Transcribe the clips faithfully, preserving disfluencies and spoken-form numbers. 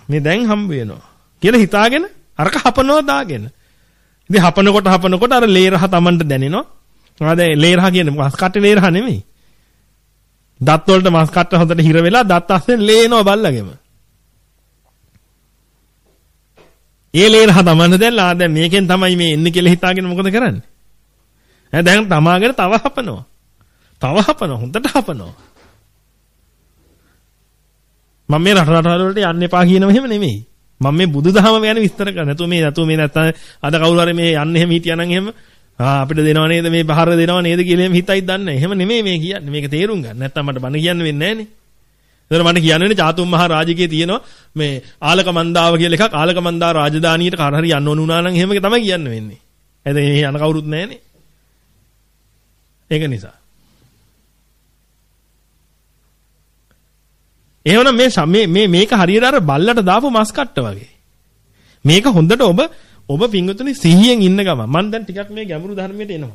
මේ දැන් හම්බ වෙනවා කියලා හිතාගෙන අරක හපනවා දාගෙන. ඉතින් හපනකොට හපනකොට අර ලේ රහ Tamanට දැනෙනවා. ආ දැන් ලේ රහ කියන්නේ මස් කට්ටේ ලේ රහ නෙමෙයි. දත් වලට මස් කට්ට හොඳට හිර වෙලා දත් අස්සෙන් ලේ එනවා බල්ලගෙම. ඒ ලේ රහ Tamanට දැන්ලා දැන් මේකෙන් තමයි මේ එන්නේ කියලා හිතාගෙන මොකද කරන්නේ? ඈ දැන් තමාගෙන තව හපනවා. තව හපනවා හොඳට හපනවා. මම මේ රට රට වලට යන්න එපා කියනව එහෙම නෙමෙයි. මම මේ බුදුදහම ගැන විස්තර කරන්නේ. නැතුව මේ නැතුව මේ නැත්තම් අද කවුරු හරි මේ යන්න එහෙම හිටියානම් එහෙම ආ අපිට දෙනව නේද මේ බහර දෙනව නේද කියලා එහෙම හිතයි දන්නේ නැහැ. එහෙම නෙමෙයි මේ කියන්නේ. මේක තේරුම් ගන්න. නැත්තම් මට බණ කියන්න වෙන්නේ නැහනේ. ඒතර මට කියන්න වෙන්නේ චාතුම් මහ රාජකයේ තියෙනවා මේ ආලක මන්දාව කියලා එකක්. ආලක මන්දා රාජධානියට කාර හරි යන්න ඕන වුණා නම් එහෙම තමයි කියන්න වෙන්නේ. එතන මේ යන කවුරුත් නැහනේ. ඒක නිසා. එහෙනම් මේ මේ මේ මේක හරියට අර බල්ලට දාපු මස් කට්ට වගේ. මේක හොඳට ඔබ ඔබ පිංගුතුනි සිහියෙන් ඉන්න ගම. මම දැන් ටිකක් මේ ගැඹුරු ධර්මයට එනවා.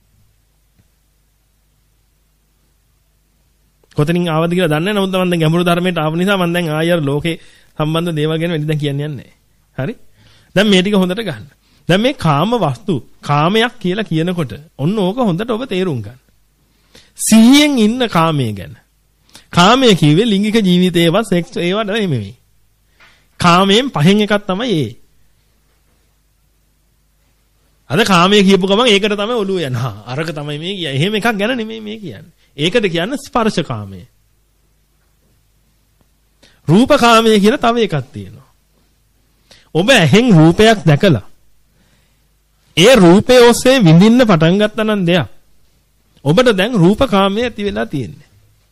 කොතනින් ආවද කියලා දන්නේ නැහැ. නමුත් මම දැන් ගැඹුරු ධර්මයට ආව නිසා මම දැන් ආයෙ අර ලෝකේ සම්බන්ධ දේවල් ගැන වැඩි දැන් කියන්න යන්නේ නැහැ. හරි? දැන් මේ ටික හොඳට ගන්න. දැන් මේ කාම වස්තු කාමයක් කියලා කියනකොට ඔන්න ඕක හොඳට ඔබ තේරුම් ගන්න. සිහියෙන් ඉන්න කාමයේ ගැන. කාමයේ කිව්වේ ලිංගික ජීවිතේවත් සෙක්ස් ඒවා නෙමෙයි. කාමයෙන් පහෙන් එකක් තමයි ඒ. අද කාමයේ කියපු ගමන් ඒකට තමයි ඔළුව යන්නේ. හා අරක තමයි මේ කියන්නේ. එහෙම එකක් ගැන නෙමෙයි මේ කියන්නේ. ඒකට කියන්නේ ස්පර්ශ කාමය. රූප කාමය කියලා තව එකක් තියෙනවා. ඔබ ඇහෙන් රූපයක් දැකලා ඒ රූපය ඔස්සේ විඳින්න පටන් ගත්තා නම් දෙයක්. ඔබට දැන් රූප කාමය ඇති වෙලා තියෙන්නේ.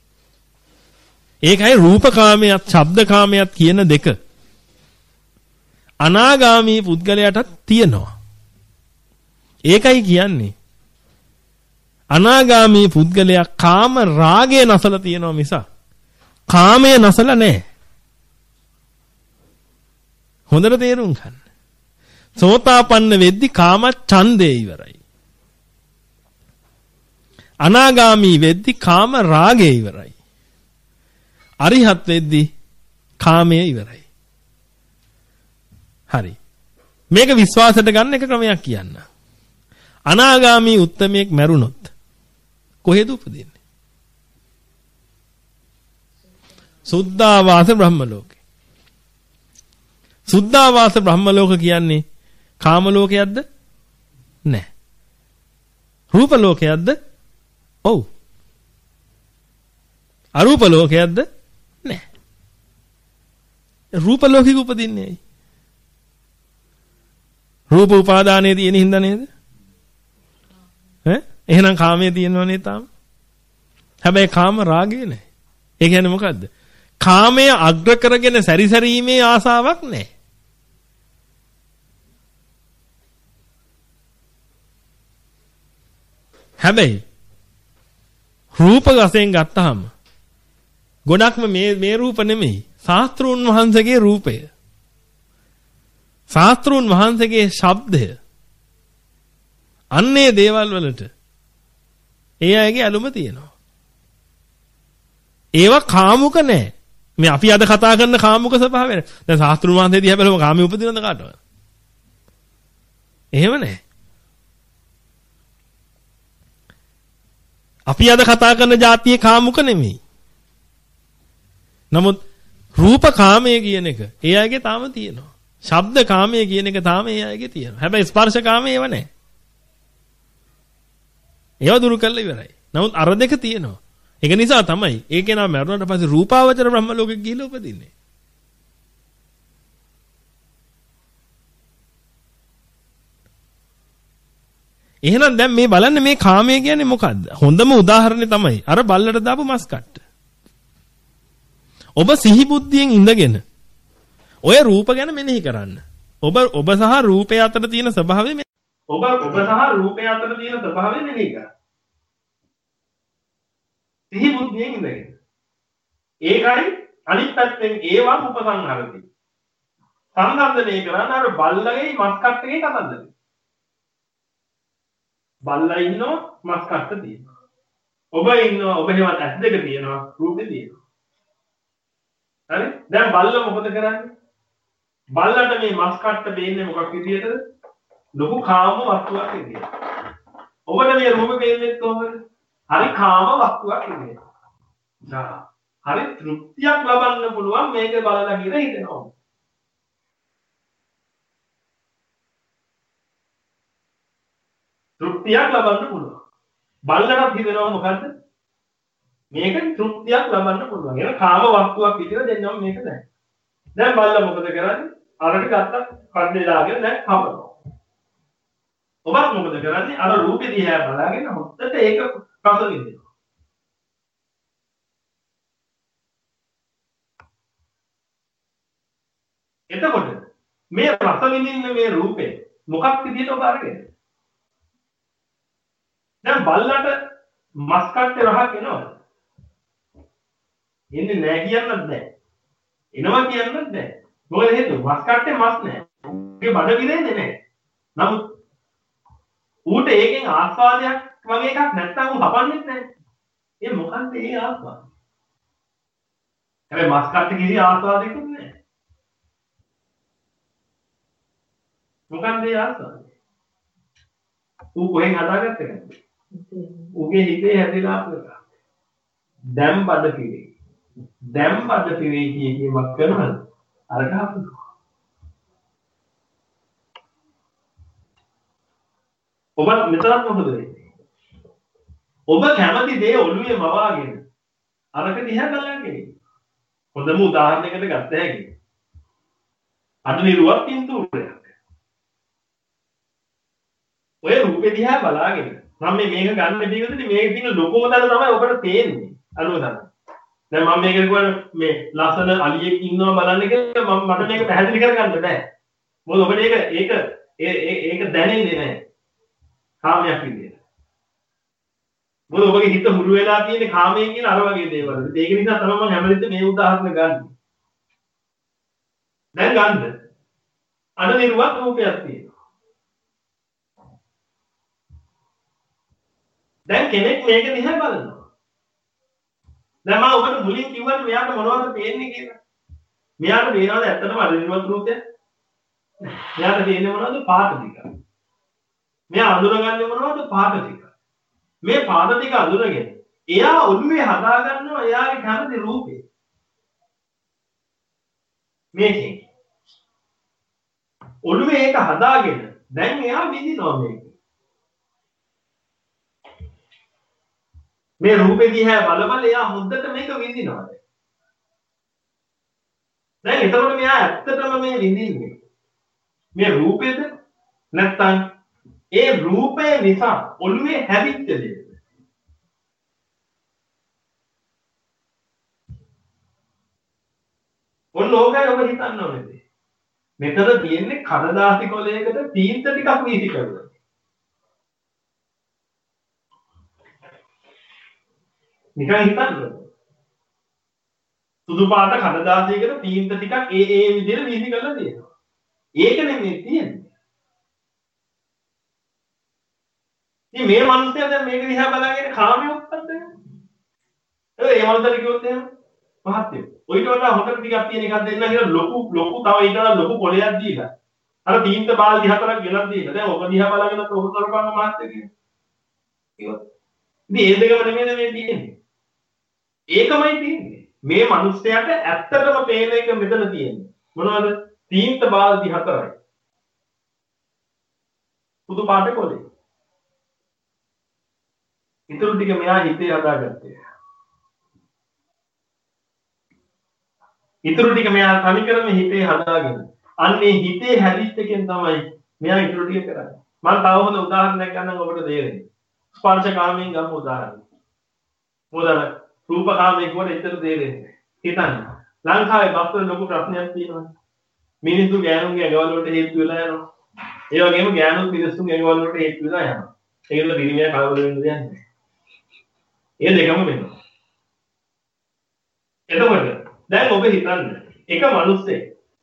ඒකයි රූපකාමයට, ශබ්දකාමයට කියන දෙක. අනාගාමී පුද්ගලයාටත් තියෙනවා. ඒකයි කියන්නේ. අනාගාමී පුද්ගලයා කාම රාගය නැසලා තියෙනවා මිස කාමය නැසලා නැහැ. හොඳට තේරුම් ගන්න. සෝතාපන්න වෙද්දි කාම ඡන්දේ ඉවරයි. අනාගාමී වෙද්දි කාම රාගය ඉවරයි. අරිහත් වෙද්දි කාමය ඉවරයි. හරි. මේක විශ්වාසයට ගන්න එක ක්‍රමයක් කියන්න. අනාගාමී උත්තමයෙක් මැරුණොත් කොහෙද උපදින්නේ? සුද්ධාවාස බ්‍රහ්ම ලෝකේ. සුද්ධාවාස බ්‍රහ්ම ලෝක කියන්නේ කාම ලෝකයක්ද? නැහැ. රූප ලෝකයක්ද? ඔව්. අරූප ලෝකයක්ද? නැහැ. රූප ලෝකෙක උපදින්නේ ඇයි? රූප උපාදානයේ තියෙන හින්දා නේද? ඈ එහෙනම් කාමයේ තියෙනවනේ තාම. හැබැයි කාම රාගය නැහැ. ඒ කියන්නේ මොකද්ද? කාමය අග්‍ර කරගෙන සැරිසරීමේ ආසාවක් නැහැ. හැබැයි රූප වශයෙන් ගත්තාම ගොඩක්ම මේ මේ රූප නෙමෙයි. ශාස්ත්‍රූන් වහන්සේගේ රූපය. ශාස්ත්‍රූන් වහන්සේගේ ශබ්දය. අන්නේ දේවල් වලට ඒ අයගේ ඇලුම තියෙනවා. ඒවා කාමුක නැහැ. මේ අපි අද කතා කරන කාමුක ස්වභාවය. දැන් ශාස්ත්‍රූන් වහන්සේ දිහා බලමු කාමයේ උපදිනවද කාටවත්? එහෙම නැහැ. අපි අද කතා කරන જાතියේ කාමුක නෙමෙයි. නමුත් රූප කාමයේ කියන එක ඒ අයගේ තාම තියෙනවා. ශබ්ද කාමයේ කියන එක තාම ඒ අයගේ තියෙනවා. හැබැයි ස්පර්ශ කාමයේ ඒව නැහැ. ඒව දුරු කළා ඉවරයි. නමුත් අර දෙක තියෙනවා. ඒක නිසා තමයි ඒකේ නම මරුණාට පස්සේ රූපාවචර බ්‍රහ්ම ලෝකෙක ගිහිල්ලා උපදින්නේ. එහෙනම් දැන් මේ බලන්න මේ කාමය කියන්නේ මොකද්ද? හොඳම උදාහරණේ තමයි අර බල්ලට දාපු මස් කට්ට. ඔබ සිහි බුද්ධියෙන් ඉඳගෙන ඔය රූප ගැන මෙනෙහි කරන්න. ඔබ ඔබ සහ රූපය අතර තියෙන ස්වභාවය ඔබ ඔබ සහ රූපය අතර තියෙන ස්වභාවය මෙනෙහි කරන්න. සිහි බුද්ධියෙන් ඉඳගෙන. ඒකයි අනිත් පැත්තෙන් ඒවා උපසංහරති. සංසන්දනය කරන අර බල්ලගේ මස් කට්ටේ කතන්දරේ. බල්ලා ඉන්නවා මස් කට්ට තියෙනවා. ඔබ ඉන්නවා ඔබ හේවත් ඇස් දෙක තියෙනවා රූපේ තියෙනවා. හරි? දැන් බල්ලා මොකද කරන්නේ? බල්ලට මේ මස් කට්ට දෙන්නේ මොකක් විදියටද? ලොකු කාම වස්තුවක් විදියට. ඔබට මේ රූප පේන්නේ කොහොමද? හරි කාම වස්තුවක් විදියට. නා හරි තෘප්තියක් ලබන්න පුළුවන් මේක බලලා කියලා හිතෙනවා. තෘප්තියක් ලබන්න පුළුවන්. බල්ලට හිතෙනවා මොකද්ද? මේක තෘප්තියක් ලබන්න පුළුවන්. ඒක කාම වස්තුවක් විදියට දෙන්නම් මේක දැන්. දැන් බල්ලා මොකද කරන්නේ? අරට ගත්තා කඩේ දාගෙන දැන් කපනවා. ඔබත් මොකද කරන්නේ? අර රූපේ දිහා බලාගෙන හොත්තට ඒක රස විඳිනවා. එතකොට මේ රස විඳින්න මේ රූපේ මොකක් විදියට ඔබ අරගෙන? දැන් බල්ලට මස් කට්ටේ රහක් එනවද? එන්නේ නැහැ කියන්නත් නැහැ. එනවා කියන්නත් නැහැ. මොකද හේතුව? මස් කට්ටේ මස් නැහැ. ඒකේ බඩ පිරෙන්නේ නැහැ. නමුත් ඌට ඒකෙන් ආස්වාදයක් වගේ එකක් නැත්තම් ඌ හපන්නේ නැහැ. ඒ මොකන්ද ඒ ආස්වාදය? හැබැයි මස් කට්ටේ කිසි ආස්වාදයක්වත් නැහැ. මොකන්ද ඒ ආස්වාදය? ඌ කොහෙන් හදාගත්තද? ඌගේ හිතේ හැදිලා අපලක. දැන් බඩ පිරේ. දැන් බඩ පිරේ කිය කීමක් කරනවද? අර ගහපු. ඔබ මෙතරම් මොකද වෙන්නේ? ඔබ කැමති දේ ඔළුවේ මවාගෙන අරක දිහා බලන්නේ. හොඳම උදාහරණයකට ගත්ත හැකි. අද නිරුවත් පින්තූරයක්. ඔය රූපේ දිහා බලාගෙන මම මේ මේක ගන්න බැරිවදනේ මේකේ තියෙන ලොකම දල තමයි ඔබට තේරෙන්නේ. අනුව තමයි. දැන් මම මේක කියවන මේ ලස්සන අලියෙක් ඉන්නවා බලන්න කියලා මම මට මේක පැහැදිලි කරගන්න බෑ. මොකද ඔබට ඒක ඒක ඒක දැනෙන්නේ නැහැ. කාමයක් විදියට. මොකද ඔබගේ හිත හුරු වෙලා තියෙන්නේ කාමයෙන් කියන අර වගේ දේවල්. ඒක නිසා තමයි මම හැමදෙත් මේ උදාහරණ ගන්න. දැන් ගන්න. අද නිරුවත් රූපයක් තියෙනවා. දැන් කෙනෙක් මේක දිහා බලනවා. දැන් මම ඔබට මුලින් කිව්වට මෙයාට මොනවද පේන්නේ කියලා. මෙයාට පේනවද ඇත්තටම අද නිරුවත් රූපය? මෙයාට පේන්නේ මොනවද? පාට ටික. මෙයා අඳුරගන්නේ මොනවද? පාට ටික. මේ පාට ටික අඳුරගෙන එයා ඔළුවේ හදා ගන්නවා එයාගේ කැමති රූපේ. මේකෙන් ඔළුවේ ඒක හදාගෙන දැන් එයා විඳිනවා මේක. මේ රූපේ දිහා බල බල එයා හොද්දට මේක විඳිනවා. දැන් එතකොට මෙයා ඇත්තටම මේ විඳින්නේ මේ රූපේද නැත්නම් ඒ රූපේ නිසා ඔළුවේ හැදිච්ච දෙයක්. ඔන්න ඕකයි ඔබ හිතන්න ඕනේ. මෙතන තියෙන්නේ කඩදාසි කොලයකට තීන්ත ටිකක් වීසි කරලා. නිකන් හිතන්න. සුදු පාට කඩදාසියකට තීන්ත ටිකක් ඒ ඒ විදිහට වීසි කරලා තියෙනවා. ඒක නෙමෙයි තියෙන්නේ. ඉතින් මේ මනුස්සයා දැන් මේක දිහා බලාගෙන කාමයේ උත්පත්ති වෙනවා. ඒ මනුස්සයාට කිව්වොත් එහෙම මහත්ය. ඔයිට වඩා හොඳට ටිකක් තියෙන එකක් දෙන්න කියලා ලොකු ලොකු තව ඊට වඩා ලොකු කොලයක් දීලා. අර තීන්ත බාල්දි හතරක් ගෙනත් දීලා. දැන් ඔබ දිහා බලාගෙන ඔබ කරපන්න මහත්ය කියනවා. ඉතින් ඒ දෙකම නෙමෙයි මේ තියෙන්නේ. ඒකමයි තියෙන්නේ. මේ මනුස්සයාට ඇත්තටම පේන එක මෙතන තියෙන්නේ. මොනවද? තීන්ත බාල්දි හතරයි. සුදු පාට කොලේ. ඉතුරු ටික මෙයා හිතේ හදාගත්තේ. ඉතුරු ටික මෙයා තනිකරම හිතේ හදාගෙන. අන්නේ හිතේ හැදිච්ච එකෙන් තමයි මෙයා ඉතුරු ටික කරන්නේ. මම තව හොඳ උදාහරණයක් ගන්නම් ඔබට තේරෙන්නේ. ස්පර්ශ කාමයෙන් ගමු උදාහරණයක්. මොකද රූප කාමයෙන් කොට ඉතර තේරෙන්නේ. හිතන්න. ලංකාවේ බස්වල ලොකු ප්‍රශ්නයක් තියෙනවා. මිනිස්සු ගෑනුන්ගේ ඇඟවල වලට හේතු වෙලා යනවා. ඒ වගේම ගෑනුත් මිනිස්සුන්ගේ ඇඟවල වලට හේතු වෙලා යනවා. ඒකල පිරිමියා කලබල වෙන්න දෙයක් නැහැ. ඒ දෙකම වෙනවා. එතකොට දැන් ඔබ හිතන්න එක මිනිස්සෙක්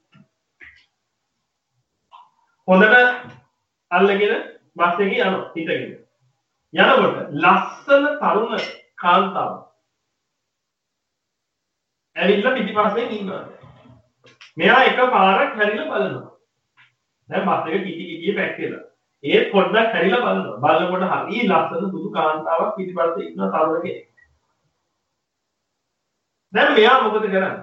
හොඳට අල්ලගෙන බස් එකේ යනවා හිටගෙන. යනකොට ලස්සන තරුණ කාන්තාවක් ඇවිල්ලා පිටිපස්සෙන් ඉන්නවා. මෙයා එකපාරක් හැරිලා බලනවා. දැන් බස් එක කිටි කිටියේ පැක් වෙලා. ඒත් පොඩ්ඩක් හැරිලා බලනවා. බලනකොට හරි ලස්සන සුදු කාන්තාවක් පිටිපස්සේ ඉන්න තරුණ කෙනෙක්. දැන් මෙයා මොකද කරන්නේ?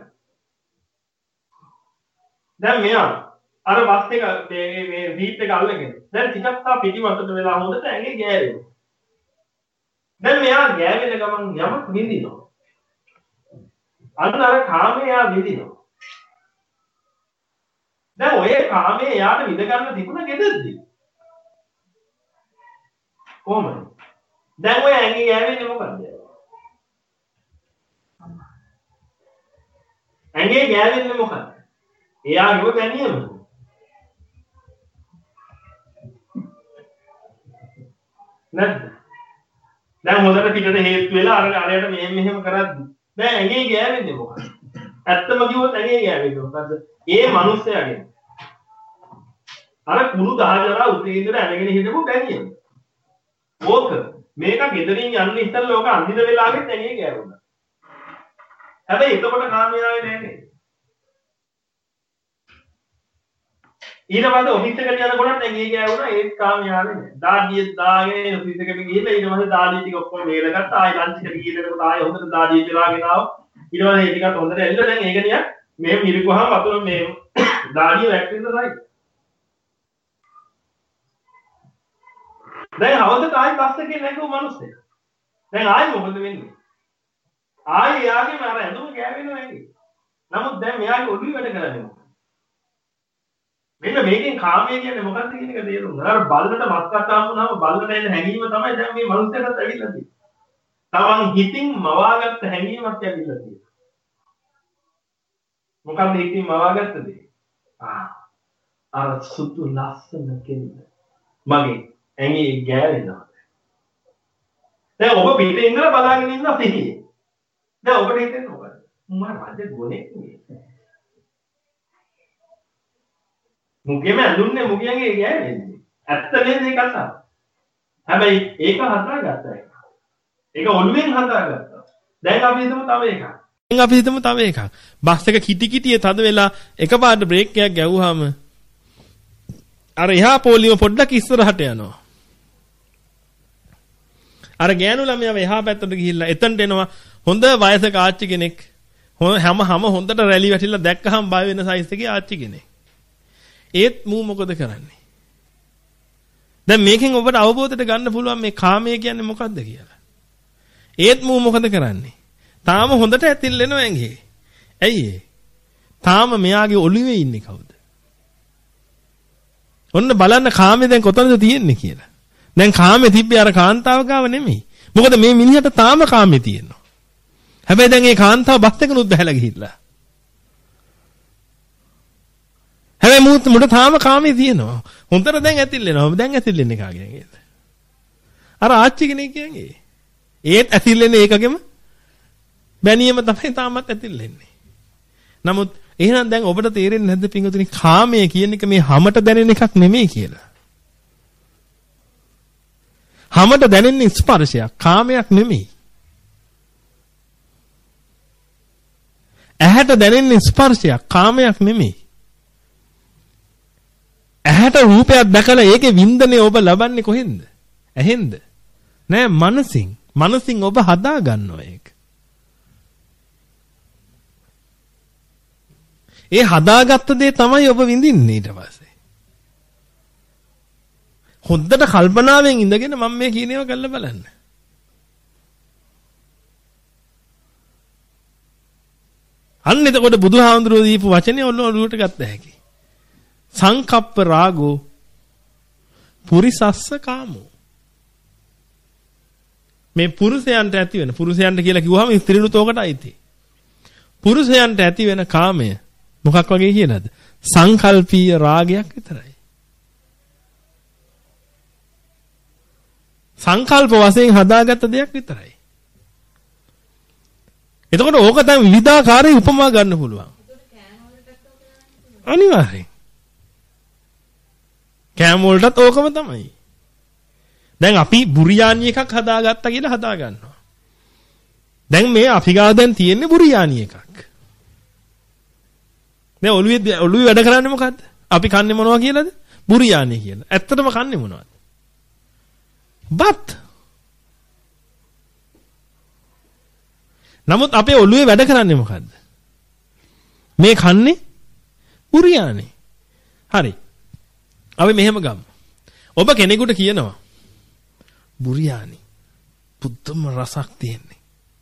දැන් මෙයා අර බස් එක මේ මේ සීට් එක අල්ලගෙන දැන් ටිකක් තා පිටිපස්සට වෙලා හොඳට ඇඟේ ගෑවෙනවා. දැන් මෙයා ගෑවෙන ගමන් යමක් විඳිනවා. අන්න අර කාමයේ යා විඳිනවා. දැන් ඔය කාමයේ යාට විඳ ගන්න තිබුණ ගෙදරදී. කොහොමද? දැන් ඔය ඇඟේ ගෑවෙන්නේ මොකද්ද? ඇඟේ ගෑවෙන්නේ මොකද්ද? එයාගේ දැනියම. නැද්ද? දැන් හොඳට පිටට හේතු වෙලා අර අරයට මෙහෙම මෙහෙම කරද්දි දැන් ඇඟේ ගෑවෙන්නේ මොකක්ද? ඇත්තම කිව්වොත් ඇඟේ ගෑවෙන්නේ මොකද්ද? ඒ මිනිස්සයාගේ අර කුණු දහජරා උතේ ඉඳලා ඇඟගෙන හිටපු බැනියම. ඕක මේක ගෙදරින් යන්න ඉස්සෙල්ලා ඕක අඳින වෙලාවෙත් ඇඟේ ගෑවුණා. හැබැයි එතකොට කාමයාවේ නෑ නේද? ඊට පස්සේ ඔෆිස් එකට යනකොට ඇඟේ ගෑවුණා ඒත් කාමයාවේ නෑ. දාඩිය දාගෙන ඔෆිස් එකට ගිහිල්ලා ඊට පස්සේ දාඩිය ටික ඔක්කොම වේලගත්තා. ආයෙ ලන්ච් එකට ගිහිල්ලා ආයෙ හොඳට දාඩිය පෙරාගෙන ආවා. ඊට පස්සේ ඒ ටිකත් හොඳට එල්ල දැන් ඒක නිකන් මේ මිරිකුවහම වතුර මේ දාඩිය වැක්කෙන්නයි. දැන් හවසට ආයෙ බස් එකේ නැගුව මිනිස්සෙක්. දැන් ආයෙ මොකද වෙන්නේ? ආයෙ යාගේ මර ඇඳුම ගෑවෙනවා ඇඟේ. නමුත් දැන් මෙයාගේ ඔළුව වැඩ කරන්නේ මොකක්ද? මෙන්න මේකෙන් කාමය කියන්නේ මොකක්ද කියන එක තේරුම් ගන්න. අර බල්ලට මස්කක් ආවුනහම බල්ලට එන හැඟීම තමයි දැන් මේ මනුස්සයාට ඇවිල්ලා තියෙන්නේ. තමන් හිතින් මවාගත්ත හැඟීමක් ඇවිල්ලා තියෙනවා. මොකක්ද හිතින් මවාගත්ත දේ? ආ අර සුදු ලස්සන කෙන්න මගේ ඇඟේ ගෑවෙනවා. දැන් ඔබ පිටේ ඉඳලා බලාගෙන ඉන්න සිහියේ. දැන් ඔබට හිතෙන්නේ මොකද? මම රජ ගොනේ නෙමෙයි. මුගෙම ඇඳුන්නේ මුගියන්ගේ ගෑවෙන්නේ. ඇත්ත නේද මේ කතාව? හැබැයි ඒක හදාගත්තා එක. ඒක ඔළුවෙන් හදාගත්තා. දැන් අපි හිතමු තව එකක්. දැන් අපි හිතමු තව එකක්. බස් එක කිටි කිටියේ තද වෙලා එකපාරට බ්‍රේක් එකක් ගැව්වහම අර එහා පොලිම පොඩ්ඩක් ඉස්සරහට යනවා. අර ගෑනු ළමයාව එහා පැත්තට ගිහිල්ලා එතනට එනවා හොඳ වයසක ආච්චි කෙනෙක්. හැම හැම හොඳට රැලි වැටිලා දැක්කහම බය වෙන සයිස් එකේ ආච්චි කෙනෙක්. ඒත් මූ මොකද කරන්නේ? දැන් මේකෙන් ඔබට අවබෝධයට ගන්න පුළුවන් මේ කාමය කියන්නේ මොකද්ද කියලා. ඒත් මූ මොකද කරන්නේ? තාම හොඳට ඇතිල්ලෙනවා ඇඟේ. ඇයි ඒ? තාම මෙයාගේ ඔළුවේ ඉන්නේ කවුද? ඔන්න බලන්න කාමේ දැන් කොතනද තියෙන්නේ කියලා. දැන් කාමේ තිබ්බේ අර කාන්තාව ගාව නෙමෙයි. මොකද මේ මිනිහට තාම කාමේ තියෙනවා. හැබැයි දැන් ඒ කාන්තාව බස් එකනුත් බහැලා ගිහිල්ලා. හැබැයි මුත් මුඩ තාම කාමේ තියෙනවා. හොඳට දැන් ඇතිල්ලෙනවා. දැන් ඇතිල්ලෙන්නේ කාගෙන් ඒද? අර ආච්චි කෙනෙක් කියන්නේ. ඒත් ඇතිල්ලෙන්නේ ඒකගෙම බැනියම තමයි තාමත් ඇතිල්ලෙන්නේ. නමුත් එහෙනම් දැන් ඔබට තේරෙන්නේ නැද්ද පින්වතුනි කාමය කියන එක මේ හැමත දැනෙන එකක් නෙමෙයි කියලා. හැමත දැනෙන්නේ ස්පර්ශයක්, කාමයක් නෙමෙයි. ඇහැට දැනෙන්නේ ස්පර්ශයක්, කාමයක් නෙමෙයි. ඇහැට රූපයක් දැකලා ඒකේ වින්දනය ඔබ ලබන්නේ කොහෙන්ද? ඇහෙන්ද? නෑ මනසින්. මනසින් ඔබ හදා ගන්නවා ඒක. ඒ හදාගත්ත දේ තමයි ඔබ විඳින්නේ ඊට පස්සේ. හොඳට කල්පනාවෙන් ඉඳගෙන මම මේ කියන ඒවා කරලා බලන්න. අන්න එතකොට බුදුහාමුදුරුවෝ දීපු වචනේ ඔන්න ඔළුවට ගත්ත හැකි. සංකප්ප රාගෝ පුරිසස්ස කාමෝ. මේ පුරුෂයන්ට ඇති වෙන පුරුෂයන්ට කියලා කිව්වහම ස්ත්‍රීනුත් ඕකට අයිති. පුරුෂයන්ට ඇති වෙන කාමය මොකක් වගේ කියලාද? සංකල්පීය රාගයක් විතරයි. සංකල්ප වශයෙන් හදාගත්ත දෙයක් විතරයි. එතකොට ඕක තමයි විවිධාකාරයේ උපමා ගන්න පුළුවන්. අනිවාර්යෙන්. කෑම වලටත් ඕකම තමයි. දැන් අපි බුරියානි එකක් හදාගත්තා කියලා හදා ගන්නවා. දැන් මේ අපි ගාව දැන් තියෙන්නේ බුරියානි එකක්. දැන් ඔළුවේ ඔළුවේ වැඩ කරන්නේ මොකද්ද? අපි කන්නේ මොනවා කියලාද? බුරියානි කියලා. ඇත්තටම කන්නේ මොනවද? බත්. නමුත් අපේ ඔළුවේ වැඩ කරන්නේ මොකද්ද? මේ කන්නේ බුරියානි. හරි. අපි මෙහෙම ගමු. ඔබ කෙනෙකුට කියනවා බුරියානි පුදුම රසක් තියෙන්නේ.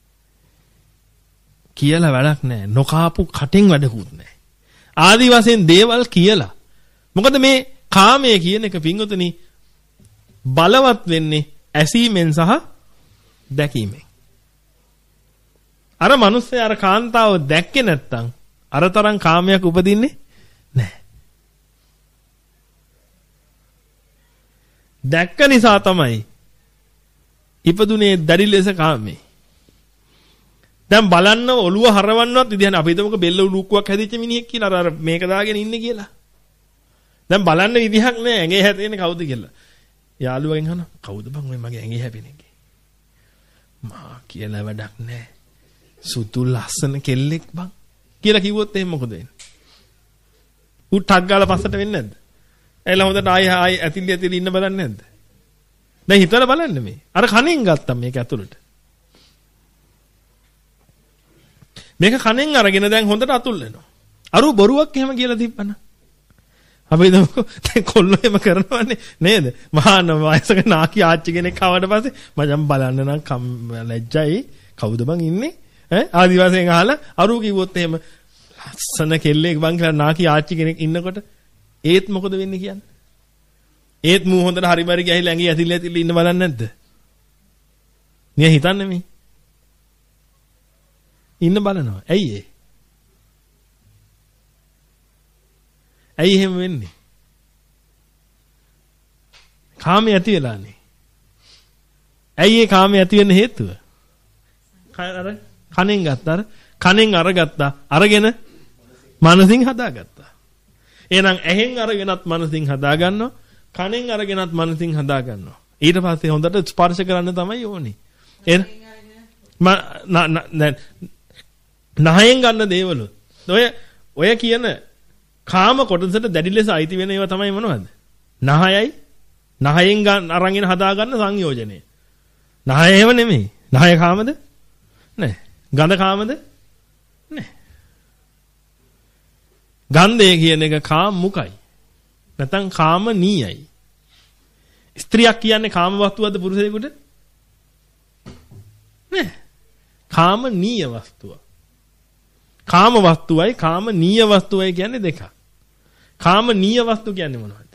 කියලා වැඩක් නැහැ. නොකාපු කටෙන් වැඩකුත් නැහැ. ආදි වශයෙන් දේවල් කියලා. මොකද මේ කාමය කියන එක පින්වතුනි බලවත් වෙන්නේ ඇසීමෙන් සහ දැකීමෙන්. අර මිනිස්සේ අර කාන්තාව දැක්කේ නැත්තම් අර තරම් කාමයක් උපදින්නේ නැහැ. දැක්ක නිසා තමයි ඉපදුනේ දැඩි ලෙස කාමේ. දැන් බලන්න ඔළුව හරවන්නවත් විදිහ නැහැ. අපි හිතමුකෝ බෙල්ල උලුක්කුවක් හැදිච්ච මිනිහෙක් කියලා අර මේක දාගෙන ඉන්නේ කියලා. දැන් බලන්න විදිහක් නැහැ ඇඟේ හැදෙන්නේ කවුද කියලා. යාළුවගෙන් අහනවා කවුද බං ඔය මගේ ඇඟේ හැපෙන්නේ? මා කියලා වැඩක් නැහැ. සුදු ලස්සන කෙල්ලෙක් බං කියලා කිව්වොත් එහෙනම් මොකද වෙන්නේ? උ ටක් ගාලා පස්සට වෙන්නේ නැද්ද? එලා හොඳට ආයි ආයි ඇතිලි ඇතිලි ඉන්න බලන්නේ නැද්ද? දැන් හිතලා බලන්න මේ. අර කණෙන් ගත්තා මේක ඇතුළට. මේක කණෙන් අරගෙන දැන් හොඳට අතුල් වෙනවා. අරු බොරුවක් එහෙම කියලා තිබ්බනම්. අපි හිතමුකෝ දැන් කොල්ලෝ එහෙම කරනවනේ නේද? මහාන වයසක නාකි ආච්චි කෙනෙක් ආවට පස්සේ මචං බලන්න නම් ලැජ්ජයි කවුද බං ඉන්නේ? ඈ ආදිවාසීන් අහලා අරු කිව්වොත් එහෙම ලස්සන කෙල්ලෙක් බං කියලා නාකි ආච්චි කෙනෙක් ඉන්නකොට ඒත් මොකද වෙන්නේ කියන්නේ? ඒත් මූ හොඳට හරි බරි ගිහිල්ලා ඇඟේ ඇතිලි ඇතිලි ඉන්න බලන්නේ නැද්ද? නිය හිතන්නේ මේ. ඉන්න බලනවා. ඇයි ඒ? ඇයි එහෙම වෙන්නේ? කාමයේ ඇති වෙලානේ. ඇයි ඒ කාමයේ ඇති වෙන්න හේතුව? අර කණෙන් ගත්තා අර කණෙන් අරගත්තා අරගෙන මනසින් හදාගත්තා. එහෙනම් ඇහෙන් අරගෙනත් මනසින් හදා ගන්නවා කණෙන් අරගෙනත් මනසින් හදා ගන්නවා. ඊට පස්සේ හොඳට ස්පර්ශ කරන්න තමයි ඕනේ. එහෙනම් නහයෙන් ගන්න දේවලු. ඔය ඔය කියන කාම කොටසට දැඩි ලෙස අයිති වෙන ඒවා තමයි මොනවද? නහයයි නහයෙන් ගන්න අරගෙන හදා ගන්න සංයෝජනය. නහය එහෙම නෙමෙයි. නහය කාමද? නෑ. ගඳ කාමද? නෑ. ගන්ධය කියන එක කාම මුකයි. නැත්නම් කාම නීයයි. ස්ත්‍රියක් කියන්නේ කාම වස්තුවක්ද පුරුෂයෙකුට? නෑ. කාම නීය වස්තුවක්. කාම වස්තුවයි කාම නීය වස්තුවයි කියන්නේ දෙකක්. කාම නීය වස්තු කියන්නේ මොනවද?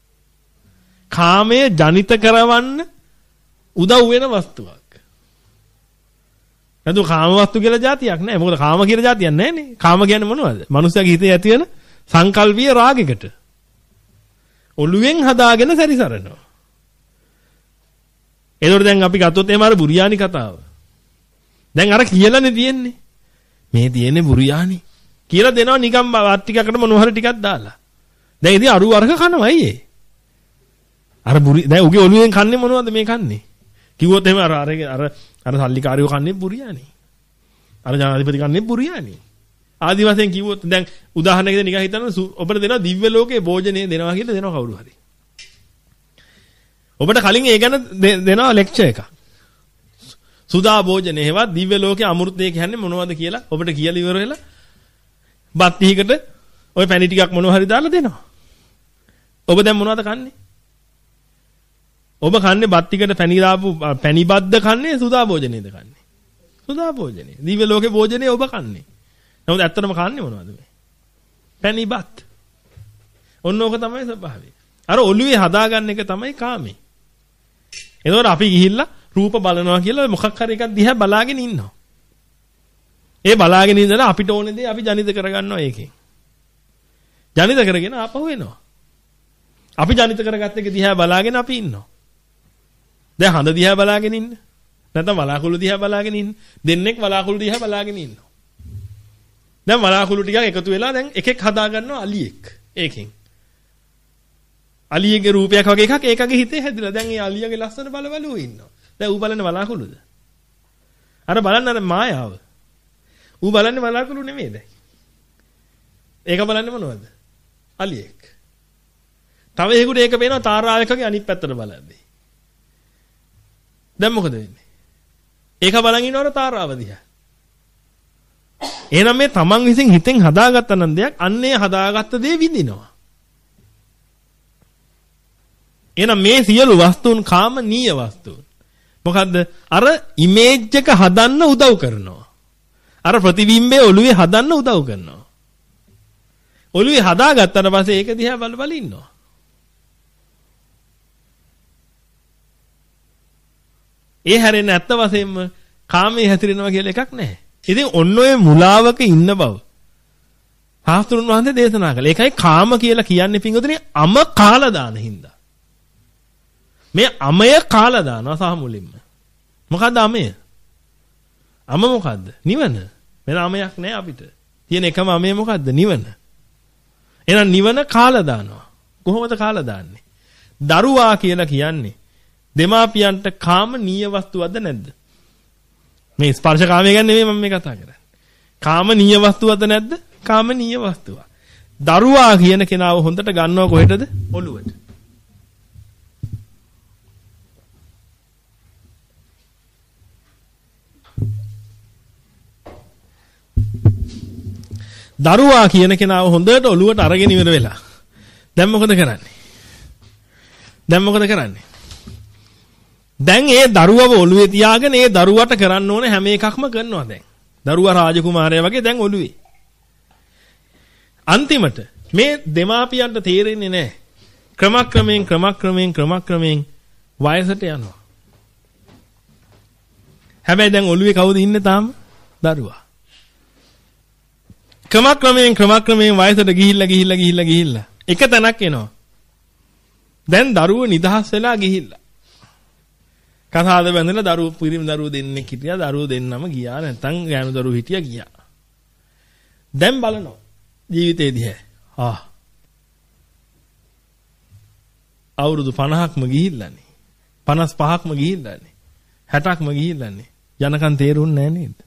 කාමයේ ජනිත කරවන්න උදව් වෙන වස්තුවක්. නේද? කාම වස්තු කියලා જાතියක් නැහැ. මොකද කාම කියලා જાතියක් නැහැ නේ. කාම කියන්නේ මොනවද? මනුස්සයාගේ හිතේ ඇති වෙන සංකල්පීය රාගයකට. ඔළුවෙන් හදාගෙන සැරිසරනවා. ඒතකොට දැන් අපි ගත්තොත් එහෙම අර බුරියානි කතාව. දැන් අර කියලානේ තියෙන්නේ. මේ තියෙන්නේ බුරියානි. කියලා දෙනවා නිකම් වත් ටිකකට මොනවා හරි ටිකක් දාලා. දැන් ඉතින් අරු වර්ග කනවයි ඒ. අර බුරි දැන් උගේ ඔළුවෙන් කන්නේ මොනවද මේ කන්නේ? කිව්වොත් එහෙම අර අර අර අර සල්ලිකාරියෝ කන්නේ බුරියානි. අර ජනාධිපති කන්නේ බුරියානි. ආදි වශයෙන් කිව්වොත් දැන් උදාහරණයකට නිකන් හිතන්න ඔබට දෙනවා දිව්‍ය ලෝකයේ භෝජනේ දෙනවා කියලා දෙනවා කවුරු හරි. ඔබට කලින් ඒ ගැන දෙනවා ලෙක්චර් එකක්. සුදා භෝජනේ හේවත් දිව්‍ය ලෝකයේ අමෘතය කියන්නේ මොනවද කියලා ඔබට කියලා ඉවර වෙලා බත් ටිකකට ওই පැණි ටිකක් මොනවා හරි දාලා දෙනවා. ඔබ දැන් මොනවද කන්නේ? ඔබ කන්නේ බත් ටිකට පැණි දාපු පැණි බද්ද කන්නේ සුදා භෝජනේද කන්නේ? සුදා භෝජනේ. දිව්‍ය ලෝකේ භෝජනේ ඔබ කන්නේ. නමුත් ඇත්තටම කන්නේ මොනවද මේ? පැණි බත්. ඔන්න ඕක තමයි ස්වභාවය. අර ඔළුවේ හදාගන්න එක තමයි කාමේ. එතකොට අපි ගිහිල්ලා රූප බලනවා කියලා මොකක් හරි එකක් දිහා බලාගෙන ඉන්නවා. ඒ බලාගෙන ඉඳලා අපිට ඕනේ දේ අපි ජනිත කරගන්නවා ඒකෙන්. ජනිත කරගෙන ආපහු එනවා. අපි ජනිත කරගත්ත එක දිහා බලාගෙන අපි ඉන්නවා. දැන් හඳ දිහා බලාගෙන ඉන්න. නැත්නම් වලාකුළු දිහා බලාගෙන ඉන්න. දෙන්නෙක් වලාකුළු දිහා බලාගෙන ඉන්නවා. දැන් වලාකුළු ටිකක් එකතු වෙලා දැන් එකෙක් හදා ගන්නවා අලියෙක්. ඒකෙන්. අලියගේ රූපයක් වගේ එකක් ඒකගේ හිතේ හැදිලා. දැන් ඒ අලියගේ ලස්සන බල බලුව ඉන්නවා. දැන් ඌ බලන්නේ වලාකුළුද? අර බලන්න අර මායාව. ඌ බලන්නේ වලාකුළු නෙමෙයි දැන්. ඒක බලන්නේ මොනවද? අලියෙක්. තව එකෙකුට ඒක පේනවා තාරායකගේ අනිත් පැත්තට බලද්දී. දැන් මොකද වෙන්නේ? ඒක බලන් ඉන්නවර තාරාව දිහා. එහෙනම් මේ තමන් විසින් හිතෙන් හදාගත්ත නම් දෙයක් අන්නේ හදාගත්ත දේ විඳිනවා. එහෙනම් මේ සියලු වස්තුන් කාමනීය වස්තුන්. මොකද්ද? අර ඉමේජ් එක හදන්න උදව් කරනවා. අර ප්‍රතිබිම්බය ඔළුවේ හදන්න උදව් කරනවා. ඔළුවේ හදාගත්තට පස්සේ ඒක දිහා බල බල ඉන්නවා. ඒ හැරෙන්නේ ඇත්ත වශයෙන්ම කාමයේ හැතිරෙනවා කියලා එකක් නැහැ. ඉතින් ඔන්න ඔය මුලාවක ඉන්න බව හාස්තුරුන් වහන්සේ දේශනා කළා. ඒකයි කාම කියලා කියන්නේ පින්වතුනි අම කාලා දාන හින්දා. මේ අමය කාලා දානවා සහ මුලින්ම. මොකද්ද අමය? අම මොකද්ද? නිවන. වෙන අමයක් නැහැ අපිට. තියෙන එකම අමය මොකද්ද? නිවන. එහෙනම් නිවන කාලා දානවා. කොහොමද කාලා දාන්නේ? දරුවා කියලා කියන්නේ දෙමාපියන්ට කාමනීය වස්තුවක්ද නැද්ද? මේ ස්පර්ශ කාමය ගැන නෙමෙයි මම මේ කතා කරන්නේ. කාමනීය වස්තුවක්ද නැද්ද? කාමනීය වස්තුවක්. දරුවා කියන කෙනාව හොඳට ගන්නව කොහෙටද? ඔළුවට. දරුවා කියන කෙනාව හොඳට ඔළුවට අරගෙන ඉවර වෙලා. දැන් මොකද කරන්නේ? දැන් මොකද කරන්නේ? දැන් ඒ දරුවව ඔළුවේ තියාගෙන ඒ දරුවට කරන්න ඕනේ හැම එකක්ම කරනවා දැන්. දරුවා රාජකුමාරයා වගේ දැන් ඔළුවේ. අන්තිමට මේ දෙමාපියන්ට තේරෙන්නේ නැහැ. ක්‍රමක්‍රමයෙන් ක්‍රමක්‍රමයෙන් ක්‍රමක්‍රමයෙන් වයසට යනවා. හැබැයි දැන් ඔළුවේ කවුද ඉන්නේ තාම? දරුවා. ක්‍රමක්‍රමයෙන් ක්‍රමක්‍රමයෙන් වයසට ගිහිල්ලා ගිහිල්ලා ගිහිල්ලා ගිහිල්ලා එක තැනක් එනවා. දැන් දරුවෝ නිදහස් වෙලා ගිහිල්ලා. කතාවද බැඳලා දරුවෝ පිරිමි දරුවෝ දෙන්නෙක් හිටියා. දරුවෝ දෙන්නම ගියා නැත්නම් ගෑනු දරුවෝ හිටියා ගියා. දැන් බලනවා ජීවිතේ දිහා. ආ. අවුරුදු පනහක්ම ගිහිල්ලානේ. පනස් පහක්ම ගිහිල්ලානේ. හැටක්ම ගිහිල්ලානේ. යනකන් තේරුන්නේ නැහැ නේද?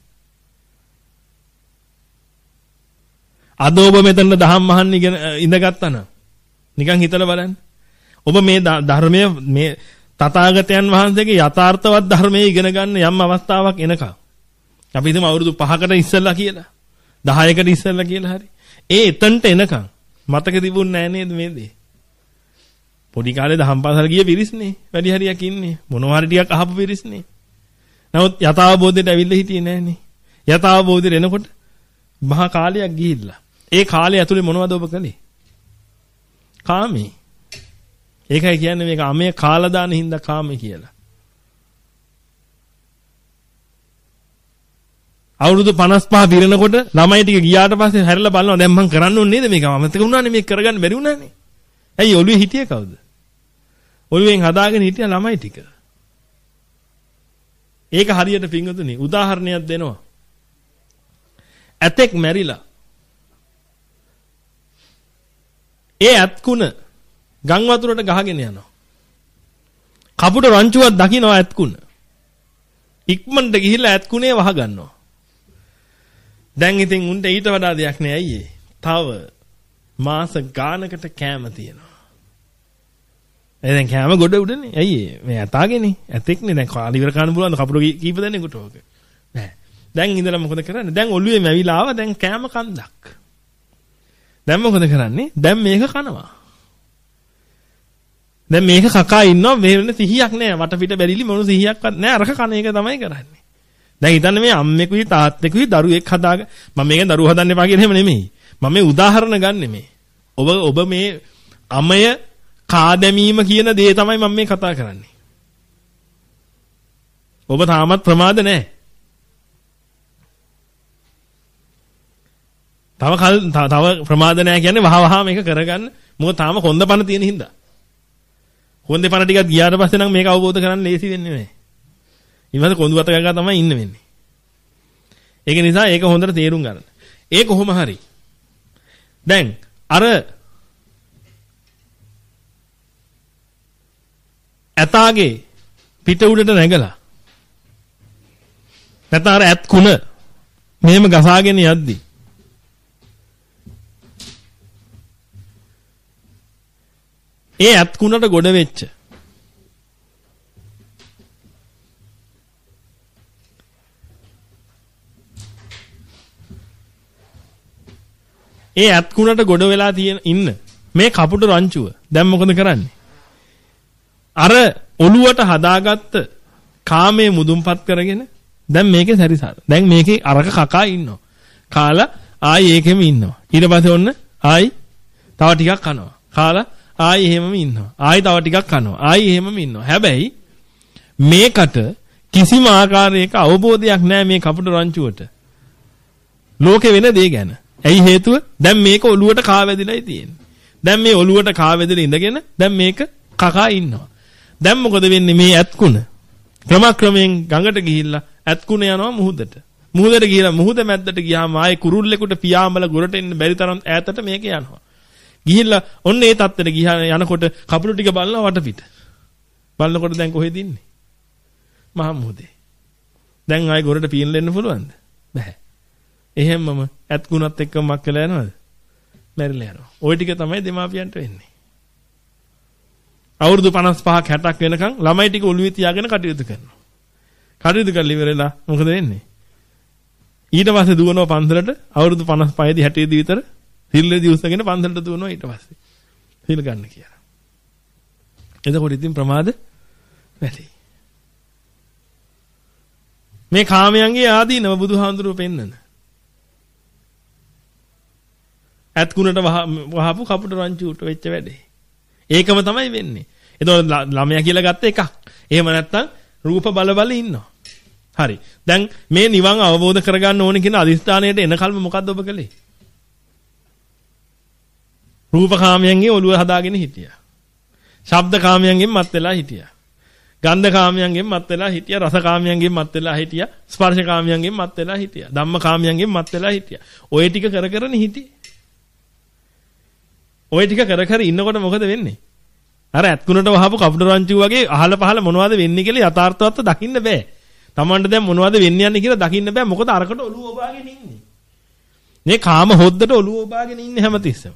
අද ඔබ මෙතන දහම් මහන්න ඉගෙන ඉඳගත්තා නම් නිකන් හිතලා බලන්න. ඔබ මේ ධර්මයේ මේ තථාගතයන් වහන්සේගේ යථාර්ථවත් ධර්මයේ ඉගෙන ගන්න යම් අවස්ථාවක් එනකම් අපි හිතමු අවුරුදු පහකට ඉස්සෙල්ලා කියලා දහයකට ඉස්සෙල්ලා කියලා හරි. ඒ එතනට එනකම් මතක තිබුණ නෑ නේද මේ දේ? පොඩි කාලේ දහම් පාසල් ගිය පිරිස්නේ වැඩි හරියක් ඉන්නේ. මොනවා හරි ටිකක් අහපු පිරිස්නේ. නමුත් යථාබෝධයට ඇවිල්ලා හිටියේ නෑනේ. යථාබෝධයට එනකොට මහා කාලයක් ගිහිල්ලා. ඒ කාලය ඇතුලේ මොනවද ඔබ කළේ? කාමේ. ඒකයි කියන්නේ මේක අමේ කාලා දාන හින්දා කාමේ කියලා. අවුරුදු පනස් පහ පිරෙනකොට ළමයි ටික ගියාට පස්සේ හැරිලා බලනවා දැන් මම කරන්න ඕනේ නේද මේක? අමතක වුණානේ මේක කරගන්න බැරි වුණානේ. ඇයි ඔළුවේ හිටියේ කවුද? ඔළුවෙන් හදාගෙන හිටියා ළමයි ටික. ඒක හරියට පිංගුතුනි උදාහරණයක් දෙනවා. ඇතෙක් මැරිලා ඒ ඇත්කුණ ගම් වතුරට ගහගෙන යනවා. කපුට රංචුවක් දකින්නවා ඇත්කුණ. ඉක්මනට ගිහිල්ලා ඇත්කුණේ වහ ගන්නවා. දැන් ඉතින් උන්ට ඊට වඩා දෙයක් නෑ අයියේ. තව මාස ගානකට කෑම තියෙනවා. ඒ දැන් කෑම ගොඩ උඩනේ. අයියේ මේ ඇතාගේනේ. ඇතෙක්නේ දැන් කාලි ඉවර කරන්න පුළුවන් කපුට කීප දෙනෙකුට ඕක. නෑ. දැන් ඉඳලා මොකද කරන්නේ? දැන් ඔළුවේ මැවිලා ආවා දැන් කෑම කන්දක්. දැන් මොකද කරන්නේ? දැන් මේක කනවා. දැන් මේක කකා ඉන්නවා මේ වෙන සිහියක් නෑ. වටපිට බැරිලි මොන සිහියක්වත් නෑ. අරක කන එක තමයි කරන්නේ. දැන් හිතන්න මේ අම්මෙකුයි තාත්තෙකුයි දරුවෙක් හදාග මම මේකෙන් දරුවෝ හදන්න එපා කියන එහෙම නෙමෙයි. මම මේ උදාහරණ ගන්නෙ මේ. ඔබ ඔබ මේ අමය කාදැමීම කියන දේ තමයි මම මේ කතා කරන්නේ. ඔබ තාමත් ප්‍රමාද නෑ. තව කල් තව ප්‍රමාද නැහැ කියන්නේ වහ වහ මේක කරගන්න. මොකද තාම කොන්ද පණ තියෙන හින්දා. කොන්දේ පණ ටිකක් ගියාට පස්සේ නම් මේක අවබෝධ කරගන්න ලේසි වෙන්නේ නැහැ. ඊමණද කොඳු වත ගගා තමයි ඉන්න වෙන්නේ. ඒක නිසා ඒක හොඳට තේරුම් ගන්න. ඒ කොහොම හරි. දැන් අර ඇතාගේ පිට උඩට නැගලා නැත්නම් අර ඇත් කුණ මෙහෙම ගසාගෙන යද්දි ඒ ඇත්කුණට ගොඩ වෙච්ච ඒ ඇත්කුණට ගොඩ වෙලා තියෙන ඉන්න මේ කපුට රංචුව දැන් මොකද කරන්නේ? අර ඔළුවට හදාගත්ත කාමයේ මුදුන්පත් කරගෙන දැන් මේකේ සැරිසර. දැන් මේකේ අරක කකා ඉන්නවා. කාලා ආයි ඒකෙම ඉන්නවා. ඊට පස්සේ ඔන්න ආයි තව ටිකක් කනවා. කාලා ආයි එහෙමම ඉන්නවා. ආයි තව ටිකක් කනවා. ආයි එහෙමම ඉන්නවා. හැබැයි මේකට කිසිම ආකාරයක අවබෝධයක් නැහැ මේ කපුට රංචුවට. ලෝකේ වෙන දේ ගැන. ඇයි හේතුව? දැන් මේක ඔළුවට කා වැදිලායි තියෙන්නේ. දැන් මේ ඔළුවට කා වැදිලා ඉඳගෙන දැන් මේක කකා ඉන්නවා. දැන් මොකද වෙන්නේ මේ ඇත්කුණ? ක්‍රමක්‍රමයෙන් ගඟට ගිහිල්ලා ඇත්කුණ යනවා මුහුදට. මුහුදට ගිහිල්ලා මුහුද මැද්දට ගියාම ආයේ කුරුල්ලෙකුට පියාඹල ගොරට එන්න බැරි තරම් ඈතට මේක යනවා. ගිහිල්ලා ඔන්න ඒ තත්ත්වෙට ගියා යනකොට කපුළු ටික බලනවා වටපිට. බලනකොට දැන් කොහෙද ඉන්නේ? මහා මුහුදේ. දැන් ආයේ ගොරට පියන්න එන්න පුළුවන්ද? බෑ. එහෙම්මම ඇත්කුණත් එක්ක මක් වෙලා යනවද? මැරිලා යනවා. ওই ටික තමයි දෙමාපියන්ට වෙන්නේ. අවුරුදු පනස් පහක් හැටක් වෙනකන් ළමයි ටික ඔළුවේ තියාගෙන කටයුතු කරනවා. කටයුතු කරලා ඉවරලා මොකද වෙන්නේ? ඊට පස්සේ දුවනවා පන්සලට අවුරුදු පනස් පහේ දී හැටේ දී විතර සිල්ලේදී උස්සගෙන පන්සලට දුවනවා ඊට පස්සේ. සිල් ගන්න කියලා. එතකොට ඉතින් ප්‍රමාද වැඩි. මේ කාමයන්ගේ ආදීනව බුදුහාඳුරුව පෙන්නන. ඇත්කුණට වහපු කපුට රංචුවට වෙච්ච වැඩේ. ඒකම තමයි වෙන්නේ. එතකොට ළමයා කියලා ගත්ත එකක්. එහෙම නැත්නම් රූප බල බල ඉන්නවා. හරි. දැන් මේ නිවන් අවබෝධ කරගන්න ඕනේ කියන අදිස්ථානයට එනකල්ම මොකද්ද ඔබ කළේ? රූප කාමයන්ගේ ඔළුව හදාගෙන හිටියා. ශබ්ද කාමයන්ගෙන් මත් වෙලා හිටියා. ගන්ධ කාමයන්ගෙන් මත් වෙලා හිටියා. රස කාමයන්ගෙන් මත් වෙලා හිටියා. ස්පර්ශ කාමයන්ගෙන් මත් වෙලා හිටියා. ධම්ම කාමයන්ගෙන් මත් වෙලා හිටියා. ඔය ටික කර කරනේ හිටියේ. ඔය ටික කර කර ඉන්නකොට මොකද වෙන්නේ? අර ඇත්කුණට වහපු කපුට රංචු වගේ අහල පහල මොනවද වෙන්නේ කියලා යථාර්ථවත් දකින්න බෑ. Tamanට දැන් මොනවද වෙන්නේ යන්නේ කියලා දකින්න බෑ. මොකද අරකට ඔළුව ඔබාගෙන ඉන්නේ. මේ කාම හොද්දට ඔළුව ඔබාගෙන ඉන්නේ හැමතිස්සෙම.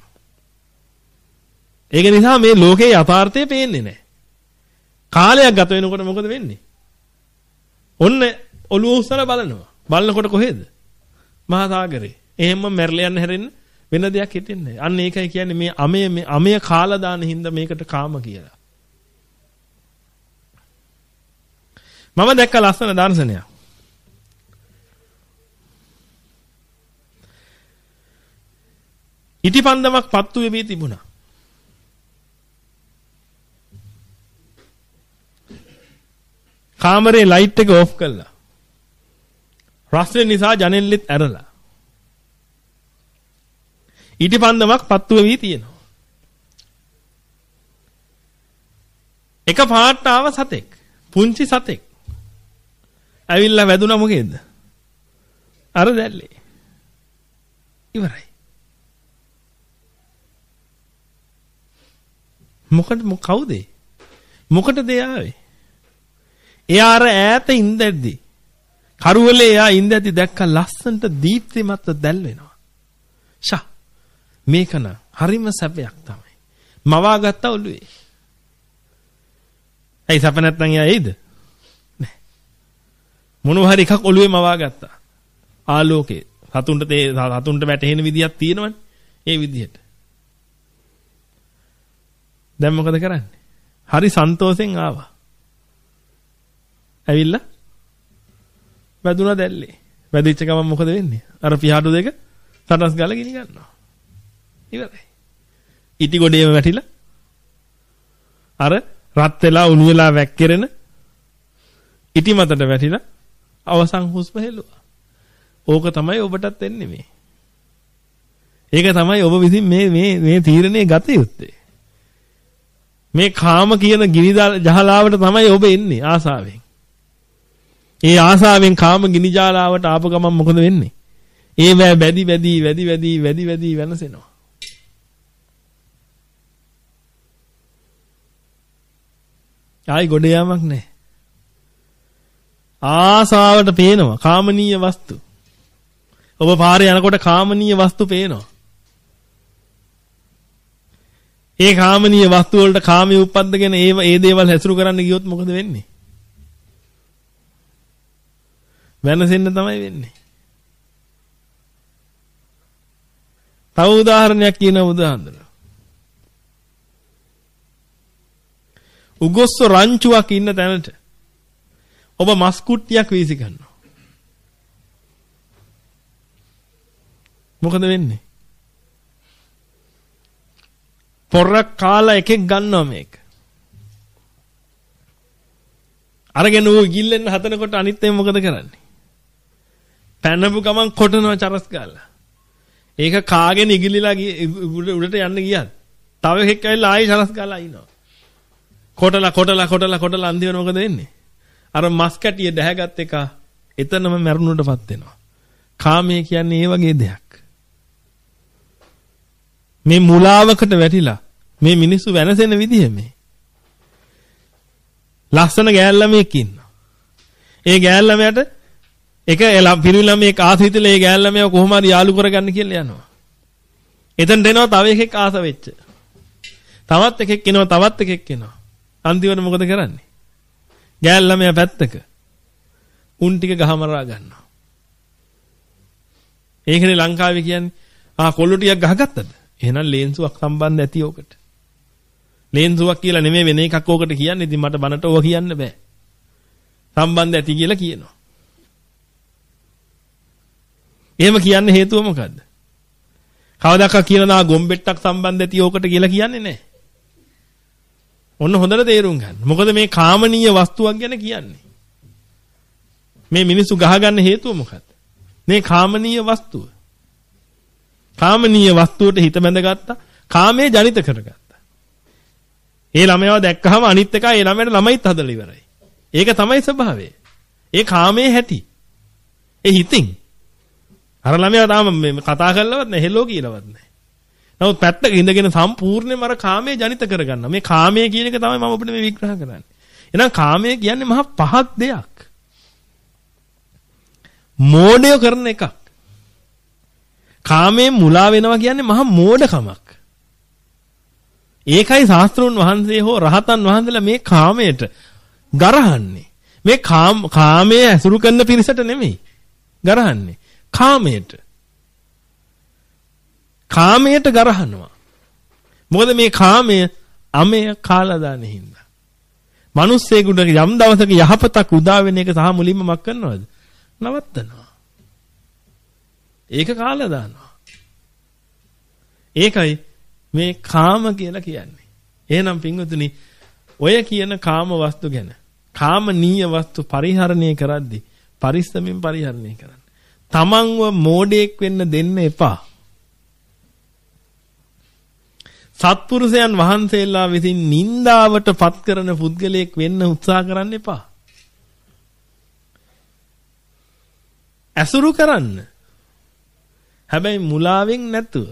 ඒක නිසා මේ ලෝකේ යථාර්ථය පේන්නේ නැහැ. කාලයක් ගත වෙනකොට මොකද වෙන්නේ? ඔන්න ඔළුව උස්සලා බලනවා. බලනකොට කොහෙද? මහා සාගරේ. එහෙම්ම මැරලා යන්න හැරෙන්න වෙන දෙයක් හිතෙන්නේ නැහැ. අන්න ඒකයි කියන්නේ මේ අමය මේ අමය කාලා දාන හින්දා මේකට කාම කියලා. මම දැක්ක ලස්සන දර්ශනයක්. ඉටිපන්දමක් පත්තු වෙවි තිබුණා. කාමරේ ලයිට් එක ඕෆ් කළා. රස්නේ නිසා ජනෙල්ලෙත් ඇරලා. ඉටිපන්දමක් පත්තු වෙවි තියෙනවා. එක පාට ආව සතෙක්. පුංචි සතෙක්. ඇවිල්ලා වැදුනා මොකේද? අර දැල්ලේ. ඉවරයි. මොකද කවුද? මොකටද ආවේ? එයා අර ඈත ඉඳද්දි කරුවලේ එයා ඉඳද්දි දැක්ක ලස්සනට දීප්තිමත් දැල් වෙනවා. ෂා මේකන හරිම සැපයක් තමයි. මවා ගත්ත ඔළුවේ. ඇයි සැප නැත්නම් එයා එයිද? නෑ. මොනවා හරි එකක් ඔළුවේ මවා ගත්තා. ආලෝකේ සතුන්ට තේ සතුන්ට වැටෙන විදියක් තියෙනවනේ. ඒ විදිහට. දැන් මොකද කරන්නේ? හරි සන්තෝෂෙන් ආවා. ඇවිල්ලා වැදුනා දැල්ලේ. වැදිච්ච ගමන් මොකද වෙන්නේ? අර පියාඩු දෙක සටස් ගාලා ගිනි ගන්නවා. ඉවරයි. ඉටි ගොඩේම වැටිලා අර රත් වෙලා උණු වෙලා වැක්කිරෙන ඉටි මතට වැටිලා අවසන් හුස්ම හෙළුවා. ඕක තමයි ඔබටත් වෙන්නේ මේ. ඒක තමයි ඔබ විසින් මේ මේ මේ තීරණේ ගත යුත්තේ. මේ කාම කියන ගිනි ජහලාවට තමයි ඔබ එන්නේ ආසාවෙන්. ඒ ආසාවෙන් කාම ගිනි ජාලාවට ආපු ගමන් මොකද වෙන්නේ? ඒ වැ බැදි බැදි වැඩි වැඩි වැඩි වැඩි වෙනසෙනවා. ආයි ගොඩ යාමක් නැහැ. ආසාවට පේනවා කාමනීය වස්තු. ඔබ පාරේ යනකොට කාමනීය වස්තු පේනවා. ඒ කාමනීය වස්තු වලට කාමයේ උපද්දගෙන ඒ ඒ දේවල් හැසුරු කරන්න ගියොත් මොකද වෙන්නේ? වෙනසෙන්න තමයි වෙන්නේ. තව උදාහරණයක් කියනවා බුදුහාමුදුරුවෝ. උගොස්ස රංචුවක් ඉන්න තැනට ඔබ මස් කුට්ටියක් වීසි කරනවා. මොකද වෙන්නේ? පොරක් කාලා එකෙක් ගන්නවා මේක. අරගෙන ඌ ගිල්ලෙන් හතනකොට අනිත් එක මොකද කරන්නේ? පැනපු ගමන් කොටනවා චරස් ගාලා. ඒක කාගෙන ඉගිලිලා උඩට යන්න ගියත් තව එකෙක් ඇවිල්ලා ආයෙ චරස් ගාලා ඉනවා. කොටලා කොටලා කොටලා කොටලා අන්තිමට මොකද වෙන්නේ? අර මස් කැටිය දැහැගත් එක එතනම මැරුණටපත් වෙනවා. කාමය කියන්නේ ඒ වගේ දෙයක්. මේ මුලාවකට වැටිලා මේ මිනිස්සු වෙනසෙන විදිහ මේ. ලස්සන ගෑල් ළමයෙක් ඉන්නවා. ඒ ගෑල් ළමයාට එක පිරිමි ළමයෙක් ආසිතල ඒ ගෑල් ළමයාව කොහොම හරි යාළු කරගන්න කියලා යනවා. එතනට එනවා තව එකෙක් ආස වෙච්ච. තවත් එකෙක් එනවා තවත් එකෙක් එනවා. අන්තිමට මොකද කරන්නේ? ගෑල් ළමයා පැත්තක උන් ටික ගහමරා ගන්නවා. ඒකනේ ලංකාවේ කියන්නේ ආ කොල්ල ටිකක් ගහගත්තද? එහෙනම් ලේන්සුවක් සම්බන්ධ ඇති ඕකට. ලේන්සුවක් කියලා නෙමෙයි වෙන එකක් ඕකට කියන්නේ. ඉතින් මට බනට ඕක කියන්න බෑ. සම්බන්ධ ඇති කියලා කියනවා. එහෙම කියන්න හේතුව මොකද්ද? කවදාකවත් කියලා නා ගොම්බෙට්ටක් සම්බන්ධ ඇති ඕකට කියලා කියන්නේ නැහැ. ඔන්න හොඳට තේරුම් ගන්න. මොකද මේ කාමනීය වස්තුවක් ගැන කියන්නේ. මේ මිනිස්සු ගහගන්න හේතුව මොකද්ද? මේ කාමනීය වස්තුව. කාමනීය වස්තුවට හිත බැඳගත්තා. කාමයේ ජනිත කරගත්තා. ඒ ළමයාව දැක්කහම අනිත් එක ඒ ළමයාට ළමයිත් හදලා ඉවරයි. ඒක තමයි ස්වභාවය. ඒ කාමයේ හැටි. ඒ හිතින්. අර ළමයා තාම කතා කරලවත් නැහැ, හෙලෝ කියලාවත් නැහැ. නමුත් පැත්තක ඉඳගෙන සම්පූර්ණයෙන්ම අර කාමයේ ජනිත කරගන්නවා. මේ කාමයේ කියන එක තමයි මම ඔබට මේ විග්‍රහ කරන්නේ. එහෙනම් කාමයේ කියන්නේ මහා පහත් දෙයක්. මෝඩය කරන එකක්. කාමයෙන් මුලා වෙනවා කියන්නේ මහා මෝඩකමක්. ඒකයි ශාස්ත්‍රෝන් වහන්සේ හෝ රහතන් වහන්සේලා මේ කාමයට ගරහන්නේ. මේ කාම කාමයේ ඇසුරු කරන පිරිසට නෙමෙයි ගරහන්නේ. කාමයට. කාමයට ගරහනවා. මොකද මේ කාමය අමය කාලා දාන හින්දා. මිනිස්සෙකුට යම් දවසක යහපතක් උදා වෙන එක සහ මුලින්ම මක් කරනවද? නවත්තනවා. ඒක කාලා දානවා. ඒකයි මේ කාම කියලා කියන්නේ. එහෙනම් පින්වතුනි ඔය කියන කාම වස්තු ගැන කාමනීය වස්තු පරිහරණය කරද්දී පරිස්සමින් පරිහරණය කරන්න. තමන්ව මෝඩයෙක් වෙන්න දෙන්න එපා. සත්පුරුෂයන් වහන්සේලා විසින් නින්දාවට පත් කරන පුද්ගලයෙක් වෙන්න උත්සාහ කරන්න එපා. ඇසුරු කරන්න. හැබැයි මුලාවෙන් නැතුව.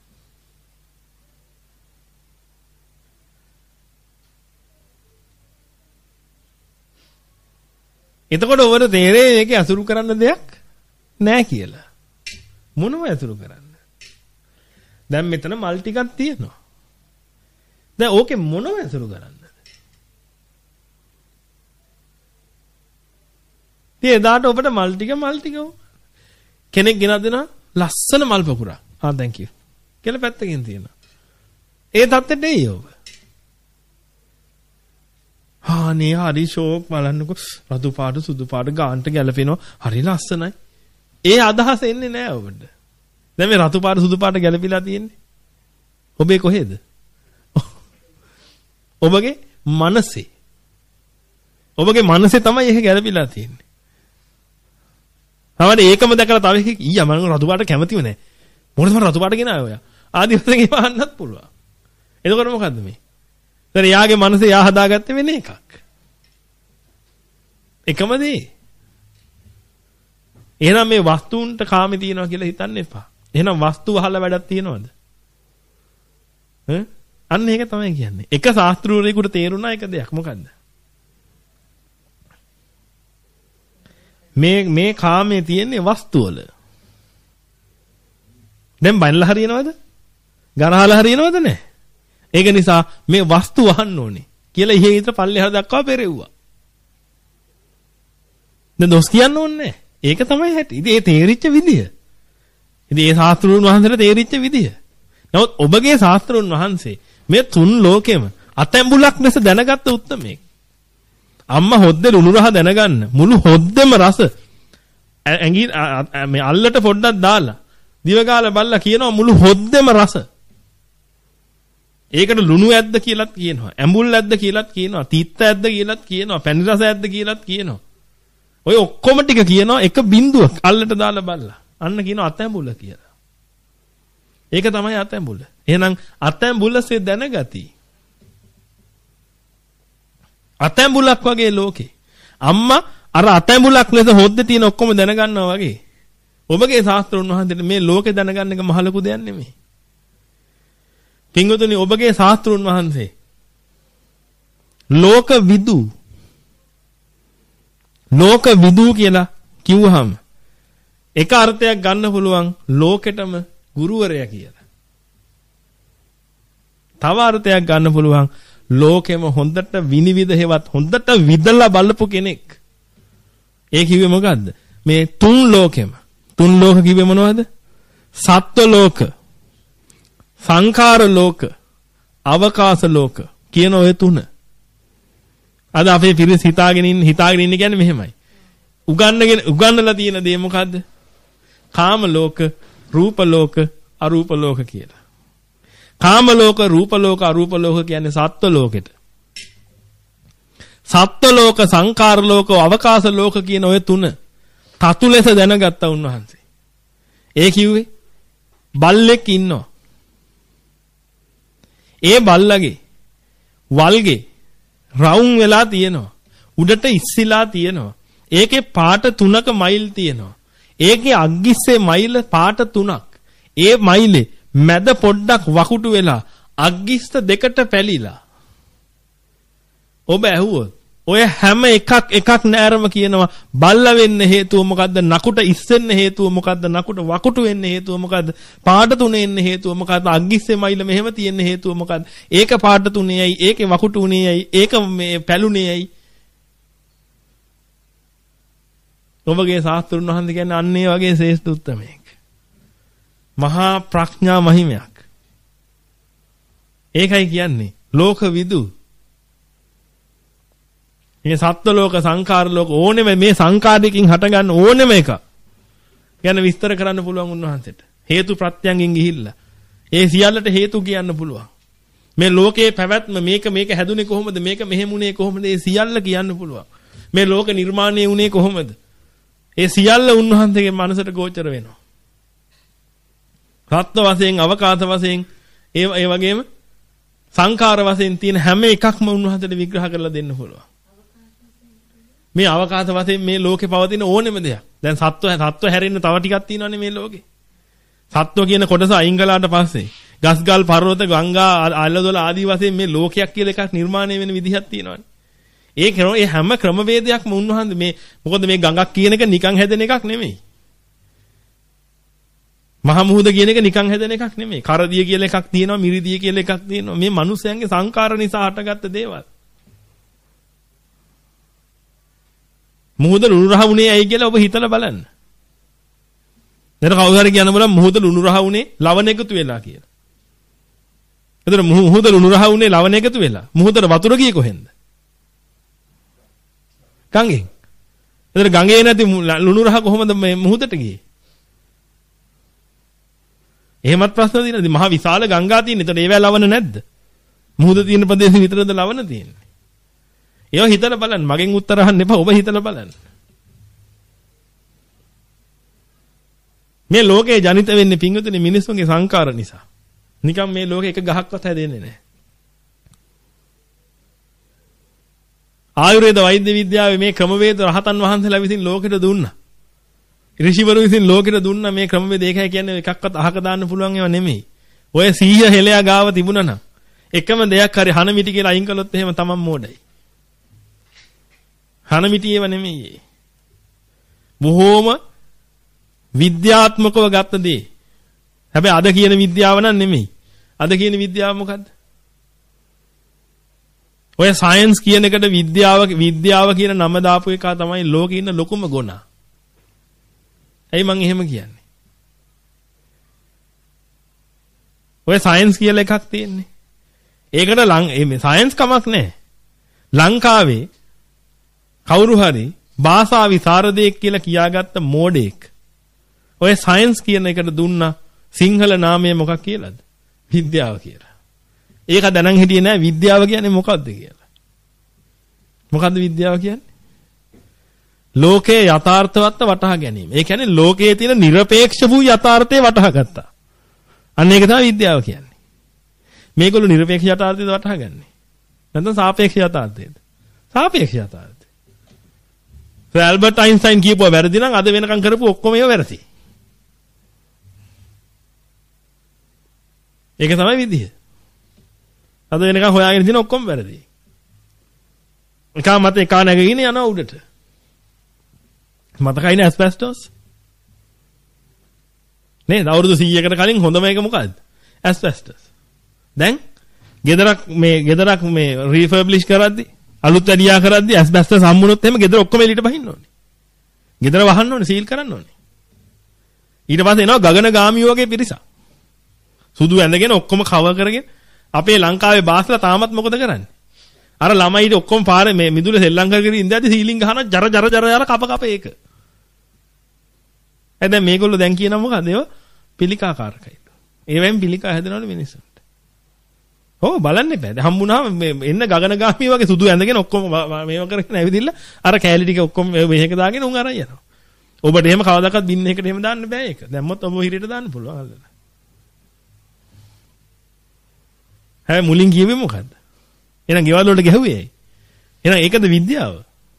එතකොට ඔබට තේරෙයි මේකේ ඇසුරු කරන්න දෙයක් නැහැ කියලා. මොනව ඇසුරු කරන්න? දැන් මෙතන මල් ටිකක් තියෙනවා. දැන් ඕකේ මොනව ඇසුරු කරන්නද? ඉතින් එදාට ඔබට මල් ටික මල් ටික කෙනෙක් ගෙනත් දෙනවා ලස්සන මල් පොකුරක්. ආ thank you. කියලා පැත්තකින් තියෙනවා. ඒ தත්තෙට එයි ඔබ. ආ නේ හරි ෂෝක් බලන්නකො රතු පාට සුදු පාට ගාන්ට ගැලපෙනවා. හරි ලස්සනයි. ඒ අදහස එන්නේ නැහැ ඔබට. දැන් මේ රතු පාට සුදු පාට ගැලපිලා තියෙන්නේ. ඔබේ කොහෙද? ඔබගේ මනසේ. ඔබගේ මනසේ තමයි ඒක ගැලපිලා තියෙන්නේ. අවද ඒකම දැකලා තව එකෙක් ඊයා මම රතු පාට කැමතිව නැහැ. මොකද මම රතු පාට ගෙනාවේ ඔයා. ආදි වශයෙන් ඒව අහන්නත් පුළුවන්. එතකොට මොකද්ද මේ? දැන් යාගේ මනසේ යා හදාගත්තේ වෙන එකක්. එකම දේ. එහෙනම් මේ වස්තුන්ට කාමේ තියනවා කියලා හිතන්න එපා. එහෙනම් වස්තු වහලා වැඩක් තියනවද? ඈ? අන්න ඒක තමයි කියන්නේ. එක ශාස්ත්‍රූරයෙකුට තේරුණා එක දෙයක් මොකද්ද? මේ මේ කාමයේ තියෙන්නේ වස්තු වල. දැන් බනලා හරියනවද? ගරහලා හරියනවද නැහැ? ඒක නිසා මේ වස්තු වහන්න ඕනේ කියලා ඉහි ඉතර පල්ලෙහාට දක්වා පෙරෙව්වා. දැන් දොස් කියන්න ඕනේ නැහැ. ඒක තමයි හැටි. ඉතින් ඒ තේරිච්ච විදිය. ඉතින් ඒ ශාස්ත්‍රඥ වහන්සේට තේරිච්ච විදිය. නමුත් ඔබගේ ශාස්ත්‍රඥ වහන්සේ මේ තුන් ලෝකෙම අතැඹුලක් ලෙස දැනගත්ත උත්තමයෙක්. අම්මා හොද්දේ ලුණු රහ දැනගන්න මුළු හොද්දෙම රස ඇඟි මේ අල්ලට පොඩ්ඩක් දාලා දිව ගාලා බලලා කියනවා මුළු හොද්දෙම රස. ඒකට ලුණු ඇද්ද කියලාත් කියනවා. ඇඹුල් ඇද්ද කියලාත් කියනවා. තීත්ත ඇද්ද කියලාත් කියනවා. පැණි රස ඇද්ද කියලාත් කියනවා. ඔය ඔක්කොම ටික කියනවා එක බින්දුවක් අල්ලට දාලා බලලා. අන්න කියනවා අතැඹුල කියලා. ඒක තමයි අතැඹුල. එහෙනම් අතැඹුලසේ දැනගති. අතැඹුලක් වගේ ලෝකේ. අම්මා අර අතැඹුලක් ලෙස හොද්දේ තියෙන ඔක්කොම දැනගන්නවා වගේ. ඔබගේ ශාස්ත්‍රඥ වහන්සේට මේ ලෝකේ දැනගන්න එක මහ ලොකු දෙයක් නෙමෙයි. පින්වතුනි ඔබගේ ශාස්ත්‍රඥ වහන්සේ ලෝක විදු ලෝක විදු කියලා කිව්වහම එක අර්ථයක් ගන්න පුළුවන් ලෝකෙටම ගුරුවරයා කියලා. තව අර්ථයක් ගන්න පුළුවන් ලෝකෙම හොඳට විනිවිද හේවත් හොඳට විදලා බලපු කෙනෙක්. ඒ කිව්වේ මොකද්ද? මේ තුන් ලෝකෙම. තුන් ලෝක කිව්වේ මොනවද? සත්ව ලෝක, සංඛාර ලෝක, අවකාශ ලෝක කියන ඔය තුන. අද අපේ පිරිස හිතාගෙන ඉන්න හිතාගෙන ඉන්න කියන්නේ මෙහෙමයි. උගන්නගෙන උගන්නලා තියෙන දේ මොකද්ද? කාම ලෝක, රූප ලෝක, අරූප ලෝක කියලා. කාම ලෝක, රූප ලෝක, අරූප ලෝක කියන්නේ සත්ව ලෝකෙට. සත්ව ලෝක, සංඛාර ලෝක, අවකාශ ලෝක කියන ඔය තුන තතු ලෙස දැනගත්තා උන්වහන්සේ. ඒ කිව්වේ බල්ලෙක් ඉන්නවා. ඒ බල්ලගේ වල්ගේ රවුම් වෙලා තියෙනවා. උඩට ඉස්සිලා තියෙනවා. ඒකේ පාට තුනක මයිල් තියෙනවා. ඒකේ අග්ගිස්සේ මයිල් පාට තුනක්. ඒ මයිලේ මැද පොඩ්ඩක් වකුටු වෙලා අග්ගිස්ත දෙකට පැලිලා. ඔබ ඇහුවොත් ඔය හැම එකක් එකක් නෑරම කියනවා බල්ලා වෙන්න හේතුව මොකද්ද? නකුට ඉස්සෙන්න හේතුව මොකද්ද? නකුට වකුටු වෙන්න හේතුව මොකද්ද? පාට තුනේ එන්න හේතුව මොකද්ද? අග්ගිස්සේ මයිල මෙහෙම තියෙන්න හේතුව මොකද්ද? ඒක පාට තුනේයි, ඒකේ වකුටු උනේයි, ඒක මේ පැලුනේයි. ඔබගේ ශාස්ත්‍රඥ වහන්සේ කියන්නේ අන්න ඒ වගේ ශ්‍රේෂ්ඨ උත්තමයෙක්. මහා ප්‍රඥා මහිමයක්. ඒකයි කියන්නේ ලෝක විදු. මේ සත්ත්ව ලෝක, සංඛාර ලෝක ඕනෙම මේ සංඛාරයකින් හටගන්න ඕනෙම එක ගැන විස්තර කරන්න පුළුවන් උන්වහන්සේට. හේතු ප්‍රත්‍යයෙන් ගිහිල්ලා. ඒ සියල්ලට හේතු කියන්න පුළුවන්. මේ ලෝකයේ පැවැත්ම මේක මේක හැදුනේ කොහොමද? මේක මෙහෙමුනේ කොහොමද? ඒ සියල්ල කියන්න පුළුවන්. මේ ලෝක නිර්මාණය වුණේ කොහොමද? ඒ සියල්ල උන්වහන්සේගේ මනසට ගෝචර වෙනවා. රත්න වශයෙන්, අවකාශ වශයෙන්, ඒ ඒ වගේම සංඛාර වශයෙන් තියෙන හැම එකක්ම උන්වහන්සේට විග්‍රහ කරලා දෙන්න පුළුවන්. මේ අවකාශ වශයෙන් මේ ලෝකේ පවතින ඕනෙම දෙයක්. දැන් සත්ව සත්ව හැරෙන්න තව ටිකක් තියෙනවානේ මේ ලෝකේ. සත්ව කියන කොටස අයින් කළාට පස්සේ ගස්ගල් පර්වත ගංගා අල්ලදොල ආදී වශයෙන් මේ ලෝකයක් කියලා එකක් නිර්මාණය වෙන විදිහක් තියෙනවානේ. ඒ කරන ඒ හැම ක්‍රමවේදයක්ම උන්වහන්සේ මේ මොකද මේ ගඟක් කියන එක නිකන් හැදෙන එකක් නෙමෙයි. මහා මුහුද කියන එක නිකන් හැදෙන එකක් නෙමෙයි. කරදිය කියලා එකක් තියෙනවා, මිරිදිය කියලා එකක් තියෙනවා. මේ මිනිස්යන්ගේ සංකාර නිසා හටගත්ත දේවල්. මුහුද ලුණු රහ වුණේ ඇයි කියලා ඔබ හිතලා බලන්න. දැන් කවුරු හරි කියන බලන්න මුහුද ලුණු රහ වුණේ ලවණ එකතු වෙලා කියලා. එතකොට මුහුද ලුණු රහ වුණේ ලවණ එකතු වෙලා. මුහුදට වතුර ගියේ කොහෙන්ද? ගංගෙන්. එතකොට ගඟේ නැති ලුණු රහ කොහොමද මේ මුහුදට ගියේ? එහෙමත් ප්‍රශ්න තියෙනවාද? මහා විශාල ගංගා තියෙන. එතකොට ඒවැ ලවණ නැද්ද? මුහුද තියෙන ප්‍රදේශෙ විතරද ලවණ තියෙන්නේ? ඒවා හිතලා බලන්න. මගෙන් උත්තර අහන්න එපා. ඔබ හිතලා බලන්න. මේ ලෝකේ ජනිත වෙන්නේ පිංගුතුනි මිනිස්සුන්ගේ සංකාර නිසා. නිකන් මේ ලෝකේ එක ගහක්වත් හැදෙන්නේ නැහැ. ආයුර්වේද වෛද්‍ය විද්‍යාවේ මේ ක්‍රමවේද රහතන් වහන්සේලා විසින් ලෝකෙට දුන්නා. ඍෂිවරු විසින් ලෝකෙට දුන්නා මේ ක්‍රමවේද. ඒකයි කියන්නේ එකක්වත් අහක දාන්න පුළුවන් ඒවා නෙමෙයි. ඔය සීය හෙලයා ගාව තිබුණා නම් එකම දෙයක් හරි හන මිටි කියලා අයින් කළොත් එහෙම තමන් මෝඩයි. හන මිටි ඒවා නෙමෙයි. බොහෝම විද්‍යාත්මකව ගත්ත දේ. හැබැයි අද කියන විද්‍යාව නම් නෙමෙයි. අද කියන විද්‍යාව මොකද්ද? ඔය සයන්ස් කියන එකට විද්‍යාව විද්‍යාව කියන නම දාපු එක තමයි ලෝකේ ඉන්න ලොකුම ගුණ. ඇයි මං එහෙම කියන්නේ? ඔය සයන්ස් කියලා එකක් තියෙන්නේ. ඒකට ලං මේ සයන්ස් කමක් නැහැ. ලංකාවේ කවුරු හරි භාෂා විසරදෙක් කියලා කියාගත්ත මෝඩෙක් ඔය සයන්ස් කියන එකට දුන්නා සිංහල නාමය මොකක් කියලාද? විද්‍යාව කියලා. ඒක දැනන් හිටියේ නෑ විද්‍යාව කියන්නේ මොකක්ද කියලා. මොකද්ද විද්‍යාව කියන්නේ? ලෝකයේ යථාර්ථවත්ව වටහා ගැනීම. ඒ කියන්නේ ලෝකයේ තියෙන নিরপেক্ষ වූ යථාර්ථය වටහා ගත්තා. අන්න ඒක තමයි විද්‍යාව කියන්නේ. මේගොල්ලෝ নিরপেক্ষ යථාර්ථයද වටහා ගන්නෙ. නැත්නම් සාපේක්ෂ යථාර්ථයද? සාපේක්ෂ යථාර්ථය. සර් ඇල්බර්ට් අයින්ස්ටයින් කියපුවා වැරදි නම් අද වෙනකන් කරපු ඔක්කොම ඒවා වැරදි. ඒක තමයි විදිය. අද වෙනකන් හොයාගෙන තියෙන ඔක්කොම වැරදි. එක මත එක නැගගෙන යනවා උඩට. මතකයිනේ ඇස්බෙස්ටෝස්? නේද? අවුරුදු සීයකට කලින් හොඳම එක මොකද්ද? ඇස්බෙස්ටෝස්. දැන් ගෙදරක් මේ ගෙදරක් මේ රීෆර්බ්ලිෂ් කරද්දි අලුත් වැඩියා කරද්දි ඇස්බෙස්ටෝස් හම්බුනොත් එහෙම ගෙදර ඔක්කොම එළියට බහින්න ඕනේ. ගෙදර වහන්න ඕනේ, සීල් කරන්න ඕනේ. ඊට පස්සේ එනවා ගගනගාමියෝ වගේ පිරිසක්. සුදු ඇඳගෙන ඔක්කොම කවර් කරගෙන අපේ ලංකාවේ බාස්ලා තාමත් මොකද කරන්නේ? අර ළමයිට ඔක්කොම පාරේ මේ මිදුල සෙල්ලම් කරගෙන ඉඳද්දි සීලින් ගහන ජර ජර ජර ජර කප කප ඒක. ඒ දැන් මේගොල්ලෝ දැන් කියනවා මොකද? ඒව පිළිකාකාරකයි. ඒවෙන් පිළිකා හැදෙනවලු මිනිස්සුන්ට. ඔව් බලන්න එපා. දැන් හම්බුනහම මේ එන්න ගගනගාමී වගේ සුදු ඇඳගෙන ඔක්කොම මේව කරගෙන ඇවිදින්න අර කෑලි ටික ඔක්කොම මෙහෙක දාගෙන උන් අරන් යනවා. ඔබට එහෙම කවදාකවත් බින් එකකට එහෙම දාන්න බෑ ඒක. දැම්මොත් ඔබ හිරේට දාන්න පුළුවන් අල්ලලා. හැබැයි මුලින් කියුවේ මොකද්ද? එහෙනම් ගෙවල් වලට ගැහුවේ ඇයි? එහෙනම් ඒකද විද්‍යාව?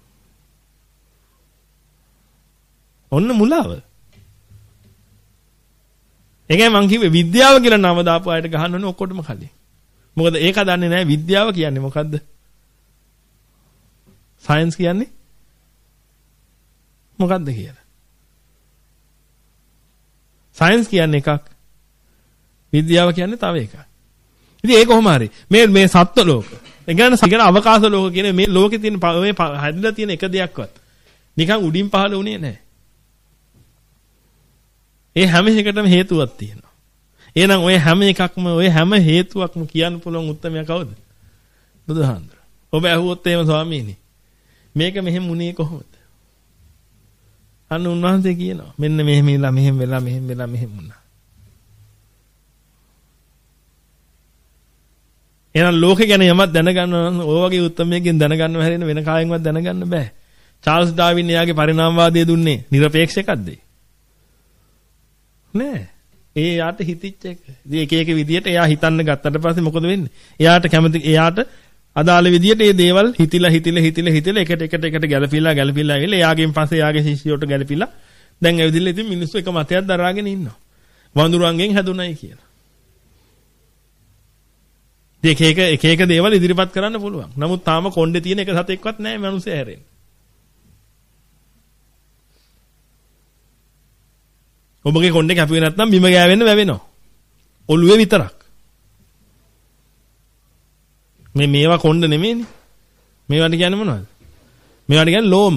ඔන්න මුලාව. ඒකයි මං කිව්වේ විද්‍යාව කියලා නම දාපු අයට ගහන්න ඕනේ ඔක්කොටම කලින්. මොකද ඒක දන්නේ නැහැ විද්‍යාව කියන්නේ මොකද්ද? සයන්ස් කියන්නේ මොකද්ද කියලා. සයන්ස් කියන්නේ එකක්. විද්‍යාව කියන්නේ තව එකක්. ඉතින් ඒක කොහොම හරි මේ මේ සත්ත්ව ලෝක. ඒ කියන්නේ සිගන අවකාශ ලෝක කියන මේ ලෝකේ තියෙන මේ හැදිලා තියෙන එක දෙයක්වත් නිකන් උඩින් පහළ වුණේ නැහැ. ඒ හැම එකටම හේතුවක් තියෙනවා. එහෙනම් ඔය හැම එකක්ම ඔය හැම හේතුවක්ම කියන්න පුළුවන් උත්තරය කවුද? බුදුහාමුදුරුවෝ. ඔබ ඇහුවොත් එහෙම ස්වාමීනි මේක මෙහෙම වුණේ කොහොමද? අන්න උන්වහන්සේ කියනවා මෙන්න මෙහෙම ඉලා මෙහෙම වෙලා මෙහෙම වෙලා මෙහෙම වුණා. එහෙනම් ලෝකේ ගැන යමක් දැනගන්න නම් ඔය වගේ උත්තරමයකින් දැනගන්නව හැරෙන්න වෙන කායෙන්වත් දැනගන්න බෑ. චාල්ස් ඩාවින් එයාගේ පරිණාමවාදය දුන්නේ নিরপেক্ষ එකක්ද? නෑ. ඒ යාට හිතිච්ච එක. ඉතින් එක එක විදියට එයා හිතන්න ගත්තට පස්සේ මොකද වෙන්නේ? එයාට කැමති එයාට අදාළ විදියට මේ දේවල් හිතිලා හිතිලා හිතිලා හිතිලා එකට එකට එකට ගැලපිලා ගැලපිලා ඇවිල්ලා එයාගෙන් පස්සේ එයාගේ ශිෂ්‍යයට ගැලපිලා දැන් ඇවිදilla ඉතින් මිනිස්සු එක මතයක් දරාගෙන ඉන්නවා. වඳුරන්ගෙන් හැදුණයි කියලා. දෙක එක එක එක දේවල් ඉදිරිපත් කරන්න පුළුවන්. නමුත් තාම කොණ්ඩේ තියෙන එක සතෙක්වත් නැහැ මිනිස්සු හැරෙන්න. ඔබගේ කොණ්ඩේ කැපුවේ නැත්නම් බිම ගෑවෙන්න වැවෙනවා. ඔළුවේ විතරක්. මේ මේවා කොණ්ඩ නෙමෙයිනේ. මේවට කියන්නේ මොනවද? මේවට කියන්නේ ලෝම.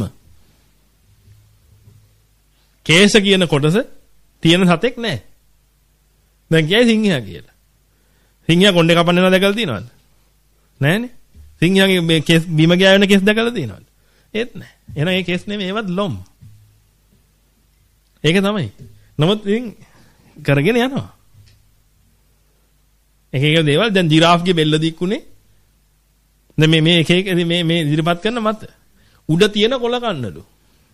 කේශ කියන කොටස තියෙන සතෙක් නැහැ. දැන් කියයි සිංහයා කියලා. සිංහයා කොණ්ඩේ කපන්න යනවා දැකලා තියෙනවද? නැහනේ. සිංහයාගේ මේ කෙස් බිම ගෑවෙන කෙස් දැකලා තියෙනවද? ඒත් නැහැ. එහෙනම් ඒ කෙස් නෙමෙයි ඒවත් ලොම්. ඒක තමයි. නමුත් ඉතින් කරගෙන යනවා. එක එක දේවල් දැන් ජිරාෆ්ගේ බෙල්ල දික්ුනේ. දැන් මේ මේ එක එක මේ මේ ඉදිරිපත් කරන මත උඩ තියෙන කොළ කන්නලු.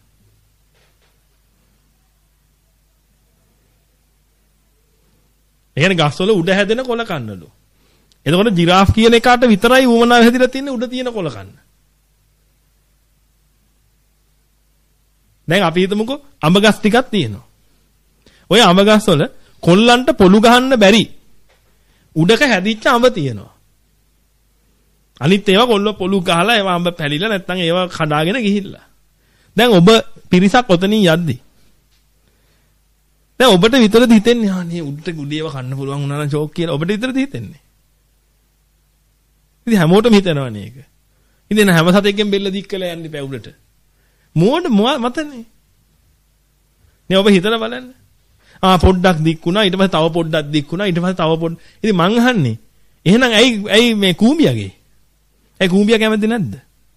ඒ කියන්නේ ගස්වල උඩ හැදෙන කොළ කන්නලු. එතකොට ජිරාෆ් කියන එකාට විතරයි උවමනාව හැදිලා තියෙන්නේ උඩ තියෙන කොළ කන්න. දැන් අපි හිතමුකෝ අඹ ගස් ටිකක් තියෙනවා. ඔය අඹ ගස් වල කොල්ලන්ට පොළු ගහන්න බැරි උඩක හැදිච්ච අඹ තියෙනවා. අනිත් ඒවා කොල්ල පොළු ගහලා ඒවා අඹ පැලිලා නැත්නම් ඒවා කඩාගෙන ගිහිල්ලා. දැන් ඔබ පිරිසක් ඔතනින් යද්දි දැන් ඔබට විතරද හිතෙන්නේ අනේ උඩට ගුඩේව කන්න පුළුවන් වුණා නම් ෂෝක් කියලා ඔබට විතරද හිතෙන්නේ? ඉතින් හැමෝටම හිතනවනේ ඒක. ඉතින් හැම සතෙක්ගෙන් බෙල්ල දික් කළා යන්නේ පැවුලට. මෝඩ මතනේ. නේ ඔබ හිතලා බලන්න. ආ පොඩ්ඩක් දික් වුණා ඊට පස්සේ තව පොඩ්ඩක් දික් වුණා ඊට පස්සේ තව පොඩ්. ඉතින් මං අහන්නේ එහෙනම් ඇයි ඇයි මේ කූඹියගේ? ඇයි කූඹියා කැමති නැද්ද?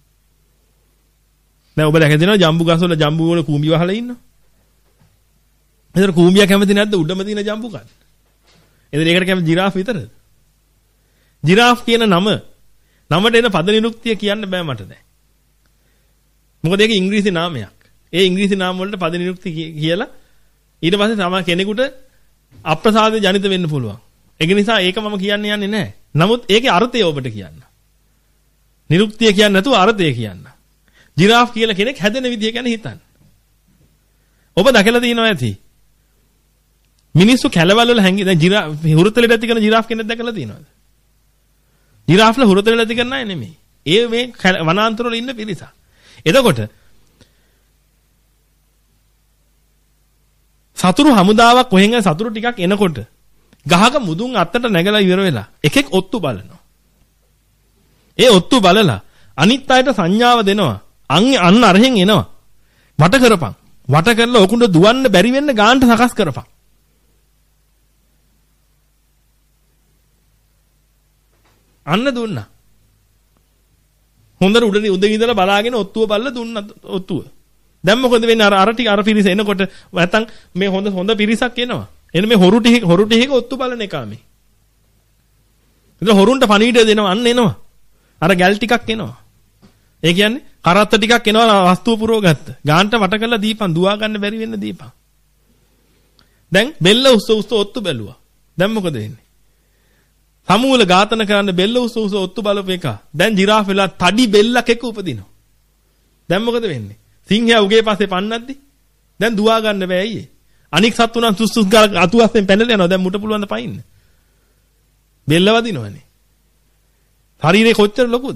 දැන් ඔබ දැක දෙනවා ජම්බු ගස් වල ජම්බු වල කූඹි වහලා ඉන්නවා. එතන කූඹියා කැමති නැද්ද උඩම තියෙන ජම්බු කන්න? එතන ඒකට කැමති ජිරාෆ් විතරද? ජිරාෆ් කියන නම නමට එන පද නිරුක්තිය කියන්න බෑ මට දැන්. මොකද ඒක ඉංග්‍රීසි නාමයක්. ඒ ඉංග්‍රීසි නාම වලට පද නිරුක්ති කියලා ඊට පස්සේ තමයි කෙනෙකුට අප්‍රසාද ජනිත වෙන්න පුළුවන්. ඒක නිසා ඒක මම කියන්න යන්නේ නැහැ. නමුත් ඒකේ අර්ථය ඔබට කියන්න. නිරුක්තිය කියන්නේ නැතුව අර්ථය කියන්න. ජිරාෆ් කියලා කෙනෙක් හැදෙන විදිය ගැන හිතන්න. ඔබ දැකලා තියෙනවා ඇති. මිනිස්සු කැලවල වල හැංගි දැන් ජිරාෆ් හුරුතලෙට ඇති කරන ජිරාෆ් කෙනෙක් දැකලා තියෙනවද? ජිරාෆ්ලා හුරුතලෙට ඇති කරන අය නෙමෙයි. ඒ මේ වනාන්තර වල ඉන්න පිරිසක්. එතකොට සතුරු හමුදාවක් කොහෙන් සතුරු ටිකක් එනකොට ගහක මුදුන් අත්තට නැගලා ඉවර වෙලා එකෙක් ඔත්තු බලනවා. ඒ ඔත්තු බලලා අනිත් අයට සංඥාව දෙනවා. අන් අන්න අරහෙන් එනවා. වට කරපන්. වට කරලා ඔකුණ්ඩ දුවන්න බැරි වෙන්න ගානට සකස් කරපන්. අන්න දුන්නා. හොඳට උඩ උඩින් ඉඳලා බලාගෙන ඔත්තුව බලලා දුන්නා ඔත්තුව. දැන් මොකද වෙන්නේ අර අර ටික අර පිරිස එනකොට නැත්තම් මේ හොඳ හොඳ පිරිසක් එනවා. එන මේ හොරු ටික හොරු ටික ඔත්තු බලන එකා මේ. ඉතින් හොරුන්ට පණිවිඩය දෙනවා අන්න එනවා. අර ගැල් ටිකක් එනවා. ඒ කියන්නේ කරත්ත ටිකක් එනවා වස්තුව පුරව ගත්ත. ගාන්ට වට කරලා දීපන් දුවා ගන්න බැරි වෙන්න දීපන්. දැන් බෙල්ල උස්ස උස්ස ඔත්තු බැලුවා. දැන් මොකද වෙන්නේ? සමූල ඝාතන කරන්න බෙල්ල උස්ස උස්ස ඔත්තු බලපු එක. දැන් ජිරාෆ් වෙලා තඩි බෙල්ලක් එක උපදිනවා. දැන් මොකද වෙන්නේ? සිංහයා උගේ පස්සේ පන්නද්දි දැන් දුවා ගන්න බෑ අයියේ. අනික් සත්තු නම් සුස් සුස් ගාලා අතුවස්යෙන් පැනලා යනවා. දැන් මුට පුළුවන් ද පයින්න. බෙල්ල වදිනවනේ. ශරීරේ කොච්චර ලොකුද?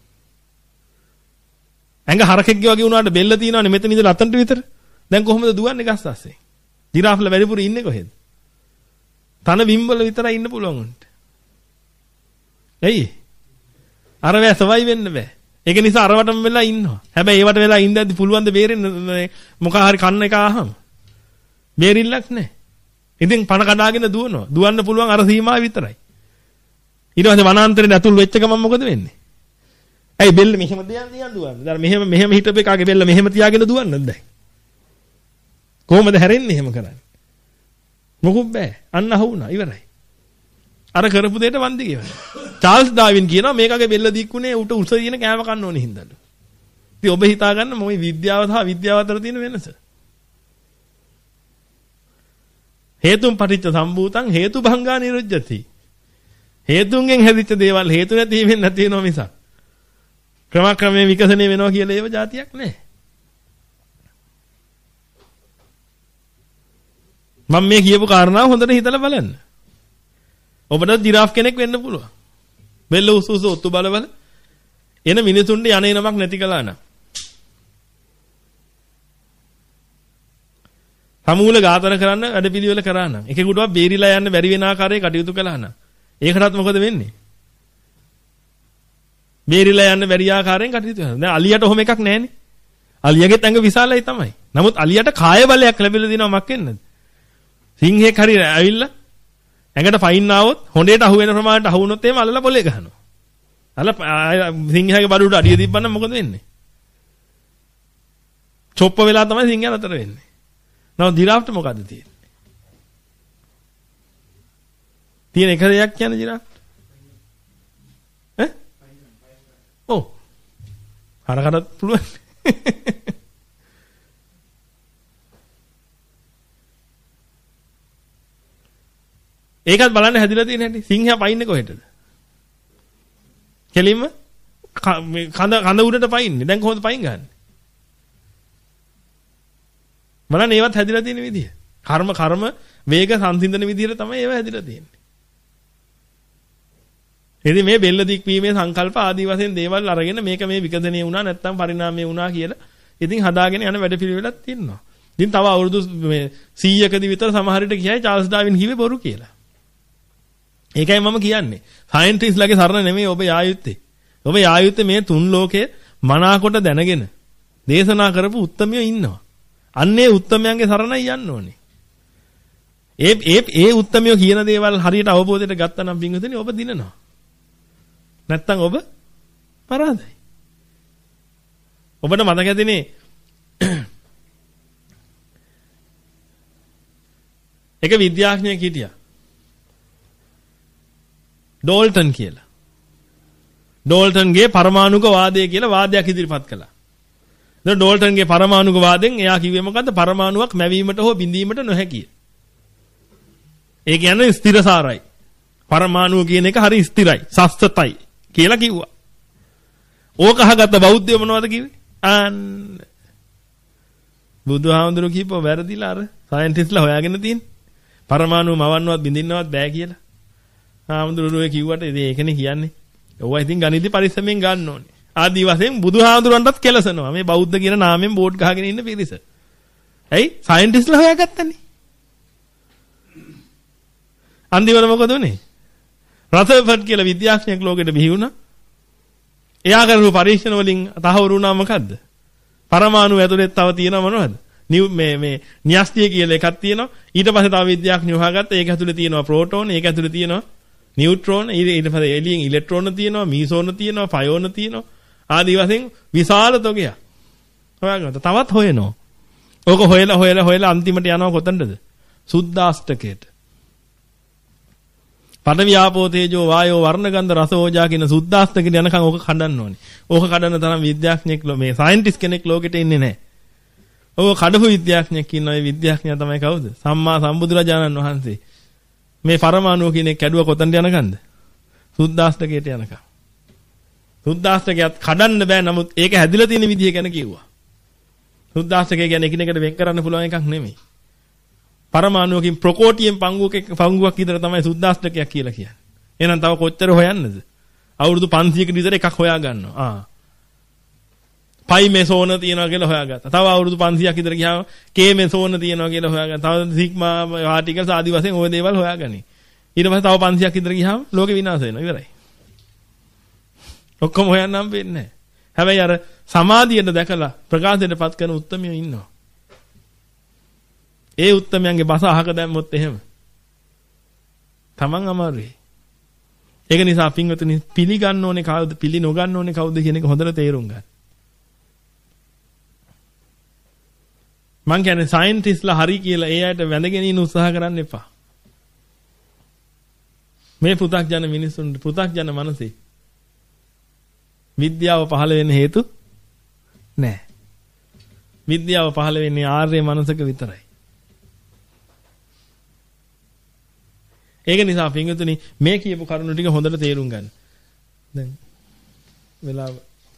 ඇඟ හරකෙක්ගේ වගේ වුණාට බෙල්ල තියෙනවනේ මෙතන ඉඳලා අතන්ට විතර. දැන් කොහොමද දුවන්නේ ගස් අස්සේ? ජිරාෆ්ලා වැඩිපුර ඉන්නේ කොහෙද? තන බිම්බල විතරයි ඉන්න පුළුවන් උන්ට. ඇයි? අර වැසවයි වෙන්න බෑ. ඒක නිසා අරවටම වෙලා ඉන්නවා. හැබැයි ඒවට වෙලා ඉඳද්දි පුළුවන් ද බේරෙන්න මොකක් හරි කන්න එක ආහම. බේරිල්ලක් නැහැ. ඉතින් පණ කඩාගෙන දුවනවා. දුවන්න පුළුවන් අර සීමාව විතරයි. ඊට පස්සේ වනාන්තරේ ඇතුල් වෙච්ච ගමන් මොකද වෙන්නේ? ඇයි බෙල්ල මෙහෙම දියන් දියන් දුවන්නේ? දැන් මෙහෙම මෙහෙම හිටපු එකාගේ බෙල්ල මෙහෙම තියාගෙන දුවන්නද දැන්? කොහොමද හැරෙන්නේ එහෙම කරන්නේ? මොකුත් බෑ. අන්න අහුණා ඉවරයි. අර කරපු දෙයට වන්දි කියවන. චාල්ස් ඩාවින් කියනවා මේකගේ බෙල්ල දික්ුනේ උට උස දින කෑම කන්න ඕනේ හින්දාලු. ඉතින් ඔබ හිතා ගන්න මොයි විද්‍යාව සහ විද්‍යාව අතර තියෙන වෙනස. හේතුන් පටිච්ච සම්භූතං හේතු භංගා නිරුජ්ජති. හේතුන්ගෙන් හැදිච්ච දේවල් හේතු නැති වෙන්නේ නැති වෙනවා මිසක්. ක්‍රමක්‍රමයෙන් විකසණය වෙනවා කියලා ඒව જાතියක් නැහැ. මම මේ කියපු කාරණාව හොඳට හිතලා බලන්න. ඔබට ජිරාෆ් කෙනෙක් වෙන්න පුළුවන්. බෙල්ල උස් උස් ඔත්තු බල බල එන මිනිසුන්ට යන්නේ නමක් නැති කළා නම්. සමූල ඝාතන කරන්න වැඩපිළිවෙල කරා නම්. එකෙකුටවත් බේරිලා යන්න බැරි වෙන ආකාරයේ කටයුතු කළා නම්. ඒකටත් මොකද වෙන්නේ? බේරිලා යන්න බැරි ආකාරයෙන් කටයුතු කරනවා. දැන් අලියට ඔහොම එකක් නැහැනේ. අලියගෙත් ඇඟ විශාලයි තමයි. නමුත් අලියට කාය බලයක් ලැබිලා දිනවා මක් වෙන්නද? සිංහෙක් හරි ඇවිල්ලා ඇඟට පයින් ආවොත් හොඬේට අහු වෙන ප්‍රමාණයට අහු වුණොත් එහෙම අල්ලලා පොලේ ගහනවා. අල්ල සිංහයාගේ බඩුවට අඩිය තිබ්බනම් මොකද වෙන්නේ? චොප්ප වෙලා තමයි සිංහයා අතර වෙන්නේ. නමුත් ජිරාෆ්ට මොකද්ද තියෙන්නේ? තියෙන එක දෙයක් කියන්නේ ජිරාෆ්ට. ඈ? ඔව්. හරකටත් පුළුවන්. ඒකත් බලන්න හැදිලා තියෙන හැටි. සිංහයා පයින්නේ කොහෙටද? කෙලින්ම කඳ කඳ උඩට පයින්නේ. දැන් කොහොමද පයින් ගන්නේ? බලන්න ඒවත් හැදිලා තියෙන විදිය. කර්ම කර්ම වේග සංසිඳන විදියට තමයි ඒව හැදිලා තියෙන්නේ. ඉතින් මේ බෙල්ල දික්වීමේ සංකල්ප ආදී වශයෙන් දේවල් අරගෙන මේක මේ විකසණය වුණා නැත්නම් පරිණාමය වුණා කියලා ඉතින් හදාගෙන යන වැඩපිළිවෙලක් තියෙනවා. ඉතින් තව අවුරුදු මේ සීයකදී විතර සමහර විට කියයි චාල්ස් ඩාවින් කිව්වේ බොරු කියලා. ඒකයි මම කියන්නේ. සයන්ටිස්ට්ලාගේ සරණ නෙමෙයි ඔබ යා යුත්තේ. ඔබ යායුත්තේ මේ තුන් ලෝකයේ මනාකොට දැනගෙන දේශනා කරපු උත්තමයෝ ඉන්නවා. අන්නේ උත්තමයන්ගේ සරණයි යන්න ඕනේ. ඒ ඒ ඒ උත්තමයෝ කියන දේවල් හරියට අවබෝධයට ගත්තා නම් පින්වතුනි ඔබ දිනනවා. නැත්තම් ඔබ පරාදයි. ඔබට මතක ඇතිනේ එක විද්‍යාඥයෙක් හිටියා. ඩෝල්ටන් කියලා. ඩෝල්ටන්ගේ පරමාණුක වාදය කියලා වාදයක් ඉදිරිපත් කළා. දැන් ඩෝල්ටන්ගේ පරමාණුක වාදෙන් එයා කිව්වේ මොකද්ද? පරමාණුවක් මැවීමට හෝ බිඳීමට නොහැකිය. ඒ කියන්නේ ස්ථිරසාරයි. පරමාණුව කියන එක හරි ස්ථිරයි, සස්තතයි කියලා කිව්වා. ඕක අහගත්ත බෞද්ධයෝ මොනවද කිව්වේ? අන්න බුදුහාමුදුරුවෝ කියපුවා වැරදිලා අර සයන්ටිස්ට්ලා හොයාගෙන තියෙන. පරමාණුව මවන්නවත් බිඳින්නවත් බෑ කියලා. හාමුදුරුවෝ කිව්වට ඉතින් ඒකනේ කියන්නේ. ඔවා ඉතින් ගණිත පරිස්සමෙන් ගන්න ඕනේ. ආදි වශයෙන් බුදුහාමුදුරන්ටත් කෙලසනවා. මේ බෞද්ධ කියන නාමයෙන් බෝඩ් ගහගෙන ඉන්න පිරිස. ඇයි? සයන්ටිස්ට්ලා හොයාගත්තනේ. අන්තිමට මොකද උනේ? රතර්ෆර්ඩ් කියලා විද්‍යාඥයෙක් ලෝකෙට බිහි වුණා. එයා කරපු පරීක්ෂණ වලින් තහවුරු වුණා මොකද්ද? පරමාණු ඇතුලේ තව තියෙනව මොනවද? මේ මේ න්‍යෂ්ටිය කියලා එකක් තියෙනවා. ඊට පස්සේ තව විද්‍යාඥයෝ හොයාගත්තා. ඒක ඇතුලේ තියෙනවා ප්‍රෝටෝන, ඒක ඇතුලේ තියෙනවා නියුට්‍රෝන, ඊට පස්සේ එළියෙන් ඉලෙක්ට්‍රෝන තියෙනවා, මීසෝන තියෙනවා, ෆයෝන තියෙනවා. ආදී වශයෙන් විශාල තොගයක් හොයාගත්තා. තවත් හොයනවා. ඕක හොයලා හොයලා හොයලා අන්තිමට යනවා කොතනද? සුද්දාෂ්ටකයට. පඨවි ආපෝ තේජෝ වායෝ වර්ණ ගන්ධ රස ඕජා කියන සුද්දාෂ්ටකයට යනකම් ඕක කඩන්න ඕනේ. ඕක කඩන්න තරම් විද්‍යාඥයෙක් මේ සයන්ටිස්ට් කෙනෙක් ලෝකෙට ඉන්නේ නැහැ. ඕක කඩපු විද්‍යාඥයෙක් ඉන්නවා. ඒ විද්‍යාඥයා තමයි කවුද? සම්මා සම්බුදුරජාණන් වහන්සේ. මේ පරමාණුව කියන එක කැඩුවා කොතනද යනකන්ද? සුද්දාෂ්ටකයට යනකම්. සුද්දාෂ්ටකයත් කඩන්න බෑ. නමුත් ඒක හැදිලා තියෙන විදිය ගැන කිව්වා. සුද්දාෂ්ටකය කියන්නේ එකිනෙකට වෙන් කරන්න පුළුවන් එකක් නෙමෙයි. පරමාණුවකින් ප්‍රකෝටියෙන් පංගුවක පංගුවක් විතර තමයි සුද්දාෂ්ටකයක් කියලා කියන්නේ. එහෙනම් තව කොච්චර හොයන්නද? අවුරුදු පන්සීයකට විතර එකක් හොයා ගන්නවා. ආ. පයි මෙසෝන තියනවා කියලා හොයාගත්තා. තව අවුරුදු පන්සීයක් විතර ගියාම කේ මෙසෝන තියනවා කියලා හොයාගත්තා. තව සිග්මා ආටිකල්ස් ආදි වශයෙන් ওই දේවල් හොයාගනි. ඊට පස්සේ තව පන්සීයක් විතර ගියාම ලෝකෙ විනාශ වෙනවා ඉවරයි. ඔක්කොම හොයන්නම් වෙන්නේ නැහැ. හැබැයි අර සමාධියට දැකලා ප්‍රකාශයටපත් කරන උත්තරමියෝ ඉන්නවා. ඒ උත්තරමයන්ගේ බස අහක දැම්මොත් එහෙම තමන් අමාරුයි. ඒක නිසා පින්වතුනි පිළිගන්න ඕනේ කවුද පිළි නොගන්න ඕනේ කවුද කියන එක හොඳට තේරුම් ගන්න. මං කියන්නේ සයන්ටිස්ට්ලා හරි කියලා ඒ අයට වැඳගෙන ඉන්න උත්සාහ කරන්න එපා. මේ පෘථග්ජන මිනිසුන්ට පෘථග්ජන මනසේ විද්‍යාව පහළ වෙන්න හේතු නැහැ. විද්‍යාව පහළ වෙන්නේ ආර්ය මනසක විතරයි. ඒක නිසා පින්වතුනි මේ කියපු කරුණු ටික හොඳට තේරුම් ගන්න. දැන් වෙලාව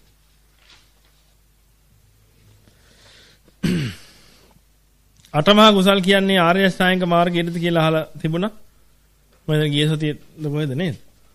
අටමහා කුසල් කියන්නේ ආර්ය අෂ්ටාංගික මාර්ගයටද කියලා අහලා තිබුණා. මම ගිය සතියේ කොහෙද නේද?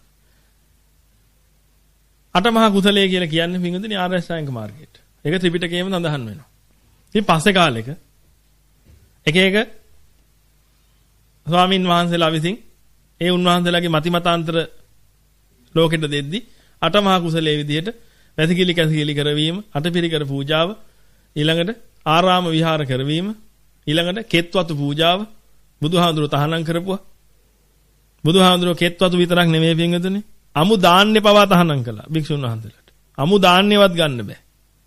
අටමහා කුසලයේ කියලා කියන්නේ පින්වතුනි ආර්ය අෂ්ටාංගික මාර්ගයට. ඒක ත්‍රිපිටකයේම සඳහන් වෙනවා. ඉතින් පස්සේ කාලෙක එක එක ස්වාමින් වහන්සේලා විසින් ඒ උන්වහන්සේලාගේ මති මතාන්තර ලෝකෙට දෙද්දි අටමහා කුසලයේ විදිහට වැසිකිලි කැසිකිලි කරවීම, අටපිරිකර පූජාව, ඊළඟට ආරාම විහාර කරවීම, ඊළඟට කෙත්වතු පූජාව බුදුහාඳුර තහනම් කරපුවා. බුදුහාඳුර කෙත්වතු විතරක් නෙමෙයි පින්වතුනි, අමු දාන්නේ පවා තහනම් කළා භික්ෂුන් වහන්සේලාට. අමු දාන්නේවත් ගන්න බෑ.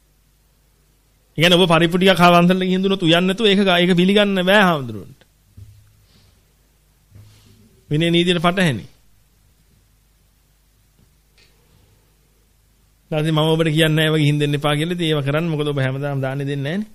ඒ කියන්නේ ඔබ පරිප්පු ටිකක් හවන්සලට ගිහින් දුනොත් උයන්නේ නැතුව ඒක ඒක පිළිගන්න බෑ හාමුදුරුවන්ට. විනය නීතියට පටහැනි. ඊට මම ඔබට කියන්නේ නැහැ වගේ හින් දෙන්න එපා කියලා. ඉතින් ඒව කරන්න මොකද ඔබ හැමදාම දාන්නේ දෙන්නේ නැහනේ.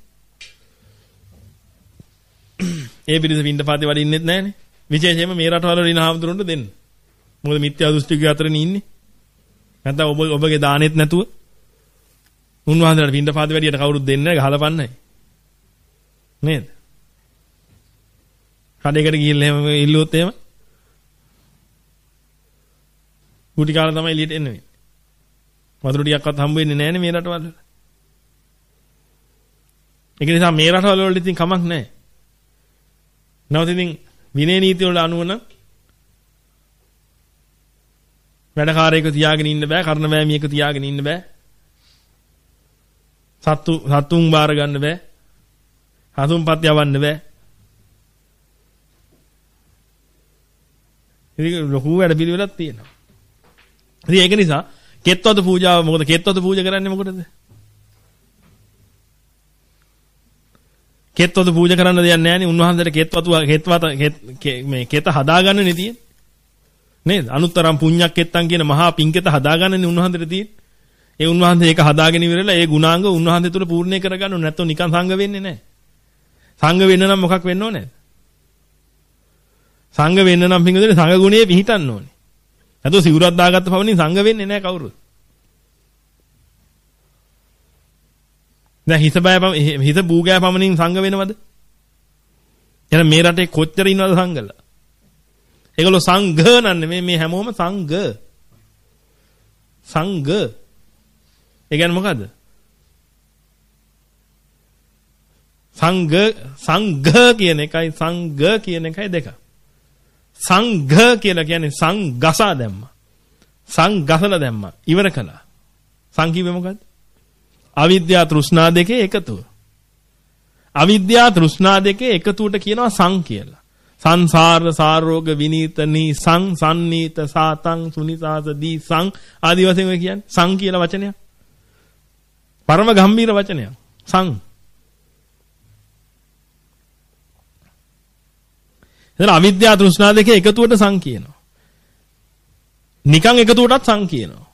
ඒ පිළිස පින්ඩපාතේ වඩින්නෙත් නැහනේ. විශේෂයෙන්ම මේ රටවල රින හාමුදුරන්ට දෙන්න. මොකද මිත්‍යා දෘෂ්ටිකයෝ අතරනේ ඉන්නේ. නැත්නම් ඔබ ඔබගේ දානෙත් නැතුව උන්වහන්සේලාට පින්ඩපාතේ වැඩියට කවුරුත් දෙන්නේ නැහැ ගහලපන්නයි. නේද? කඩේකට ගිහිල්ලා එහෙම ඉල්ලුවොත් එහෙම කුටි කාලා තමයි එළියට එන්නේ. වතුර ටිකක්වත් හම්බ වෙන්නේ නැහනේ මේ රටවල වල. ඒක නිසා මේ රටවල වල ඉතින් කමක් නැහැ. නැවත ඉතින් විනය නීති වල අනුව නම් වැඩකාරයෙක් තියාගෙන ඉන්න බෑ. කර්ණ බෑමියෙක් තියාගෙන ඉන්න බෑ. සත්තු සතුන් බාර ගන්න බෑ. හසුන්පත් යවන්න බෑ. ඉතින් ලොකු වැඩ පිළිවෙලක් තියෙනවා. ඉතින් ඒක නිසා කෙත්වතු පූජාව මොකද කෙත්වතු පූජා කරන්නේ මොකටද? කෙත්වතු පූජා කරන්න දෙයක් නැහැ නේ. උන්වහන්සේට කෙත්වතු කෙත්වත මේ කෙත හදාගන්න නේ තියෙන්නේ. නේද? අනුත්තරම් පුඤ්ඤක්කෙත්තන් කියන මහා පිංකෙත හදාගන්නනේ උන්වහන්සේට තියෙන්නේ. ඒ උන්වහන්සේ ඒක හදාගෙන ඉවරලා ඒ ගුණාංග උන්වහන්සේ තුල පූර්ණේ කරගන්න ඕනේ. නැත්නම් නිකන් සංඝ වෙන්නේ නැහැ. සංඝ වෙන්න නම් මොකක් වෙන්න ඕනේ? සංඝ වෙන්න නම් පිංගුදේ සංඝ ගුණයේ පිහිටන්න ඕනේ. නැත්නම් සිවුරක් දාගත්ත පමණින් සංඝ වෙන්නේ නැහැ කවුරුත්. දැන් හිත බය හිත බූගෑ පමණින් සංඝ වෙනවද? එහෙනම් මේ රටේ කොච්චර ඉන්නවද සංඝලා? ඒගොල්ලෝ සංඝ නන්නේ මේ මේ හැමෝම සංඝ. සංඝ. ඒ කියන්නේ මොකද්ද? සංඝ සංඝ කියන එකයි සංඝ කියන එකයි දෙක. සංඝ කියලා කියන්නේ සංගසා දැම්මා. සංගසලා දැම්මා. ඉවර කළා. සංකීවේ මොකද්ද? අවිද්‍යාව තෘෂ්ණා දෙකේ එකතුව. අවිද්‍යාව තෘෂ්ණා දෙකේ එකතුවට කියනවා සං කියලා. සංසාර සාරෝග විනීතනී සං සම්නීත සාතං සුනිසාස දී සං ආදී වශයෙන් ඔය කියන්නේ සං කියලා වචනයක්. පරම ගම්බීර වචනයක්. සං. එතන අවිද්‍යාව තෘෂ්ණා දෙකේ එකතුවට සං කියනවා. නිකන් එකතුවටත් සං කියනවා.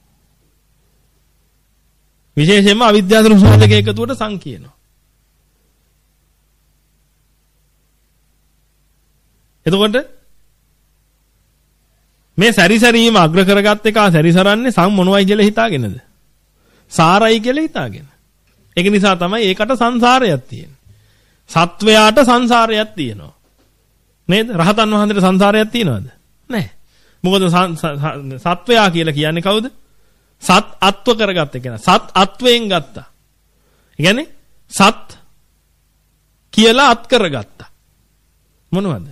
විශේෂයෙන්ම අවිද්‍යාව තෘෂ්ණා දෙකේ එකතුවට සං කියනවා. එතකොට මේ සැරිසරීම අග්‍ර කරගත් එක සැරිසරන්නේ සම් මොනවයි කියලා හිතාගෙනද? සාරයි කියලා හිතාගෙන. ඒක නිසා තමයි ඒකට සංසාරයක් තියෙන්නේ. සත්වයාට සංසාරයක් තියෙනවා. නේද? රහතන් වහන්සේට සංසාරයක් තියෙනවද? නැහැ. මොකද සත්වයා කියලා කියන්නේ කවුද? සත් අත්ව කරගත්ත කෙනා. සත් අත්වයෙන් ගත්තා. ඒ කියන්නේ සත් කියලා අත් කරගත්තා. මොනවද?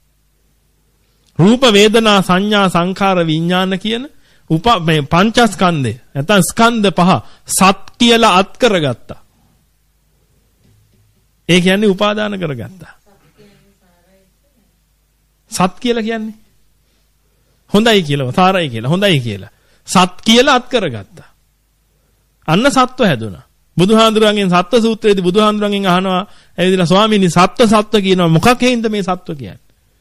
රූප වේදනා සංඥා සංඛාර විඥාන කියන උප මේ පංචස්කන්ධය නැත්නම් ස්කන්ධ පහ සත් කියලා අත් කරගත්තා. ඒ කියන්නේ උපාදාන කරගත්තා. සත් කියලා කියන්නේ හොඳයි කියලා, සාරයි කියලා, හොඳයි කියලා. සත් කියලා අත් කරගත්තා. අන්න සත්ව හැදුනා. බුදුහාඳුරන්ගෙන් සත්ව සූත්‍රයේදී බුදුහාඳුරන්ගෙන් අහනවා ඇවිදලා ස්වාමීනි සත්ව සත්ව කියනවා මොකක් හේින්ද මේ සත්ව කියන්නේ?